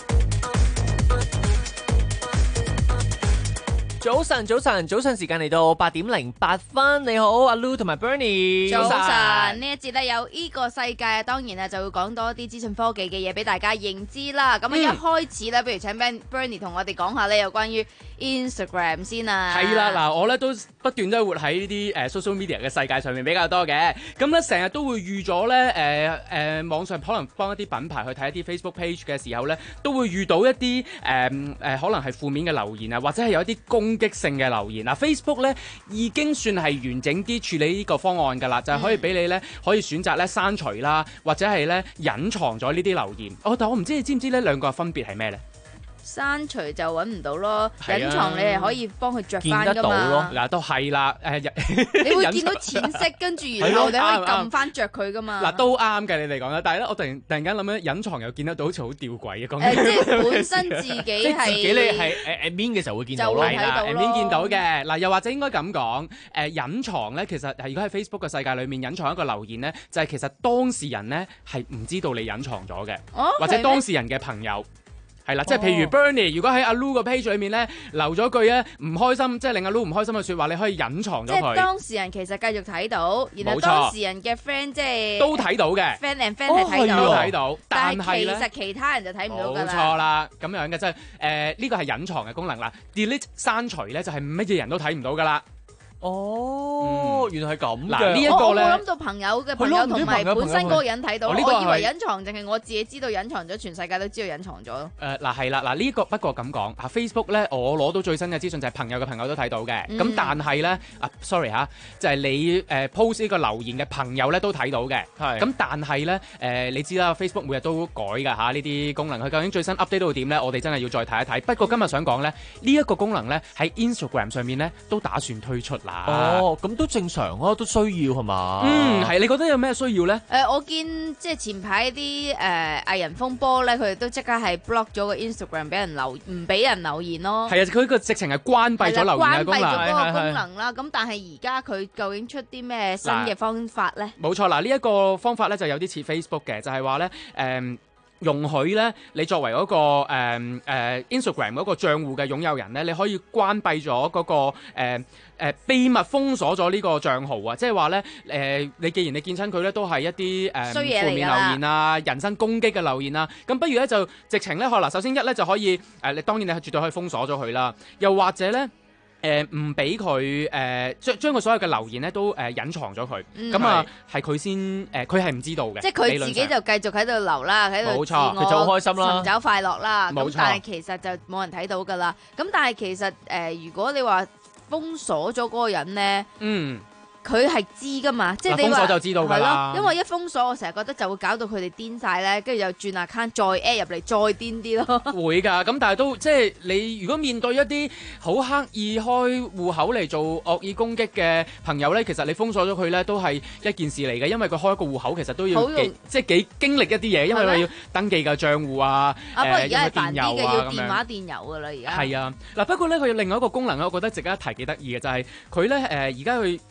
早晨，早晨，早晨，時間嚟到八點零八分。你好，阿 Lu 同埋 Bernie。 早晨，呢一節咧有呢個世界，當然啊就會講多啲資訊科技嘅嘢俾大家認知啦。咁啊、嗯、一開始咧，不如請 Ben Bernie 同我哋講下咧有關於 Instagram 先啊。 係啦，嗱，我咧都不斷都活喺呢啲誒 social media 嘅世界上面比較多嘅。咁咧成日都會預咗咧誒誒網上可能幫一啲品牌去睇一啲 Facebook page 嘅時候咧，都會遇到一啲誒誒可能係負面嘅留言啊，或者係有一啲攻擊性嘅留言。嗱 Facebook 咧已經算係完整啲處理呢個方案㗎啦，就係、是、可以俾你咧可以選擇咧刪除啦，或者係咧隱藏咗呢啲留言。哦，但我唔知你知唔知呢兩個分別係咩咧？ 刪除就揾唔到咯，隱、啊、藏你係可以幫佢着翻噶嘛。 嗱，都係啦，誒， 你會見到淺色，跟住然後你可以撳翻着佢噶嘛。 嗱，都啱嘅，你嚟講啦。但係咧，我突然突然間諗咧，隱藏又見得到，好似好吊詭嘅講。 誒，即係本身自己係自己你係誒誒面嘅時候會見到咯， 係啦，面見到嘅。嗱，又或者應該咁講，誒隱藏咧，其實係如果喺 Facebook 嘅世界裏面隱藏一個留言咧，就係、是、其實當事人咧係唔知道你隱藏咗嘅， 哦、 或者當事人嘅朋友。係啦，即係譬如 Bernie，如果喺阿 Lu 個 page 裏面咧留咗句咧唔開心，即係令阿 Lu 唔開心嘅説話，你可以隱藏咗佢。 即係當事人其實繼續睇到，然後當事人嘅 friend 即係都睇到嘅 friend and friend 係睇到， 都睇到， 但係其實其他人就睇唔到㗎啦。 冇錯啦，咁樣嘅即係誒呢個係隱藏嘅功能啦。Delete 刪除咧就係乜嘢人都睇唔到㗎啦。 哦，嗯、原來係咁嘅。 嗱呢一個咧， 我冇諗到朋友嘅朋友同埋本身嗰個人睇到，我以為隱藏淨係我自己知道隱藏咗，全世界都知道隱藏咗。 誒嗱係啦，嗱呢、這個不過咁講嚇 Facebook 咧，我攞到最新嘅資訊就係朋友嘅朋友都睇到嘅。咁、嗯、但係咧啊，sorry 嚇，就係、是、你誒、呃、post 呢個留言嘅朋友咧都睇到嘅。係。咁但係咧誒，你知啦 ，Facebook 每日都改㗎嚇呢啲功能，佢究竟最新 update 到點咧？我哋真係要再睇一睇。不過今日想講咧，呢、這、一個功能咧喺 Instagram 上面咧都打算推出啦。 哦，咁都正常啊，都需要係嘛？ 嗯，係，你覺得有咩需要咧？誒、 呃，我見即係前排啲誒藝人風波咧，佢哋都即刻係 block 咗個 Instagram 俾人留，唔俾人留言咯。 係啊，佢個直情係關閉咗留言嘅功能。關閉咗嗰個功能啦。咁但係而家佢究竟出啲咩新嘅方法咧？ 冇錯，嗱呢一個方法咧就有啲似 Facebook 嘅，就係話咧誒。嗯容許咧，你作為嗰、那個誒誒、呃呃、Instagram 嗰個賬戶嘅擁有人咧，你可以關閉咗嗰、那個誒誒、呃呃、秘密封鎖咗呢個賬號啊！即係話咧誒，你既然你見親佢咧，都係一啲誒、呃、負面留言啊、人身攻擊嘅留言啊，咁不如咧就直情咧，可能首先一咧就可以誒，你、呃、當然你係絕對可以封鎖咗佢啦，又或者咧。誒唔俾佢誒將將佢所有嘅留言咧都誒、呃、隱藏咗佢，咁、嗯、啊係佢先誒佢係唔知道嘅， 即係佢自己就繼續喺度留啦，喺度自我佢就好開心啦， 尋找快樂啦。 冇錯， 咁但係其實就冇人睇到㗎啦。咁但係其實誒、呃，如果你話封鎖咗嗰個人咧，嗯。佢係知噶嘛，即係你話封鎖就知道㗎啦。 因為一封鎖，我成日覺得就會搞到佢哋癲晒咧，跟住又轉 account 再 add 入嚟，再癲啲咯。 會㗎，咁但係都即係你如果面對一啲好刻意開戶口嚟做惡意攻擊嘅朋友咧，其實你封鎖咗佢咧都係一件事嚟嘅，因為佢開一個戶口其實都要幾即係幾經歷一啲嘢，因為佢要登記嘅賬戶啊， 啊不過而家係煩啲嘅，要電話電郵㗎啦，而家係啊嗱。不過咧佢有另外一個功能咧，我覺得值得一提幾得意嘅就係佢咧誒而家佢即係你知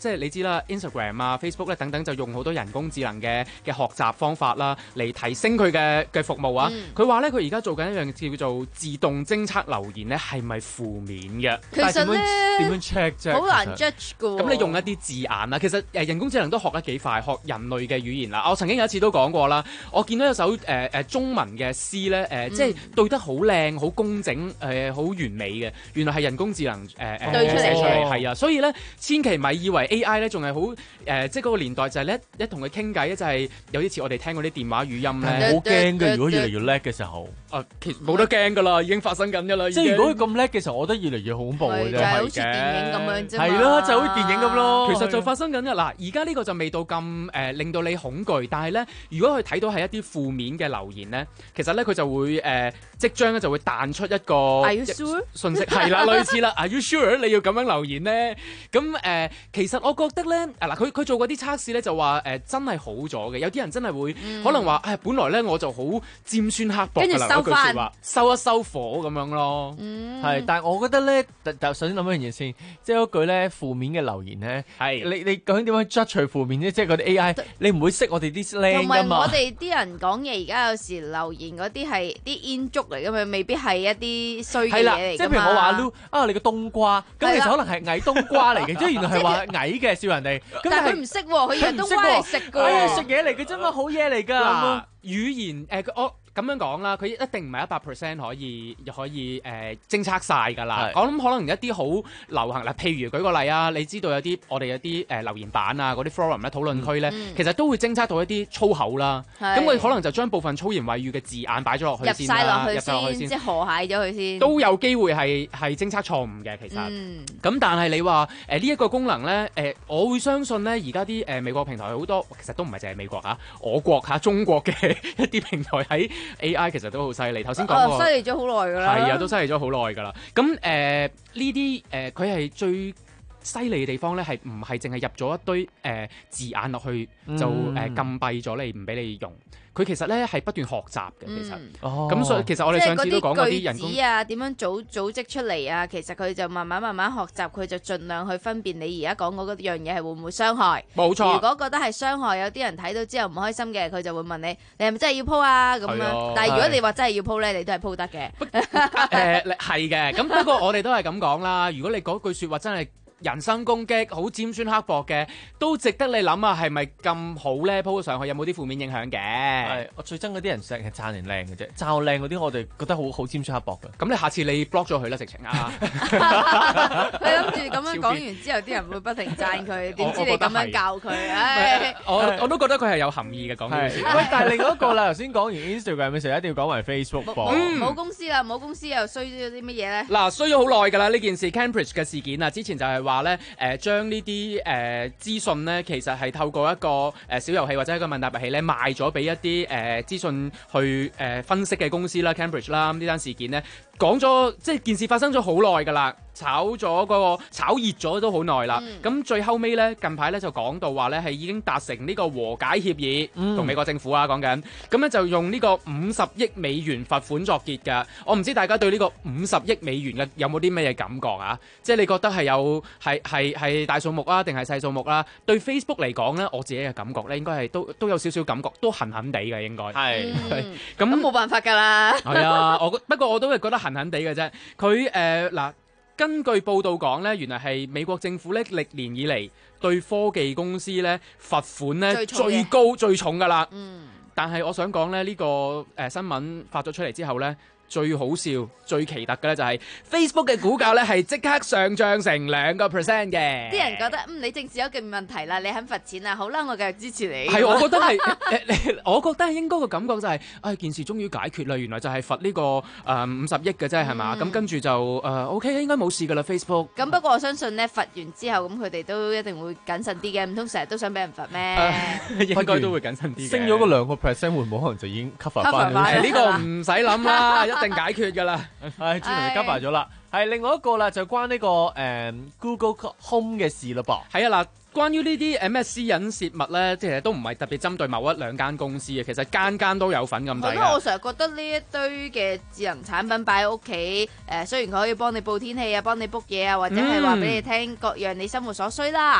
啦，Instagram 啊、Facebook 咧等等，就用好多人工智能嘅嘅學習方法啦，嚟提升佢嘅嘅服務啊。佢話咧，佢而家做緊一樣叫做自動偵測留言咧，係咪負面嘅？ 其實咧點樣 check 啫？ 好難 judge 噶。 咁你用一啲字眼啊，其實誒人工智能都學得幾快，學人類嘅語言啦。我曾經有一次都講過啦，我見到有首誒誒、呃、中文嘅詩咧，誒、呃嗯、即係對得好靚、好工整、誒、呃、好完美嘅，原來係人工智能誒誒對出嚟寫出嚟，係啊。所以咧，千祈咪以為 A I 咧仲係好誒，即係嗰個年代就係咧一同佢傾偈咧，就係有啲似我哋聽嗰啲電話語音咧， 好驚嘅。如果越嚟越叻嘅時候， 啊，其實冇得驚噶啦，已經發生緊噶啦。 即係如果佢咁叻嘅時候，我覺得越嚟越恐怖嘅啫。 就係好似電影咁樣啫嘛。 係咯，就好似電影咁咯。 其實就發生緊嘅嗱，而家呢個就未到咁誒、呃、令到你恐懼，但係咧，如果佢睇到係一啲負面嘅留言咧，其實咧佢就會誒、呃、即將咧就會彈出一個 Are you sure? 信息，係啦，類似啦。Are you sure 你要咁樣留言咧？咁誒、呃，其實我覺得咧，啊嗱，佢佢做過啲測試咧，就話誒、呃、真係好咗嘅。有啲人真係會、嗯、可能話誒、哎，本來咧我就好尖酸刻薄㗎啦，嗰句説話收一收火咁樣咯。 嗯， 係，但係我覺得咧，就首先諗一樣嘢先，即係嗰句咧負面嘅留言咧，係你你究竟點樣 judge 佢負面啫？即係嗰啲 A I，你唔會識我哋啲 slang 㗎嘛。 同埋我哋啲人講嘢，而家有時留言嗰啲係啲煙燭嚟㗎嘛，未必係一啲衰嘅嘢嚟㗎嘛。 即係譬如我話 Lu 啊，你個冬瓜，咁其實可能係矮冬瓜嚟嘅，即係原來係話矮嘅笑人哋。 但係佢唔識喎，佢以為冬瓜係食㗎。 哎呀，食嘢嚟嘅啫嘛，好嘢嚟㗎。 語言誒，我咁樣講啦，佢一定唔係一百 percent 可以可以誒、呃、偵測晒㗎啦。我諗可能一啲好流行嗱，譬如舉個例啊，你知道有啲我哋有啲誒、呃、留言板啊，嗰啲 forum 咧討論區咧，嗯、其實都會偵測到一啲粗口啦。咁佢可能就將部分粗言穢語嘅字眼擺咗落去先啦，入晒落去先， 即係河蟹咗佢先， 都有機會係係偵測錯誤嘅其實。咁、嗯、但係你話誒呢一個功能咧，誒、呃、我會相信咧，而家啲誒美國平台好多，其實都唔係淨係美國嚇、啊，我國嚇、啊、中國嘅一啲平台喺 A I 其實都好犀利。頭先講過， 犀利咗好耐㗎啦。 係啊，都犀利咗好耐㗎啦。咁誒呢啲誒佢係最犀利嘅地方咧，係唔係淨係入咗一堆誒、呃、字眼落去就誒、呃、禁閉咗你，唔俾你用？佢其實咧係不斷學習嘅，其實。哦。咁所以其實我哋上次都講過啲人工句子啊，點樣組組織出嚟啊？其實佢就慢慢慢慢學習，佢就盡量去分辨你而家講嗰樣嘢係會唔會傷害。 冇錯。 如果覺得係傷害，有啲人睇到之後唔開心嘅，佢就會問你：你係咪真係要 po 啊？咁樣。但係如果你話真係要 po 咧，你都係 po 得嘅。 誒係嘅，咁不過我哋都係咁講啦。如果你嗰句説話真係人身攻擊，好尖酸刻薄嘅，都值得你諗啊，係咪咁好咧？鋪上去有冇啲負面影響嘅？ 係，我最憎嗰啲人成日讚人靚嘅啫，讚靚嗰啲我哋覺得好好尖酸刻薄嘅。 咁你下次你 block 咗佢啦，直情啊！ 你諗住咁樣講完之後，啲人會不停讚佢，點知你咁樣教佢？唉， 我我都覺得佢係有含義嘅講呢件事。 喂，但係另外一個啦，頭先講完 Instagram 嘅時候，一定要講埋 Facebook 噃。 冇公司啦，冇公司又衰咗啲乜嘢咧？ 嗱，衰咗好耐㗎啦！呢件事 Cambridge 嘅事件啊，之前就係話咧，誒將呢啲誒資訊咧，其實係透過一個誒小遊戲或者一個問答遊戲咧，賣咗俾一啲誒資訊去誒分析嘅公司啦 ，Cambridge 啦，呢單事件咧講咗，即係件事發生咗好耐㗎啦。炒咗嗰、那個炒熱咗都好耐啦，咁、嗯、最後尾咧近排咧就講到話咧係已經達成呢個和解協議，同、嗯、美國政府啊講緊，咁咧就用呢個五十億美元罰款作結㗎。我唔知大家對呢個五十億美元嘅有冇啲咩嘢感覺啊？即係你覺得係有係係係大數目啊，定係細數目啦、啊？對 Facebook 嚟講咧，我自己嘅感覺咧應該係都都有少少感覺，都痕痕地嘅應該係。 咁冇辦法㗎啦。 係啊，我不過我都係覺得痕痕地嘅啫。佢誒嗱。根據報道講咧，原來係美國政府咧歷年以嚟對科技公司咧罰款咧最高最重㗎啦。嗯，但係我想講咧呢、呢個誒、呃、新聞發咗出嚟之後咧，最好笑、最奇特嘅咧就係 Facebook 嘅股價咧係即刻上漲成兩個 percent 嘅。 啲人覺得嗯你政治有勁問題啦，你肯罰錢啦，好啦，我繼續支持你。 係，我覺得係誒，我覺得應該個感覺就係、是，唉、哎，件事終於解決啦，原來就係罰呢個誒五十億嘅啫，係嘛？咁、嗯、跟住就誒、呃、OK， 應該冇事噶啦 Facebook。 咁不過我相信咧，罰完之後咁佢哋都一定會謹慎啲嘅，唔通成日都想俾人罰咩？ 呃、應該都會謹慎啲。 升咗個兩個 percent 會唔會可能就已經 cover 翻？ 呢個唔使諗啦，一定解決㗎啦。 係，專門 cover 咗啦。係另外一個啦，就關呢、這個誒、嗯、Google Home 嘅事嘞噃。 係啊嗱。關於呢啲誒咩私隱泄密咧，其實都唔係特別針對某一兩間公司嘅，其實間間都有份咁滯。 係咯，我成日覺得呢一堆嘅智能產品擺喺屋企，誒雖然佢可以幫你報天氣啊、幫你 book 嘢啊，或者係話俾你聽各樣你生活所需啦。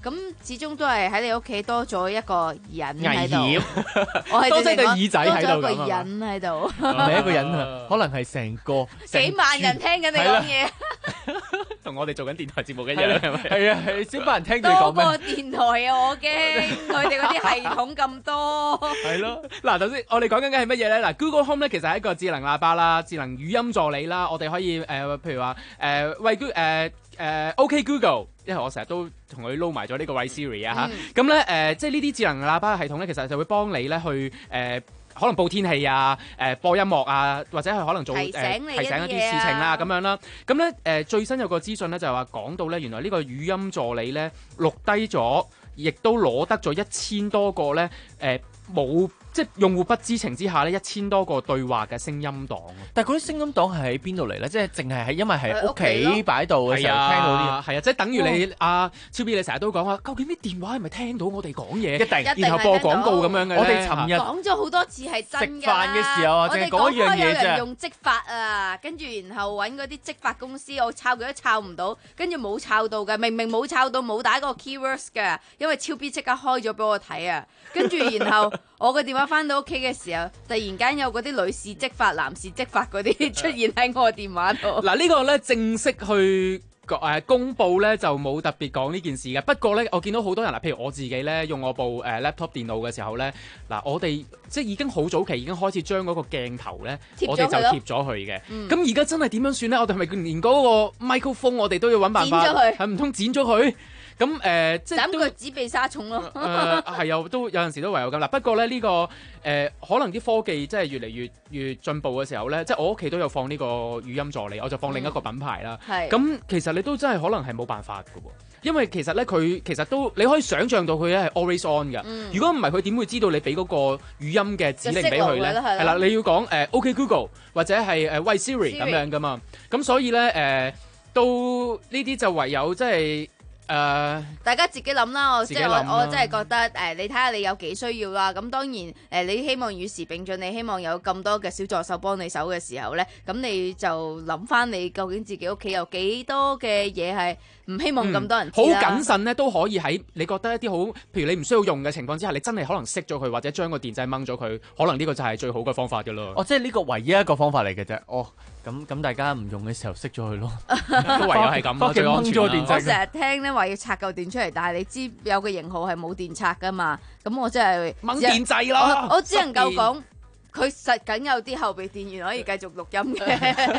咁始終都係喺你屋企多咗一個人喺危度險， 我係多咗對直情耳仔喺度多咗一咁啊個人喺度， 唔係一個人啊，可能係成個幾萬人聽緊你講嘢， 同我哋做緊電台節目一樣，係咪？ 係啊，係小班人聽住你多講咩？ 過電台啊！我驚佢哋嗰啲系統咁多。 係咯，嗱頭先我哋講緊嘅係乜嘢咧？嗱 Google Home 咧其實係一個智能喇叭啦、智能語音助理啦，我哋可以誒、呃，譬如話誒、呃、喂 Go 誒誒 OK Google，因為我成日都同佢撈埋咗呢個喂 Siri 啊嚇，咁咧誒即係呢啲智能喇叭系統咧，其實就會幫你咧去誒。呃可能報天氣啊、誒、呃、播音樂啊，或者係可能做提醒你呃、提醒一啲事情啦咁樣啦。咁咧誒最新有個資訊咧就係話講到咧，原來呢個語音助理咧錄低咗，亦都攞得咗一千多個咧誒冇。呃即係用戶不知情之下呢，一千多個對話嘅聲音檔。 但係嗰啲聲音檔係喺邊度嚟咧？即係淨係係因為係屋企擺度嘅時候聽到啲， 係啊，即係等於你阿超 B，你成日都講話，究竟啲電話係咪聽到我哋講嘢？ 一定， 然後播廣告咁樣嘅。 我哋尋日講咗好多次係真㗎。 食飯嘅時候啊，淨係講一樣嘢啫。 有人用積法啊，跟住然後揾嗰啲積法公司，我抄佢都抄唔到，跟住冇抄到嘅，明明冇抄到冇打個 keywords 嘅，因為超 B 即刻開咗俾我睇啊，跟住然後我個電話翻到屋企嘅時候，突然間有嗰啲女士織法、男士織法嗰啲出現喺我電話度。 嗱呢個咧正式去誒、呃、公佈咧就冇特別講呢件事嘅。不過咧我見到好多人啦，譬如我自己咧用我部誒、呃、laptop 電腦嘅時候咧，嗱我哋即係已經好早期已經開始將嗰個鏡頭咧，我哋就貼咗佢嘅。咁而家真係點樣算咧？我哋係咪連嗰個 microphone 我哋都要揾辦法？ 剪咗佢， 係唔通剪咗佢？咁誒、呃，即係斬腳趾避沙蟲咯。 誒係又都有陣時都唯有咁啦。不過咧呢、這個誒、呃、可能啲科技即係越嚟越越進步嘅時候咧，即係我屋企都有放呢個語音助理，我就放另一個品牌啦。係、嗯。咁其實你都真係可能係冇辦法㗎喎，因為其實咧佢其實都你可以想像到佢咧係 always on 㗎。嗯、如果唔係佢點會知道你俾嗰個語音嘅指令俾佢咧？係啦，你要講誒、呃、OK Google 或者係誒喂 Siri 咁樣㗎嘛。咁所以咧誒、呃、都呢啲就唯有即係。誒，uh, 大家自己諗啦，我即係我，我真係覺得誒、呃，你睇下你有幾需要啦。咁當然誒、呃，你希望與時並進，你希望有咁多嘅小助手幫你手嘅時候咧，咁你就諗翻你究竟自己屋企有幾多嘅嘢係唔希望咁多人知啦。 好謹慎咧，都可以喺你覺得一啲好，譬如你唔需要用嘅情況之下，你真係可能熄咗佢，或者將個電掣掹咗佢，可能呢個就係最好嘅方法㗎咯。 哦，即係呢個唯一一個方法嚟嘅啫。哦，咁咁大家唔用嘅時候熄咗佢咯， 都唯有係咁咯，最安全啦。 我成日聽咧話要拆嚿電出嚟，但係你知有個型號係冇電拆噶嘛，咁我真係掹電掣咯。 我只能夠講佢實緊有啲後備電源可以繼續錄音嘅。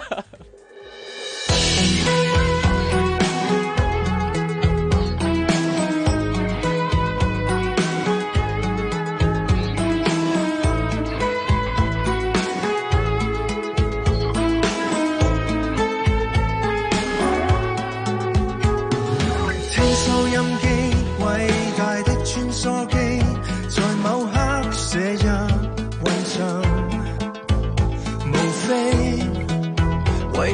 為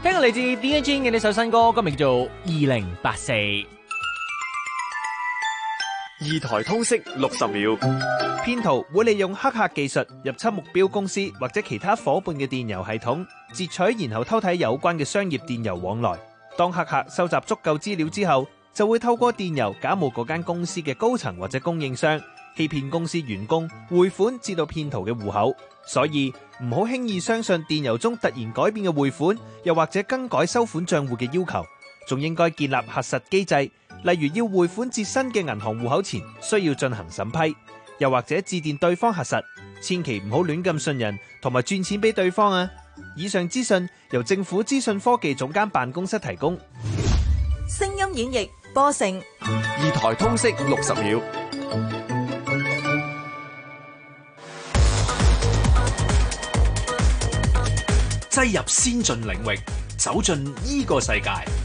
聽過嚟自 Dear Jane 嘅呢首新歌，今日叫做二零八四。 二台通識六十秒， 騙徒會利用黑客技術入侵目標公司或者其他夥伴嘅電郵系統，截取然後偷睇有關嘅商業電郵往來。當黑客收集足夠資料之後，就會透過電郵假冒嗰間公司嘅高層或者供應商，欺騙公司員工匯款至到騙徒嘅戶口。所以唔好輕易相信電郵中突然改變嘅匯款，又或者更改收款賬戶嘅要求。仲應該建立核實機制，例如要匯款至新嘅銀行戶口前，需要進行審批，又或者致電對方核實。千祈唔好亂咁信人，同埋轉錢俾對方啊！以上資訊由政府資訊科技總監辦公室提供。 聲音演繹波勝， 二台通識六十秒。擠入先進領域，走進依個世界。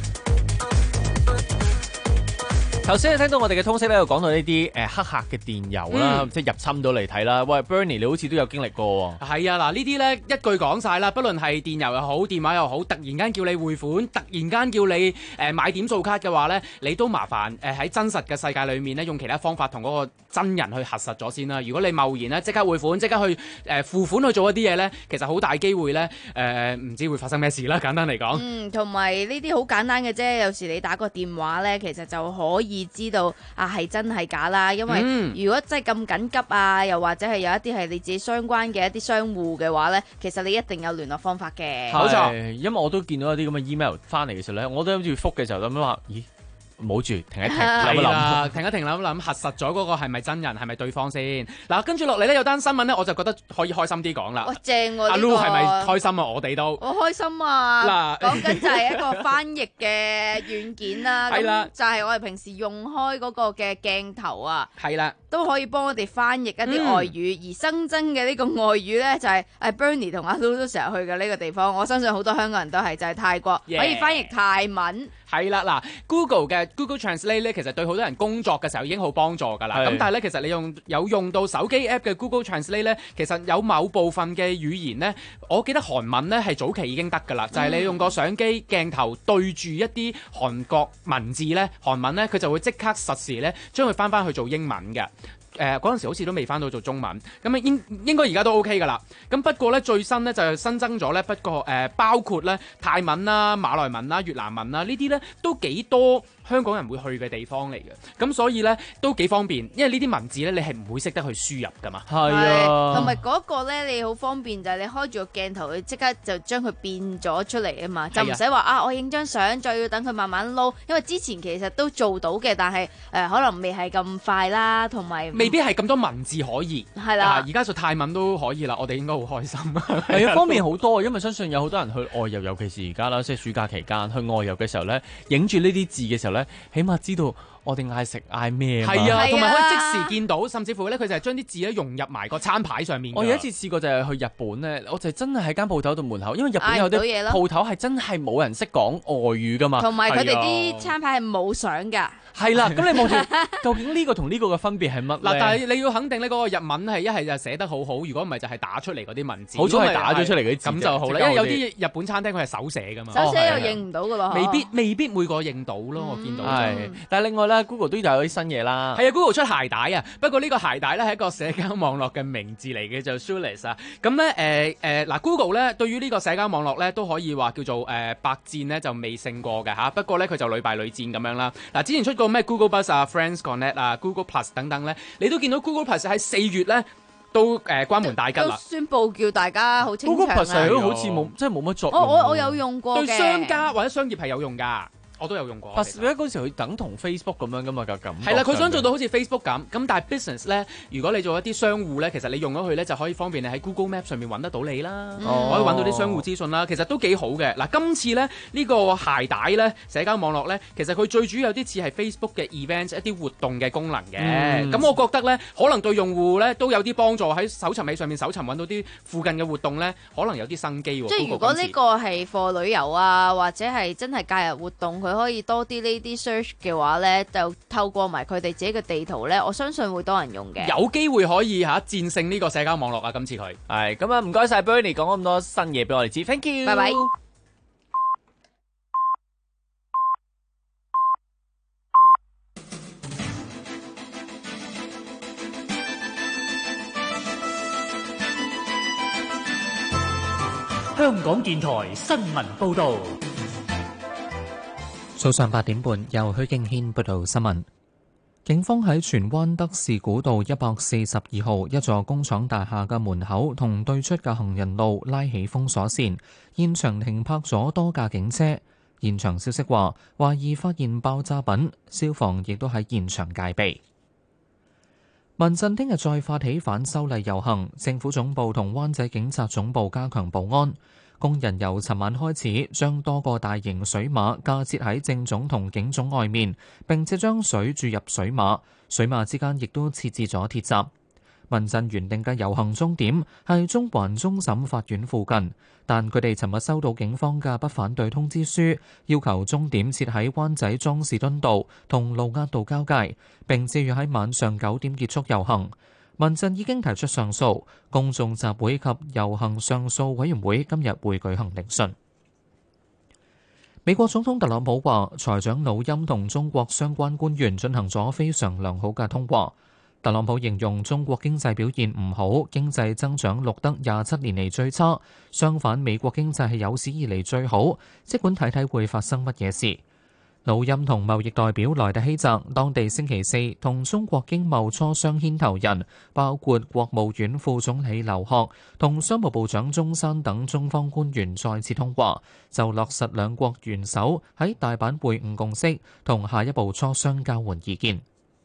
頭先你聽到我哋嘅通識咧，又講到呢啲誒黑客嘅電郵啦，嗯、即係入侵到嚟睇啦。喂 ，Bernie 你好似都有經歷過喎。 係啊，嗱呢啲咧一句講晒啦，不論係電郵又好，電話又好，突然間叫你匯款，突然間叫你誒、呃、買點數卡嘅話咧，你都麻煩誒喺、呃、真實嘅世界裏面咧，用其他方法同嗰個真人去核實咗先啦。如果你貿然咧即刻匯款，即刻去誒、呃、付款去做一啲嘢咧，其實好大機會咧誒唔知會發生咩事啦。簡單嚟講， 嗯，同埋呢啲好簡單嘅啫。有時你打個電話咧，其實就可以知道啊係真係假啦，因為如果真係咁緊急啊，又或者係有一啲係你自己相關嘅一啲商戶嘅話呢，其實你一定有聯絡方法嘅。 冇錯，因為我都見到一啲咁嘅 email 翻嚟嘅時候呢，我都諗住覆嘅時候諗話，咦？唔好住，停一停，諗一諗， 停一停，諗一諗，核實咗嗰個係咪真人，係咪對方先？嗱，跟住落嚟咧有單新聞咧，我就覺得可以開心啲講啦。 哇，正喎！ 阿 Lu 係咪開心啊？我哋都我開心啊！嗱，講緊就係一個翻譯嘅軟件啦。係啦，就係我哋平時用開嗰個嘅鏡頭啊。係啦，都可以幫我哋翻譯一啲外語，而新增嘅呢個外語咧就係誒 Bernie 同阿 Lu 都成日去嘅呢個地方。我相信好多香港人都係就係泰國，可以翻譯泰文。 係啦，嗱 Google 嘅 Google Translate 咧，其實對好多人工作嘅時候已經好幫助㗎啦。咁但係咧，其實你用有用到手機 app 嘅 Google Translate 咧，其實有某部分嘅語言咧，我記得韓文咧係早期已經得㗎啦。就係、是、你用個相機鏡頭對住一啲韓國文字咧，韓文咧，佢就會即刻實時咧將佢翻翻去做英文嘅。誒嗰陣時好似都未翻到做中文，咁啊應應該而家都 OK 㗎啦。咁不過咧最新咧就係新增咗咧，不過誒、呃、包括咧泰文啦、馬來文啦、越南文啦呢啲咧都幾多香港人會去嘅地方嚟嘅。咁所以咧都幾方便，因為呢啲文字咧你係唔會識得去輸入㗎嘛。 係啊， 同埋嗰個咧你好方便就係、是、你開住個鏡頭，你即刻就將佢變咗出嚟啊嘛，就唔使話啊我影張相再要等佢慢慢撈，因為之前其實都做到嘅，但係誒、呃、可能未係咁快啦，同埋未必係咁多文字可以， 係啦， 而家就泰文都可以啦，我哋應該好開心。 係啊，方便好多，因為相信有好多人去外遊，尤其是而家啦，即係暑假期間去外遊嘅時候咧，影住呢啲字嘅時候咧，起碼知道我哋嗌食嗌咩。 係啊，同埋可以即時見到，甚至乎咧佢就係將啲字咧融入埋個餐牌上面。 我有一次試過就係去日本咧，我就真係喺間鋪頭度門口，因為日本有啲鋪頭係真係冇人識講外語噶嘛， 同埋佢哋啲餐牌係冇相㗎。 係啦，咁你望住究竟呢個同呢個嘅分別係乜咧？ 嗱，但係你要肯定呢嗰個日文係一係就寫得好好，如果唔係就係打出嚟嗰啲文字。 好彩係打咗出嚟嗰啲字， 咁就好啦。因為有啲日本餐廳佢係手寫㗎嘛， 手寫又認唔到㗎咯， 未必未必每個認到咯。我見到係，但係另外咧 ，Google 都有啲新嘢啦。 係啊 ，Google 出鞋帶啊，不過呢個鞋帶咧係一個社交網絡嘅名字嚟嘅，就 Shoeless 啊。咁咧誒誒嗱 Google 咧對於呢個社交網絡咧都可以話叫做誒、呃、百戰咧就未勝過嘅嚇，不過咧佢就屢敗屢戰咁樣啦。嗱，之前出過咩 Google Bus 啊、Friends Connect 啊、Google Plus 等等咧，你都見到 Google Plus 喺四月咧都誒、呃、關門大吉啦， 都宣佈叫大家好清場 Google Plus 都好似冇，即係冇乜作用。 我我我有用過嘅， 對商家或者商業係有用㗎。我都有用過。 Plus 咧嗰時佢等同 Facebook 咁樣噶嘛，個感覺。 係啦，佢想做到好似 Facebook 咁，咁但係 business 咧，如果你做一啲商戶咧，其實你用咗佢咧就可以方便你喺 Google Map 上面揾得到你啦，哦、可以揾到啲商戶資訊啦，其實都幾好嘅。嗱，今次咧呢、呢個鞋帶咧社交網絡咧，其實佢最主要有啲似係 Facebook 嘅 event 一啲活動嘅功能嘅。咁、嗯、我覺得咧，可能對用戶咧都有啲幫助，喺搜尋器上面搜尋揾到啲附近嘅活動咧，可能有啲生機喎。 即係如果呢個係貨旅遊啊，或者係真係假日活動，佢可以多啲。呢啲 search 嘅話咧，就透過埋佢哋自己嘅地圖咧，我相信會多人用嘅。 有機會可以嚇戰勝呢個社交網絡啊！今次佢係咁啊，唔該晒 Bernie 講咁多新嘢俾我哋知 ，thank you， 拜拜。 香港電台新聞報導。 早上八點半，由許敬軒報道新聞。警方喺荃灣德士古道一百四十二號一座工廠大廈嘅門口同對出嘅行人路拉起封鎖線，現場停泊咗多架警車。現場消息話，懷疑發現爆炸品，消防亦都喺現場戒備。民陣聽日再發起反修例遊行，政府總部同灣仔警察總部加強保安。工人由尋晚開始將多個大型水馬架設喺政總同警總外面，並且將水注入水馬，水馬之間亦都設置咗鐵閘。民陣原定嘅遊行終點係中環終審法院附近，但佢哋尋日收到警方嘅不反對通知書，要求終點設喺灣仔莊士敦道同盧押道交界，並至於喺晚上九點結束遊行。民陣已經提出上訴，公眾集會及遊行上訴委員會今日會舉行聆訊。美國總統特朗普話，財長努欽同中國相關官員進行咗非常良好嘅通話。特朗普形容中國經濟表現唔好，經濟增長錄得廿七年嚟最差。相反，美國經濟係有史以嚟最好，即管睇睇會發生乜嘢事。努欽同貿易代表萊特希澤當地星期四同中國經貿磋商牽頭人，包括國務院副總理劉鶴同商務部長鐘山等中方官員再次通話，就落實兩國元首喺大阪會晤共識同下一步磋商交換意見。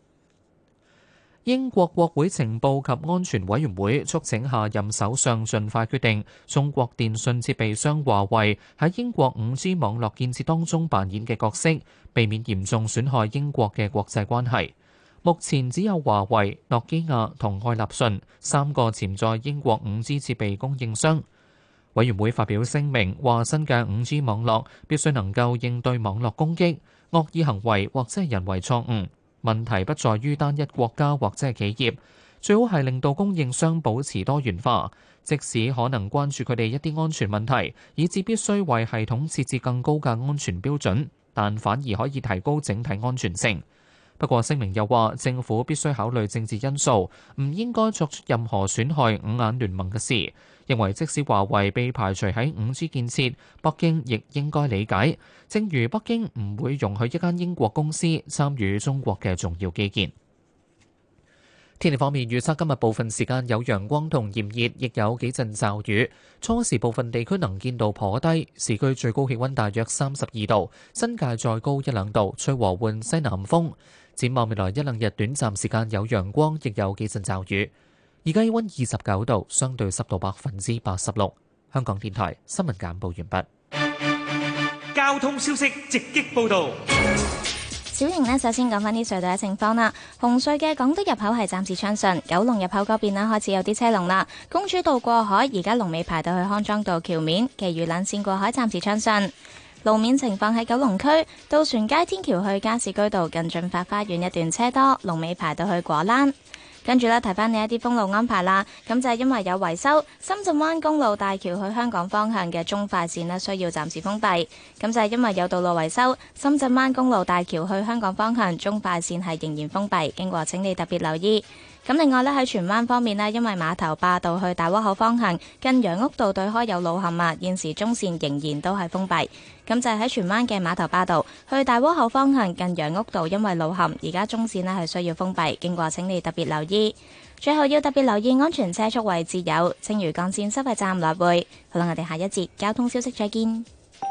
英國國會情報及安全委員會促請下任首相盡快決定中國電信設備商華為喺英國 五 G 網絡建設當中扮演嘅角色，避免嚴重損害英國嘅國際關係。目前只有華為、諾基亞同愛立信三個潛在英國 五 G 設備供應商。委員會發表聲明話，新嘅 五 G 網絡必須能夠應對網絡攻擊、惡意行為或者係人為錯誤。問題不在於單一國家或者係企業，最好係令到供應商保持多元化，即使可能關注佢哋一啲安全問題，以致必須為系統設置更高嘅安全標準，但反而可以提高整體安全性。不過聲明又話，政府必須考慮政治因素，唔應該作出任何損害五眼聯盟嘅事。認為即使華為被排除喺 五 G 建設，北京亦應該理解，正如北京唔會容許一間英國公司參與中國嘅重要基建。天氣方面預測，今日部分時間有陽光同炎熱，亦有幾陣驟雨。初時部分地區能見度頗低，市區最高氣溫大約三十二度，新界再高一兩度，吹和緩西南風。展望未來一兩日，短暫時間有陽光，亦有幾陣驟雨。而家氣溫二十九度，相對濕度百分之八十六。香港電台新聞簡報完畢。 交通消息直擊報道。 小瑩呢，首先講返啲隧道嘅情況啦。紅隧嘅港島入口係暫時暢順，九龍入口嗰邊呢開始有啲車龍啦。公主道過海而家龍尾排到去康莊道橋面，其餘兩線過海暫時暢順。路面情況喺九龍區渡船街天橋去加士居道近駿發花園一段車多，龍尾排到去果欄。跟住咧，提翻你一啲封路安排啦。咁就係因為有維修，深圳灣公路大橋去香港方向嘅中快線呢需要暫時封閉。咁就係因為有道路維修，深圳灣公路大橋去香港方向中快線係仍然封閉，經過請你特別留意。咁另外呢，喺荃灣方面呢，因為碼頭壩道去大窩口方向近楊屋道對開有路陷啊，現時中線仍然都係封閉。咁就係喺荃灣嘅碼頭壩道去大窩口方向近楊屋道，因為路陷，而家中線呢係需要封閉，經過請你特別留意。最後要特別留意安全車速位置有青嶼幹線收費站來回。好啦，我哋下一節交通消息再見。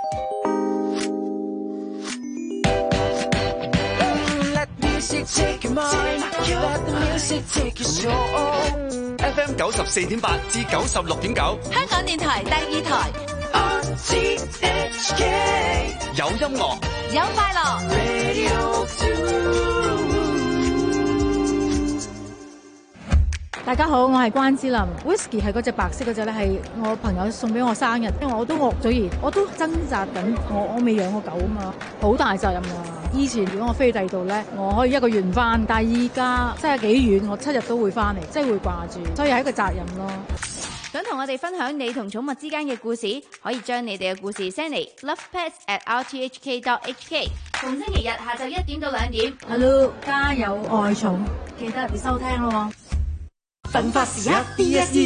F M 九十四點八至九十六點九， 香港電台第二台。R T H K 有音樂， 有快樂。Radio two 大家好，我係關之琳。Whisky 係嗰隻白色嗰隻咧，係我朋友送俾我生日，因為我都惡咗熱，我都掙扎緊，我我未養過狗啊嘛，好大責任啊！以前如果我飛去第二度咧，我可以一個月翻，但係依家真係幾遠，我七日都會翻嚟，真係會掛住，所以係一個責任咯。 想同我哋分享你同寵物之間嘅故事，可以將你哋嘅故事 send 嚟 lovepets at r t h k dot h k。逢星期日下晝一點到兩點。 Hello， 家有愛寵，記得收聽咯。 奮發時刻 D S E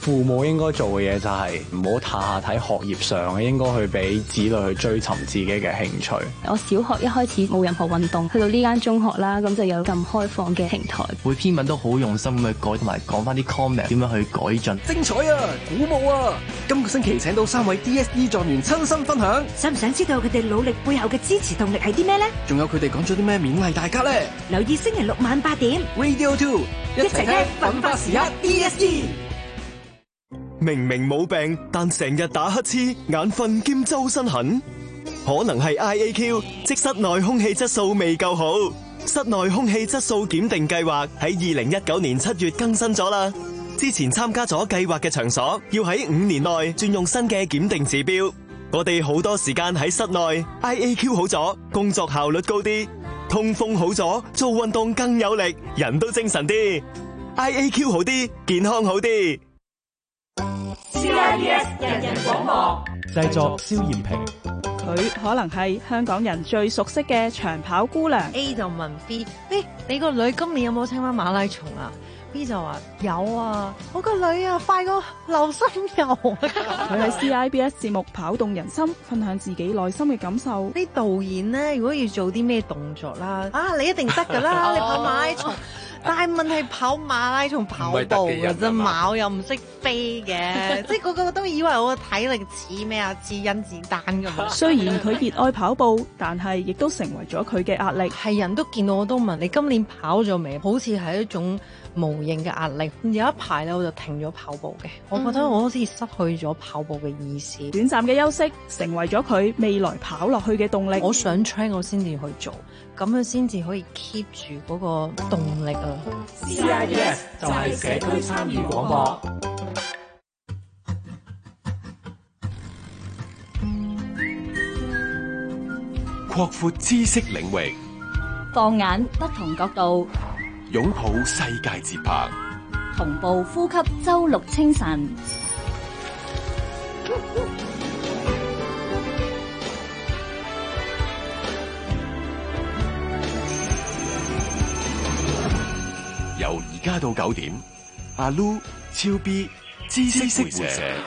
父母應該做嘅嘢就係唔好下下睇學業上嘅，應該去俾子女去追尋自己嘅興趣。 我小學一開始冇任何運動，去到呢間中學啦，咁就有咁開放嘅平台。 每篇文都好用心去改，同埋講翻啲 comment 點樣去改進。 精彩啊，鼓舞啊！今個星期請到三位 D S E 狀元親身分享。 想唔想知道佢哋努力背後嘅支持動力係啲咩呢？ 仲有佢哋講咗啲咩勉勵大家呢？ 留意星期六晚八點 Radio Two 一齊聽奮發時刻 D S E。 明明冇病，但成日打乞嗤、眼瞓兼周身痕，可能係 I A Q， 即室內空氣質素未夠好。室內空氣質素檢定計劃喺二零一九年七月更新咗啦。之前參加咗計劃嘅場所，要喺五年內轉用新嘅檢定指標。我哋好多時間喺室內 ，I A Q 好咗，工作效率高啲；通風好咗，做運動更有力，人都精神啲。I A Q 好啲，健康好啲。 C I B S 人人廣播製作蕭艷平， 佢可能係香港人最熟悉嘅長跑姑娘。 A 就問 B： 誒，你個女今年有冇參加馬拉松啊 ？B 就話有啊，我個女啊快過劉心悠啊！ 佢喺 C I B S 節目跑動人心，分享自己內心嘅感受。 啲導演咧，如果要做啲咩動作啦，啊，你一定得㗎啦，你跑馬拉松。但係問題跑馬拉松跑步嘅啫嘛，我又唔識飛嘅，即係個個都以為我嘅體力似咩啊，似甄子丹咁。 雖然佢熱愛跑步，但係亦都成為咗佢嘅壓力。 係人都見到我都問你今年跑咗未？好似係一種無形嘅壓力。有一排咧我就停咗跑步嘅，我覺得我好似失去咗跑步嘅意思。 嗯、短暫嘅休息成為咗佢未來跑落去嘅動力。 我想 train 我先至去做，咁樣先至可以 keep 住嗰個動力啊。 C I B S 就係社區參與廣播， 擴闊知識領域， 放眼不同角度， 擁抱世界節拍， 同步呼吸周六清晨。 由而家到九點，阿 Lu、超 B、知識會社。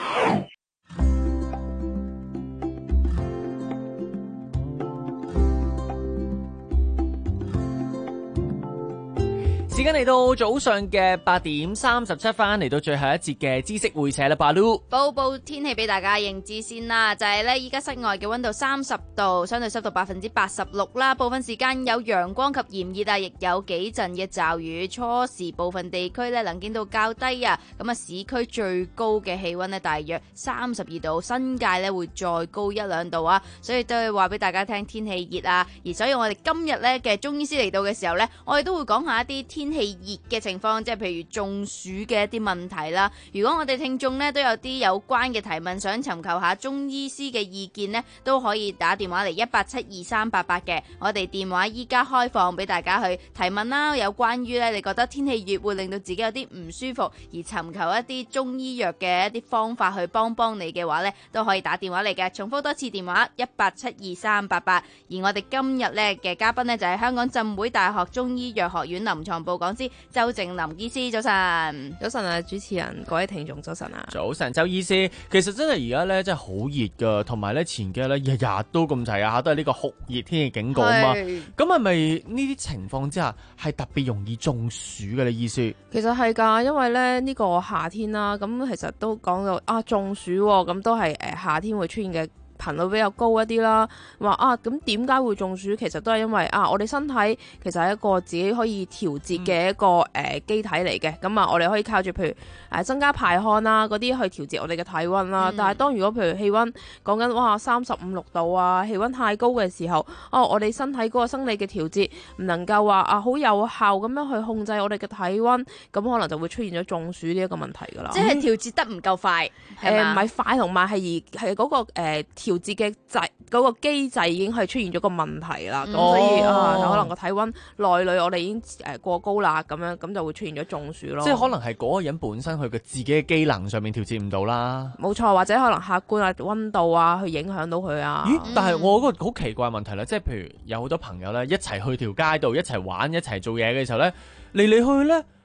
時間嚟到早上嘅八點三十七分，嚟到最後一節嘅知識會社啦，巴魯。 報報天氣俾大家認知先啦，就係呢，依家室外嘅溫度三十度，相對濕度百分之八十六啦，部分時間有陽光及炎熱啊，亦有幾陣嘅驟雨。初時部分地區呢能見度較低啊，咁啊市區最高嘅氣溫呢大約三十二度，新界呢會再高一兩度啊，所以都係話俾大家聽天氣熱啊。而所以我哋今日呢嘅中醫師嚟到嘅時候呢，我哋都會講下一啲天氣熱嘅情況，即係譬如中暑嘅一啲問題啦。如果我哋聽眾呢都有啲有關嘅提問，想尋求下中醫師嘅意見呢，都可以打電話嚟一八七二三八八嘅。我哋電話依家開放俾大家去提問啦。有關於呢，你覺得天氣熱會令到自己有啲唔舒服，而尋求一啲中醫藥嘅一啲方法去幫幫你嘅話呢，都可以打電話嚟嘅。重複多次電話一八七二三八八。而我哋今日呢嘅嘉賓呢，就係香港浸會大學中醫藥學院臨床部講師周靜林醫師。早晨。 早晨啊，主持人，各位聽眾早晨啊。 早晨，周醫師。其實真係而家咧真係好熱噶，同埋咧前幾日咧日日都咁滯啊，都係呢個酷熱天氣警告啊嘛。咁係咪呢啲情況之下係特別容易中暑嘅咧？醫師？ 其實係㗎，因為咧呢個夏天啦，咁其實都講到啊中暑喎，咁都係誒夏天會出現嘅頻率比較高一啲啦，話啊咁點解會中暑？其實都係因為啊，我哋身體其實係一個自己可以調節嘅一個誒、嗯呃、機體嚟嘅。咁啊，我哋可以靠住譬如誒、呃、增加排汗啦嗰啲去調節我哋嘅體温啦。嗯、但係當如果譬如氣温講緊哇三十五六度啊，氣温太高嘅時候，哦、啊、我哋身體嗰個生理嘅調節唔能夠話啊好有效咁樣去控制我哋嘅體温，咁可能就會出現咗中暑呢一個問題㗎啦。 即係調節得唔夠快，係誒唔係快同埋係而係嗰個誒、呃調節嘅制嗰個機制已經係出現咗個問題啦，咁、嗯、所以、哦、啊可能個體温內裏我哋已經誒過高啦，咁樣咁就會出現咗中暑咯。 即係可能係嗰個人本身佢嘅自己嘅機能上面調節唔到啦。 冇錯，或者可能客觀啊温度啊去影響到佢啊。 咦？但係我嗰個好奇怪嘅問題咧，即係譬如有好多朋友咧一齊去條街度一齊玩一齊做嘢嘅時候咧，嚟嚟去去咧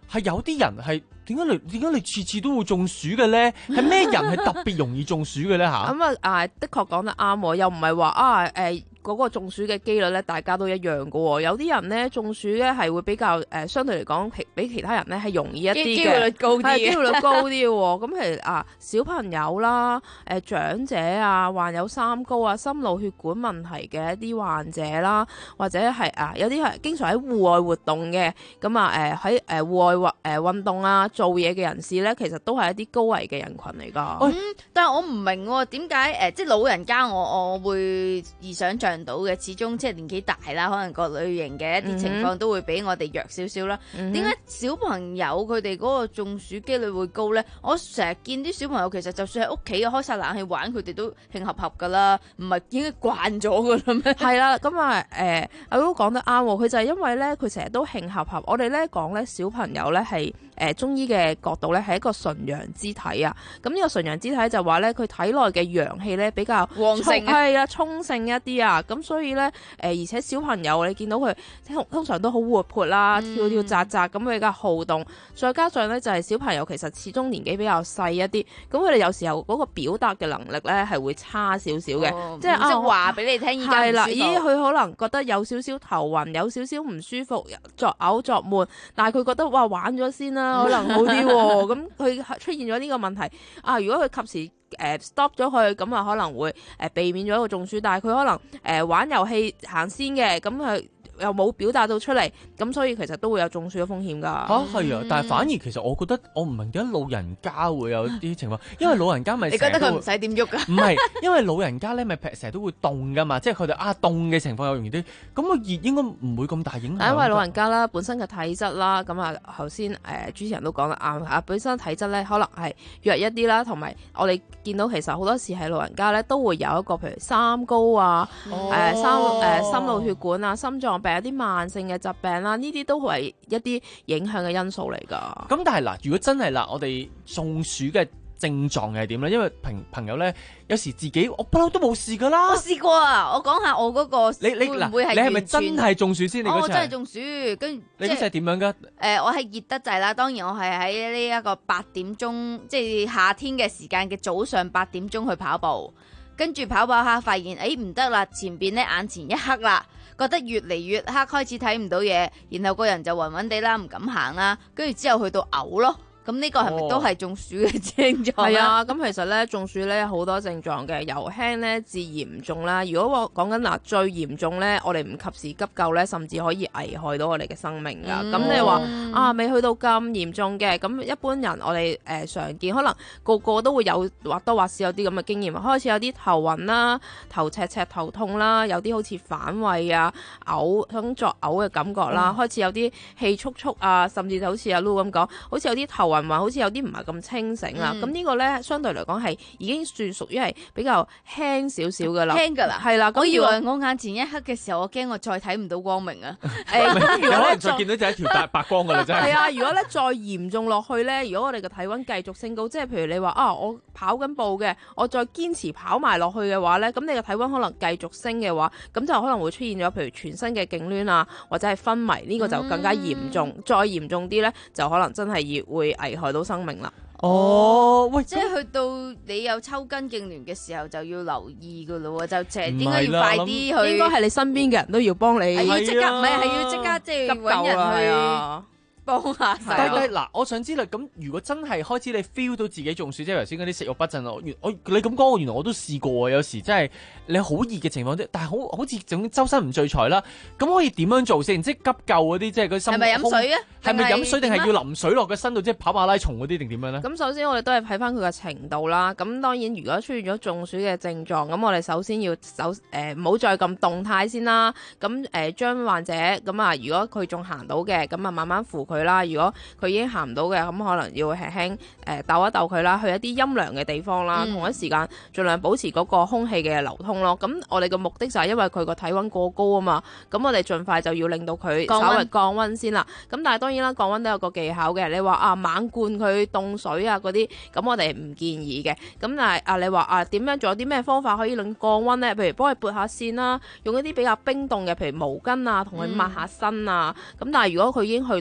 係有啲人係點解你點解你次次都會中暑嘅咧？係咩人係特別容易中暑嘅咧嚇？ 咁啊啊，的確講得啱喎，又唔係話啊誒。呃嗰個中暑嘅機率咧，大家都一樣嘅喎。有啲人咧中暑咧係會比較誒、呃，相對嚟講，其比其他人咧係容易一啲嘅， 機會率高啲， 係機會率高啲嘅喎。咁譬如啊，小朋友啦、誒、呃、長者啊、患有三高啊、心腦血管問題嘅一啲患者啦，或者係啊有啲係經常喺戶外活動嘅，咁啊誒喺誒戶外運誒運動啊做嘢嘅人士咧，其實都係一啲高危嘅人群嚟㗎。 嗯，但係我唔明喎，點解誒即係老人家我我會易想像到嘅，始終即係年紀大啦，可能各類型嘅一啲情況都會比我哋弱少少啦。點解、嗯、小朋友佢哋嗰個中暑機率會高咧？我成日見啲小朋友其實就算喺屋企開晒冷氣玩，佢哋都興合合噶啦，唔係已經慣咗噶啦咩？ 係啦，咁啊誒，我都講得啱喎。佢就係因為咧，佢成日都興合合。我哋咧講咧，小朋友咧係誒中醫嘅角度咧係一個純陽之體啊。咁呢個純陽之體就話咧，佢體內嘅陽氣咧比較旺盛， 係啊，充盛一啲啊。咁所以咧誒、呃，而且小朋友你見到佢通通常都好活潑啦，嗯、跳跳扎扎咁比較好動。再加上咧就係、是、小朋友其實始終年紀比較細一啲，咁佢哋有時候嗰個表達嘅能力咧係會差少少嘅， 哦、 即係啊話俾你聽。 係啦，咦佢可能覺得有少少頭暈，有少少唔舒服，作嘔作悶，但係佢覺得哇玩咗先啦，可能好啲喎。咁佢出現咗呢個問題啊，如果佢及時誒 stop 咗佢，咁啊可能會誒避免咗一個中暑。但係佢可能誒玩遊戲行先嘅，咁佢又冇表達到出嚟，咁所以其實都會有中暑嘅風險㗎。 嚇係啊，但係反而其實我覺得我唔明點解老人家會有啲情況，因為老人家咪你覺得佢唔使點喐㗎？ 唔係，因為老人家咧咪成日都會凍㗎嘛，即係佢哋啊凍嘅情況又容易啲，咁個熱應該唔會咁大影響。 因為老人家啦，本身嘅體質啦，咁啊頭先誒主持人都講得啱啊，本身體質咧可能係弱一啲啦，同埋我哋見到其實好多時係老人家咧都會有一個譬如三高啊、誒、 哦呃、三誒、呃、心腦血管啊、心臟病有啲慢性嘅疾病啦，呢啲都係一啲影響嘅因素嚟㗎。 咁但係嗱，如果真係嗱，我哋中暑嘅症狀係點咧？因為朋朋友咧，有時自己我不嬲都冇事㗎啦。 我試過啊，我講下我嗰個你你會唔會係你係咪真係中暑先？你嗰次、哦、 我真係中暑，跟住你嗰次係點樣㗎？誒、 呃，我係熱得滯啦。當然我係喺呢一個八點鐘，即係夏天嘅時間嘅早上八點鐘去跑步，跟住跑跑下發現，誒唔得啦，前邊咧眼前一黑啦。覺得越嚟越黑，開始睇唔到嘢，然後個人就暈暈地啦，唔敢行啦，跟住之後去到嘔咯。咁呢個係咪都係中暑嘅症狀？ 係啊，咁其實咧中暑咧有好多症狀嘅，由輕咧至嚴重啦。如果我講緊嗱最嚴重咧，我哋唔及時急救咧，甚至可以危害到我哋嘅生命噶。咁、嗯、你話啊未去到咁嚴重嘅，咁一般人我哋誒、呃、常見，可能個個都會有或多或少有啲咁嘅經驗，開始有啲頭暈啦、頭赤赤頭痛啦，有啲好似反胃啊、嘔想作嘔嘅感覺啦，嗯、開始有啲氣促促啊，甚至就好似阿 Lu 咁講，好似有啲頭暈，好似有啲唔係咁清醒啦，咁、嗯、呢個咧相對嚟講係已經算屬於係比較輕少少噶啦， 輕噶啦， 係啦。 我以為我眼前一黑嘅時候，我驚我再睇唔到光明啊！ 誒，如果咧再見到就係一條白白光噶啦，真係。 係啊，如果咧再嚴重落去咧，如果我哋嘅體溫繼續升高，即係譬如你話啊，我跑緊步嘅，我再堅持跑埋落去嘅話咧，咁你嘅體溫可能繼續升嘅話，咁就可能會出現咗譬如全身嘅痙攣啊，或者係昏迷，呢、這個就更加嚴重。嗯、再嚴重啲咧，就可能真係會危害到生命啦。 哦，喂， 即係去到你有抽筋痙攣嘅時候就要留意噶咯，就成應該要快啲去， 應該係你身邊嘅人都要幫你， 係要即刻，唔係係要即刻即係揾人去幫下手。 但係嗱，我想知啦，咁如果真係開始你 feel 到自己中暑，即係頭先嗰啲食慾不振，我我你咁講，我原來我都試過啊。有時真係你好熱嘅情況啫，但係好好似總周身唔聚財啦。咁可以點樣做先？即係急救嗰啲，即係嗰心。係咪飲水啊？係咪飲水定係要淋水落個身度，即係跑馬拉松嗰啲定點樣咧？ 咁首先我哋都係睇翻佢嘅程度啦。咁當然，如果出現咗中暑嘅症狀，咁我哋首先要首誒唔好再咁動態先啦。咁誒、呃、將患者咁啊，如果佢仲行到嘅，咁啊慢慢扶佢啦。如果佢已經行唔到嘅，咁可能要輕輕誒逗一逗佢啦，去一啲陰涼嘅地方啦，嗯、同一時間盡量保持嗰個空氣嘅流通咯。咁我哋嘅目的就係因為佢個體溫過高啊嘛，咁我哋盡快就要令到佢稍微降溫先啦。咁但係當然啦，降溫都有個技巧嘅。你話啊猛灌佢凍水啊嗰啲，咁我哋唔建議嘅。咁但係啊你話啊點樣仲有啲咩方法可以令降溫咧？譬如幫佢撥下線啦，用一啲比較冰凍嘅，譬如毛巾啊，同佢抹下身啊。咁、嗯、但係如果佢已經去到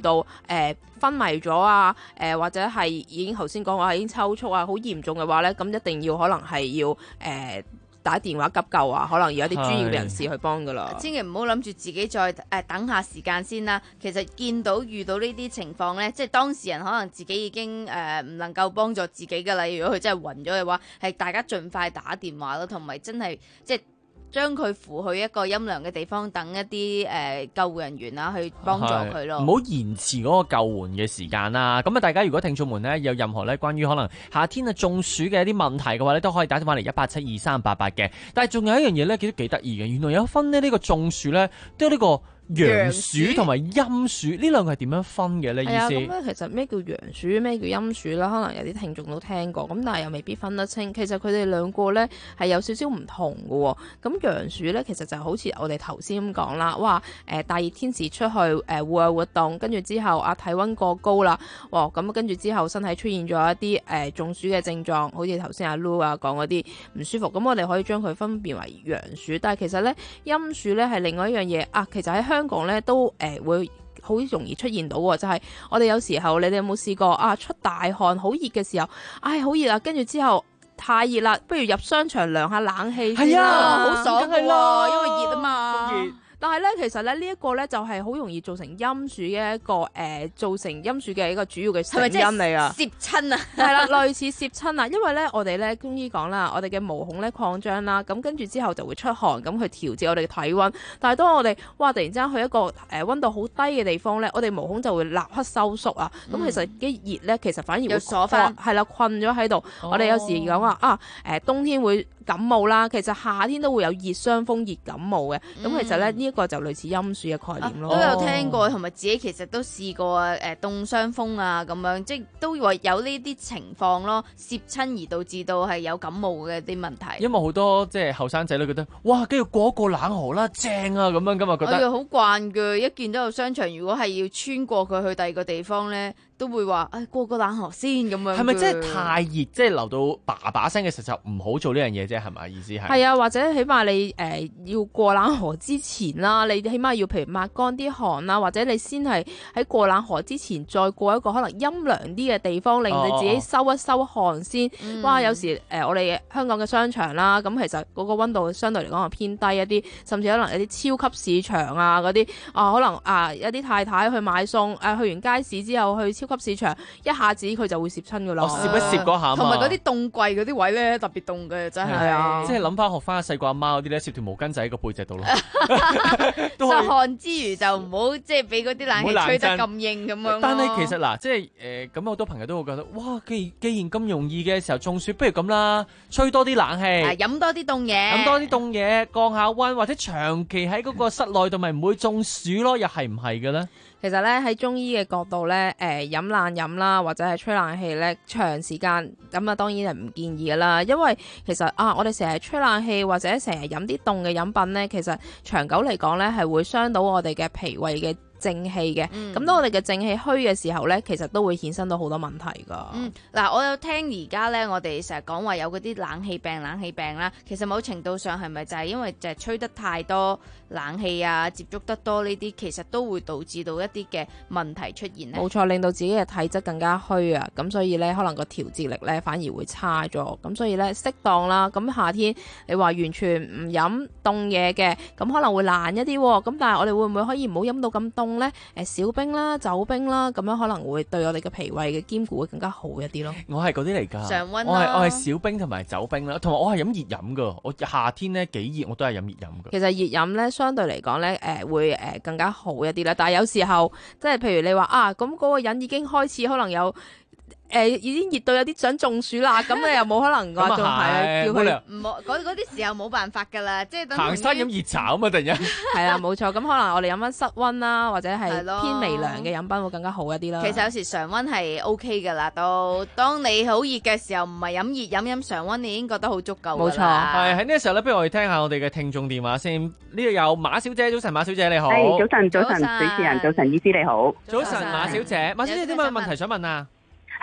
誒昏迷咗啊，誒、呃、或者係已經頭先講話已經抽搐啊，好嚴重嘅話咧，咁一定要可能係要誒。呃打電話急救啊，可能要有啲專業嘅人士去幫噶啦。 千祈唔好諗住自己再誒、呃、等下時間先啦。其實見到遇到呢啲情況呢，即係當事人可能自己已經誒唔、呃、能夠幫助自己噶啦。如果佢真係暈咗嘅話，係大家盡快打電話咯，同埋真係即係將佢扶去一個陰涼嘅地方，等一啲誒、呃、救護人員啊去幫助佢咯。 唔好延遲嗰個救援嘅時間啦。咁啊，大家如果聽眾們呢有任何咧關於可能夏天啊中暑嘅一啲問題嘅話咧，都可以打電話嚟一八七二三八八嘅。但係仲有一樣嘢咧，幾幾得意嘅，原來有分咧呢個中暑咧都有呢個陽暑同埋陰暑，呢兩個係點樣分嘅咧？意思係啊， 咁咧其實咩叫陽暑，咩叫陰暑啦？可能有啲聽眾都聽過，咁但係又未必分得清。其實佢哋兩個咧係有少少唔同嘅喎。咁陽暑咧其實就好似我哋頭先咁講啦，哇誒大熱天時出去誒戶外活動，跟住之後啊體温過高啦，哇咁跟住之後身體出現咗一啲誒、呃、中暑嘅症狀，好似頭先阿 Lu 啊講嗰啲唔舒服，咁我哋可以將佢分辨為陽暑。但係其實咧陰暑咧係另外一樣嘢啊，其實喺香港咧都誒、呃、會好容易出現到喎，就係、是、我哋有時候你哋有冇試過啊出大汗好熱嘅時候，唉好熱啊，跟住之後太熱啦，不如入商場涼下冷氣先啦，好爽㗎喎，因為熱啊嘛。但係咧，其實咧呢一個咧就係好容易造成陰暑嘅一個誒、呃，造成陰暑嘅一個主要嘅成因嚟啊！ 攝親啊， 係啦，類似攝親啊，因為咧我哋咧中醫講啦，我哋嘅毛孔咧擴張啦，咁跟住之後就會出汗，咁去調節我哋嘅體温。但係當我哋哇突然之間去一個誒温度好低嘅地方咧，我哋毛孔就會立刻收縮啊！咁、嗯、其實啲熱咧，其實反而會鎖翻，係啦，困咗喺度。我哋有時講話啊，誒、呃、冬天會感冒啦，其實夏天都會有熱傷風、熱感冒嘅。咁、嗯、其實咧呢一個就類似陰暑嘅概念咯。 都、啊、有聽過，同埋自己其實都試過啊，誒凍傷風啊咁樣，即係都話有呢啲情況咯，攝親而導致到係有感冒嘅啲問題。 因為好多即係後生仔都覺得，哇，跟住過一個冷河啦，正啊咁樣，咁啊覺得。 我哋好慣嘅，一見到個商場，如果係要穿過佢去第二個地方咧，都會話誒過個冷河先咁樣。 係咪真係太熱，即係流到叭叭聲嘅時候就唔好做呢樣嘢啫？係咪意思係？ 係啊，或者起碼你誒、呃、要過冷河之前啦，你起碼要譬如抹乾啲汗啦，或者你先係喺過冷河之前再過一個可能陰涼啲嘅地方，令你自己收一收汗先。哦、哇！有時誒、呃、我哋香港嘅商場啦，咁其實嗰個溫度相對嚟講係偏低一啲，甚至可能有啲超級市場啊嗰啲啊，可能啊有啲太太去買餸，誒、啊、去完街市之後去超級市場，一下子佢就會攝親噶啦。 哦，攝一攝嗰下， 同埋嗰啲凍櫃嗰啲位咧特別凍嘅，真係。係啊， 即係諗翻學翻細個阿媽嗰啲咧，攝條毛巾仔喺個背脊度咯。 出汗之餘就唔好即係俾嗰啲冷氣吹得咁硬咁樣。 但係其實嗱，即係誒咁好多朋友都會覺得，哇！既既然咁容易嘅時候中暑，不如咁啦，吹多啲冷氣， 飲多啲凍嘢， 飲多啲凍嘢降下溫，或者長期喺嗰個室內度咪唔會中暑咯？又係唔係嘅咧？ 其實咧喺中醫嘅角度咧，誒、呃、飲冷飲啦，或者係吹冷氣咧，長時間咁啊，當然係唔建議噶啦。因為其實啊，我哋成日吹冷氣或者成日飲啲凍嘅飲品咧，其實長久嚟講咧係會傷到我哋嘅脾胃嘅正氣嘅。咁、嗯、當我哋嘅正氣虛嘅時候咧，其實都會衍生到好多問題噶。 嗯，嗱，我有聽而家咧，我哋成日講話有嗰啲冷氣病、冷氣病啦。其實某程度上係咪就係因為就係吹得太多冷氣啊，接觸得多呢啲，其實都會導致到一啲嘅問題出現咧。 冇錯，令到自己嘅體質更加虛啊，咁所以咧可能個調節力咧反而會差咗。咁所以咧適當啦。咁夏天你話完全唔飲凍嘢嘅，咁可能會難一啲。咁但係我哋會唔會可以唔好飲到咁凍咧？誒，小冰啦、酒冰啦，咁樣可能會對我哋嘅脾胃嘅兼顧會更加好一啲咯。 我係嗰啲嚟㗎， 常溫我係我係小冰同埋酒冰啦，同埋我係飲熱飲㗎。我夏天咧幾熱我都係飲熱飲㗎。 其實熱飲咧相對嚟講咧誒會誒更加好一啲啦，但係有時候即係譬如你話啊，咁嗰個人已經開始可能有。誒、呃、已經熱到有啲想中暑啦，咁你又冇可能話仲係叫佢唔好嗰嗰啲時候冇辦法㗎啦，即係等行山飲熱茶啊嘛，突然間係啊，冇錯，咁可能我哋飲翻室溫啦，或者係偏微涼嘅飲品會更加好一啲啦。 其實有時常溫係 O K 㗎啦，都當你好熱嘅時候，唔係飲熱飲飲常溫，你已經覺得好足夠。 冇錯， 係喺呢個時候咧，不如我哋聽下我哋嘅聽眾電話先。呢度有馬小姐，早晨，馬小姐你好。 係早晨，早晨，主持人早晨，醫師你好。 早晨，馬小姐，馬小姐有啲咩問題想問啊？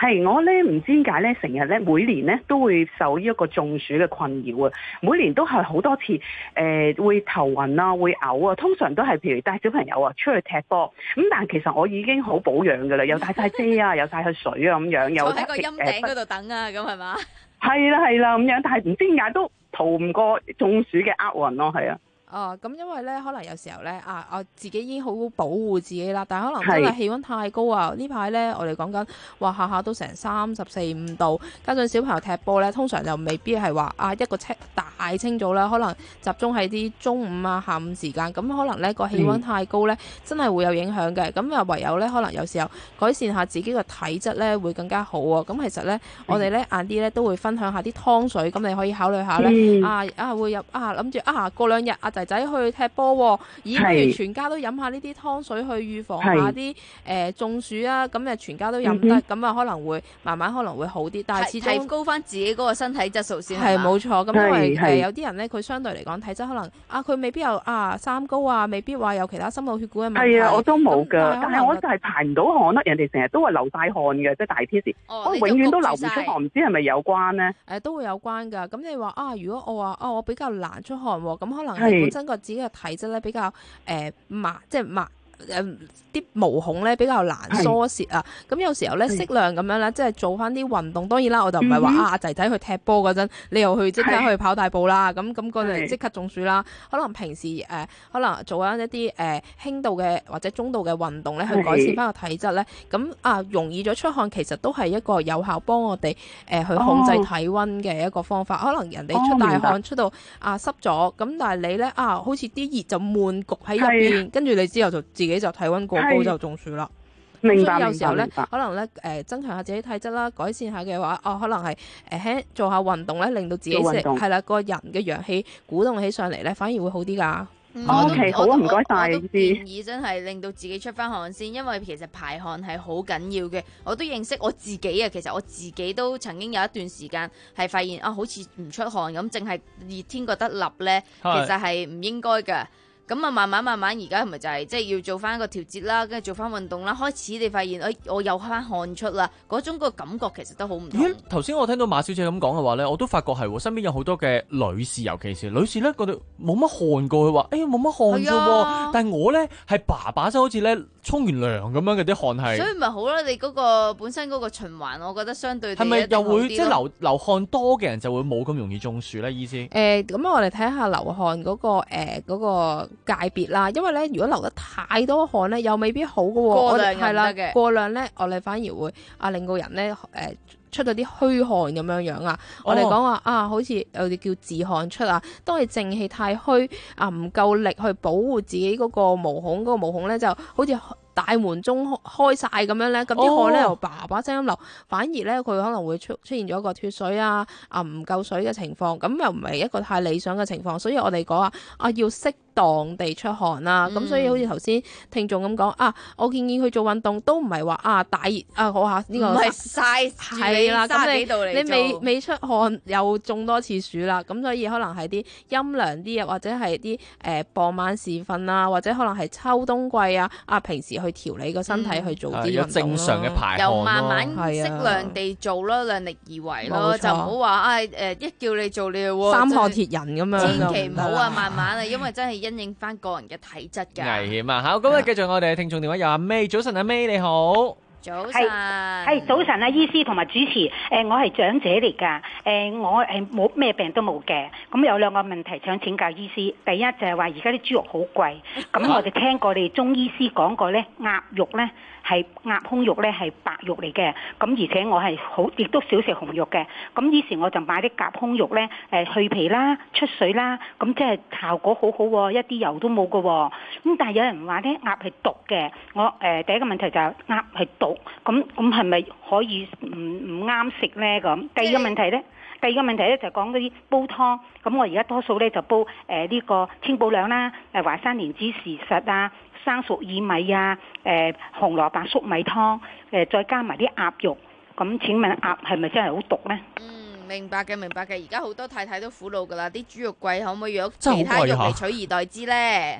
係我咧唔知點解咧，成日咧每年咧都會受呢一個中暑嘅困擾啊！每年都係好多次誒、呃、會頭暈啊，會嘔啊，通常都係譬如帶小朋友啊出去踢波咁，但係其實我已經好保養㗎啦，又帶晒遮啊，又帶去水啊咁樣，又坐喺個陰頂嗰度等啊，咁係嘛？ 係啦係啦咁樣，但係唔知點解都逃唔過中暑嘅厄運咯，係啊！ 哦，咁因為咧，可能有時候咧，啊，我自己已經好保護自己啦，但係可能真係氣溫太高啊！呢排咧，我哋講緊話下下都成三十四五度，加上小朋友踢波咧，通常就未必係話啊一個清大清早啦，可能集中喺啲中午啊、下午時間，咁可能咧個氣溫太高咧，真係會有影響嘅。咁啊，唯有咧，可能有時候改善下自己嘅體質咧，會更加好啊！咁其實咧，我哋咧晏啲咧都會分享下啲湯水，咁你可以考慮下咧、嗯，啊啊會入啊諗住啊過兩日啊仔仔去踢波喎，咦不如全家都飲下呢啲湯水去預防下啲誒、呃、中暑啊，咁誒全家都飲得，咁、嗯、啊可能會慢慢可能會好啲，但係始終提高翻自己嗰個身體質素先係冇錯。咁因為誒、呃、有啲人咧，佢相對嚟講體質可能啊，佢未必有啊三高啊，未必話有其他心腦血管嘅問題。 係啊，我都冇㗎，但係我就係排唔到汗啦。人哋成日都話流晒汗嘅，即係大天時，哦、我永遠都流唔出汗，唔知係咪有關咧？誒、 呃、都會有關㗎。咁你話啊，如果我話啊，我比較難出汗喎，咁可能係本身個自己嘅體質咧比較誒麻、呃，即係麻。誒啲毛孔咧比較難疏泄啊，咁有時候咧適量咁樣咧，即係做翻啲運動。當然啦，我就唔係話啊仔仔去踢波嗰陣，你又去即刻去跑大步啦，咁咁嗰陣即刻中暑啦。可能平時誒、呃、可能做緊一啲誒、呃、輕度嘅或者中度嘅運動咧，去改善翻個體質咧，咁啊容易咗出汗，其實都係一個有效幫我哋誒、呃、去控制體溫嘅一個方法。哦、可能人哋出大汗、哦、出到啊濕咗，咁但係你咧啊好似啲熱就悶焗喺入邊，跟住你之後就自己就體溫過高就中暑啦。 明白， 所以有時候咧，可能咧誒、呃、增強下自己體質啦，改善下嘅話，哦可能係誒喺做下運動咧，令到自己食係啦個人嘅陽氣鼓動起上嚟咧，反而會好啲㗎。 嗯、o、okay, K 好啊，唔該晒。 我都建議真係令到自己出翻汗先，因為其實排汗係好緊要嘅。我都認識我自己啊，其實我自己都曾經有一段時間係發現啊，好似唔出汗咁，淨係熱天覺得立咧，其實係唔應該㗎。咁啊，慢慢慢慢，而家係咪就係即係要做翻個調節啦，跟住做翻運動啦，開始你發現，哎，我有翻汗出啦，嗰種個感覺其實都好唔同。 頭先我聽到馬小姐咁講嘅話咧，我都發覺係身邊有好多嘅女士，尤其是女士咧，覺得冇乜汗過，佢話，哎呀冇乜汗啫喎，但係我咧係爸爸，即好似咧沖完涼咁樣嘅啲汗係。所以咪好啦，你嗰個本身嗰個循環，我覺得相對係咪又會即係流流汗多嘅人就會冇咁容易中暑咧？意思？誒、 呃，咁我哋睇下流汗嗰、嗰個誒嗰、呃嗰個界別啦，因為咧如果流得太多汗咧，又未必好㗎喎。過量係啦，過量咧，我哋反而會啊令個人咧誒、呃、出咗啲虛汗咁樣樣啊。我哋講話啊，好似有啲叫自汗出啊。當你正氣太虛啊，唔夠力去保護自己嗰個毛孔，嗰、嗰個毛孔咧就好似大門中開晒咁樣咧，咁啲汗咧又叭叭聲咁流，反而咧佢可能會出出現咗一個脫水啊啊唔夠水嘅情況，咁又唔係一個太理想嘅情況，所以我哋講啊啊要適當地出汗啦，咁、嗯、所以好似頭先聽眾咁講啊，我建議佢做運動都唔係話啊大熱啊好下呢個唔係曬係啦，咁你你未未出汗又中多次暑啦，咁所以可能係啲陰涼啲啊，或者係啲誒傍晚時分啊，或者可能係秋冬季啊啊平時去調理個身體去做啲運動、嗯、 正常嘅排汗， 又慢慢適量地做咯，量力而為咯，就唔好話啊誒一叫你做你就三項鐵人咁樣， 千祈唔好啊，慢慢啊，因為真係因應翻個人嘅體質㗎。 危險啊！好，咁啊，繼續我哋聽眾電話有阿 May，早晨阿 May 你好。 早晨， 係早晨啊，醫師同埋主持，誒、呃，我係長者嚟㗎，誒、呃，我誒冇咩病都冇嘅，咁有兩個問題想請教醫師。第一就係話而家啲豬肉好貴，咁我哋聽過你中醫師講過咧，鴨肉咧係鴨胸肉咧係白肉嚟嘅，咁而且我係好亦都少食紅肉嘅，咁於是我就買啲鴿胸肉咧，誒去皮啦、出水啦，咁即係效果好好喎，一啲油都冇㗎喎，咁但係有人話咧鴨係毒嘅，我誒、呃、第一個問題就係鴨係毒。咁咁係咪可以唔唔啱食咧？咁第二個問題咧，第二個問題咧就講嗰啲煲湯。咁我而家多數咧就煲誒呢、呃這個清補涼啦，誒華山蓮子時實啊，生熟薏米啊，誒、呃、紅蘿蔔粟米湯，誒、呃、再加埋啲鴨肉。咁請問鴨係咪真係好毒咧？ 嗯，明白嘅，明白嘅。而家好多太太都苦惱噶啦，啲豬肉貴，可唔可以用其他肉嚟取而代之咧？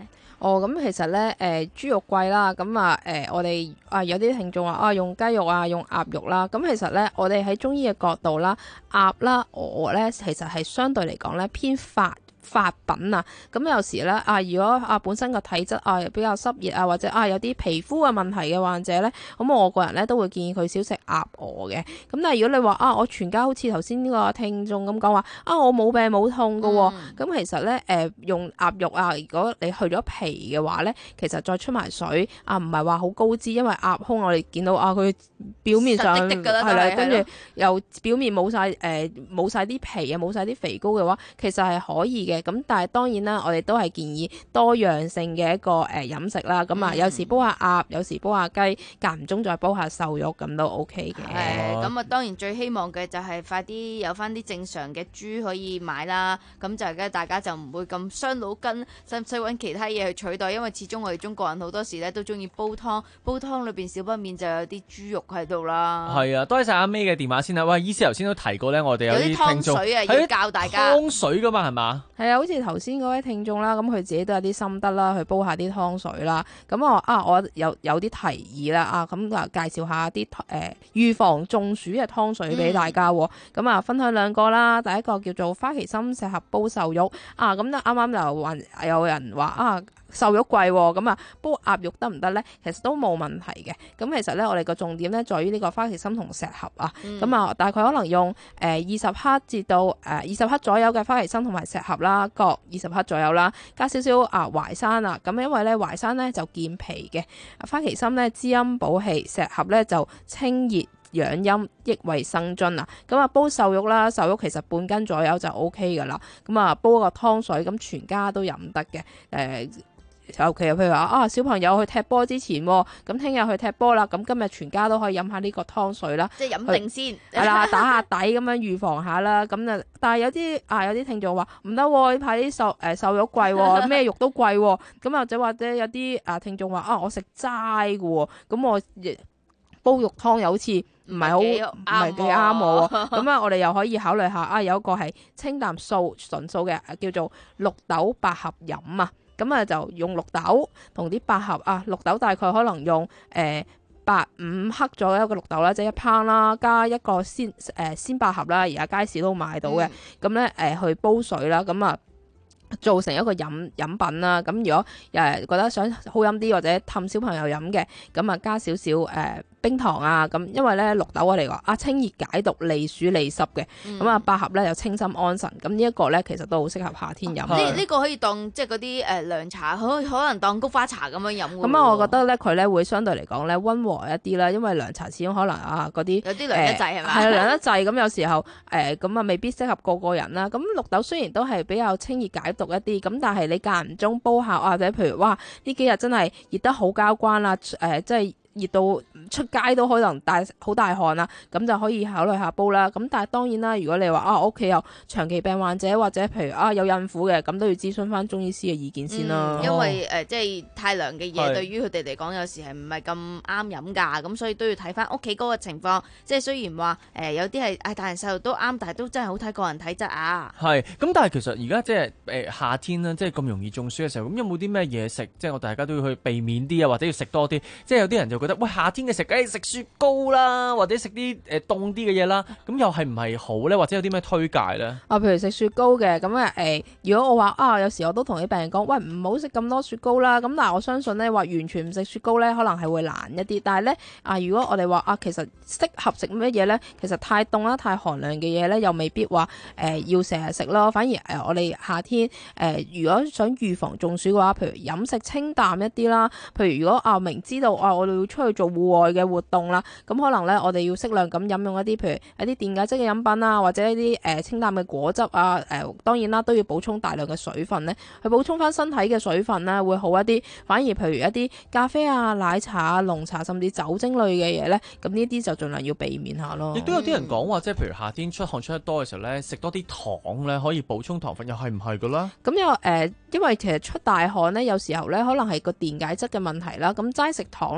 哦，咁其實咧，誒、呃、豬肉貴啦，咁啊誒我哋啊有啲聽眾話啊用雞肉啊用鴨肉啦，咁其實咧我哋喺中醫嘅角度啦，鴨啦鵝咧其實係相對嚟講咧偏發發品啊，咁有時咧啊，如果啊本身個體質啊比較濕熱啊，或者啊有啲皮膚嘅問題嘅患者咧，咁我個人咧都會建議佢少食鴨鵝嘅。咁但係如果你話啊，我全家好似頭先呢個聽眾咁講話啊，我冇病冇痛㗎喎，咁、嗯、其實咧誒、呃、用鴨肉啊，如果你去咗皮嘅話咧，其實再出埋水啊，唔係話好高脂，因為鴨胸我哋見到啊佢表面上係啦，跟住又表面冇晒誒冇晒啲皮啊，冇晒啲肥膏嘅話，其實係可以嘅。咁但係當然啦，我哋都係建議多樣性嘅一個誒飲食啦。咁啊、嗯，有時煲下鴨，有時煲下雞，間唔中再煲下瘦肉，咁都 OK 嘅。 誒，咁啊，當然最希望嘅就係快啲有翻啲正常嘅豬可以買啦。咁就係大家就唔會咁傷腦筋，使唔使揾其他嘢去取代？因為始終我哋中國人好多時咧都中意煲湯，煲湯裏邊少不免就有啲豬肉喺度啦。 係啊，多謝晒阿 May 嘅電話先啦。喂，醫師頭先都提過咧，我哋有啲聽眾有啲湯水啊，要教大家湯水噶嘛，係嘛？ 係啊，好似頭先嗰位聽眾啦，咁佢自己都有啲心得啦，去煲下啲湯水啦。咁我啊，我有有啲提議啦，啊，咁啊介紹下啲誒預防中暑嘅湯水俾大家。咁、嗯、啊，分享兩個啦。第一個叫做花旗參石斛煲瘦肉啊，咁咧啱啱就話有人話啊。瘦肉貴喎，咁啊煲鴨肉得唔得咧？其實都冇問題嘅。咁其實咧，我哋個重點咧，在於呢個花旗參同石斛啊。咁、嗯、啊，大概可能用誒二十克至到誒二十克左右嘅花旗參同埋石斛啦，各二十克左右啦，加少少啊淮山啊。咁因為咧淮山咧就健脾嘅，花旗參咧滋陰補氣，石斛咧就清熱養陰，益胃生津啊！咁啊煲瘦肉啦，瘦肉其實半斤左右就 O K 噶啦。咁啊煲個湯水，咁全家都飲得嘅。誒、呃。尤其譬如話啊，小朋友去踢波之前，咁聽日去踢波啦，咁今日全家都可以飲下呢個湯水啦， 即係飲定先， 係啦，打下底咁樣預防下啦。咁啊，但係有啲啊，有啲聽眾話唔得，呢排啲瘦誒瘦肉貴，咩肉都貴，咁或者或者有啲啊聽眾話啊，我食齋嘅，咁我煲肉湯又好似唔係好唔係幾啱我，咁啊，我哋又可以考慮下啊，有一個係清淡素純素嘅，叫做綠豆百合飲啊。咁啊，就用綠豆同啲百合啊，綠豆大概可能用誒八五克左右嘅綠豆啦，即係一烹啦，加一個鮮誒、呃、鮮百合啦，而家街市都買到嘅。咁咧誒去煲水啦，咁啊做成一個飲飲品啦。咁如果誒覺得想好飲啲或者氹小朋友飲嘅，咁啊加少少誒。呃冰糖啊，咁因為咧綠豆我哋話啊清熱解毒、利暑利濕嘅，咁、嗯、啊百合咧又清心安神，咁呢一個咧其實都好適合夏天飲。呢呢、這個可以當即係嗰啲誒涼茶，可可能當菊花茶咁樣飲。 咁啊，我覺得咧佢咧會相對嚟講咧溫和一啲啦，因為涼茶始終可能啊嗰啲有啲涼得滯係嘛， 係涼得滯，咁有時候誒咁啊未必適合個個人啦。咁綠豆雖然都係比較清熱解毒一啲，咁但係你間唔中煲下，或者譬如哇呢幾日真係熱得好交關啦，誒、呃、即係。熱到出街都可能大好大汗啦，咁就可以考慮下煲啦。咁但係當然啦，如果你話啊，我屋企有長期病患者或者譬如啊有孕婦嘅，咁都要諮詢翻中醫師嘅意見先啦、 嗯。因為誒、呃、即係太涼嘅嘢，對於佢哋嚟講有時係唔係咁啱飲㗎，咁所以都要睇翻屋企嗰個情況。即係雖然話誒、呃、有啲係誒大人細路都啱，但係都真係好睇個人體質啊。 係，咁但係其實而家即係誒、呃、夏天啦，即係咁容易中暑嘅時候，咁有冇啲咩嘢食？即係我大家都要去避免啲啊，或者要食多啲。即係有啲人就覺得喂夏天嘅食，誒食雪糕啦，或者食啲誒凍啲嘅嘢啦，咁又係唔係好咧？或者有啲咩推介咧？ 啊，譬如食雪糕嘅，咁啊誒，如果我話啊，有時我都同啲病人講，喂唔好食咁多雪糕啦。咁但係我相信咧，話完全唔食雪糕咧，可能係會難一啲。但係咧啊，如果我哋話啊，其實適合食乜嘢咧？其實太凍啦、太寒涼嘅嘢咧，又未必話誒、呃、要成日食咯。反而誒、呃，我哋夏天誒、呃，如果想預防中暑嘅話，譬如飲食清淡一啲啦。譬如如果啊明知道啊，我哋要出去做戶外嘅活動啦，咁可能咧我哋要適量咁飲用一啲譬如一啲電解質嘅飲品啊，或者一啲誒、呃、清淡嘅果汁啊，誒、呃、當然啦都要補充大量嘅水分咧，去補充翻身體嘅水分咧會好一啲。反而譬如一啲咖啡啊、奶茶啊、濃茶甚至酒精類嘅嘢咧，咁呢啲就盡量要避免下咯。 亦都有啲人講話，即係譬如夏天出汗出得多嘅時候咧，食多啲糖咧可以補充糖分，又係唔係噶啦？ 咁又誒，因為其實出大汗咧，有時候咧可能係個電解質嘅問題啦。咁齋食糖咧又未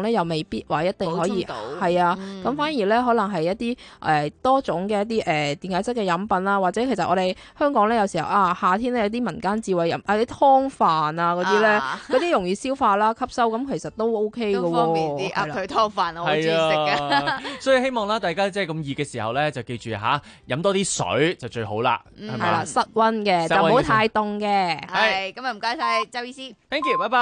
必話一定可以補充到係啊。 嗯咁、反而咧可能係一啲誒、呃、多種嘅一啲誒、呃、電解質嘅飲品啦，或者其實我哋香港咧有時候啊夏天咧有啲民間智慧飲啊啲湯飯啊嗰啲咧，嗰啲容易消化啦吸收，咁其實都 OK 嘅喎， 都方便啲。鴨腿湯飯我好中意食嘅。 所以希望啦，大家即係咁熱嘅時候咧，就記住吓飲多啲水就最好啦，係係啦，室溫嘅就唔好太凍嘅。 係，咁啊唔該晒周醫師。 Thank you，拜拜。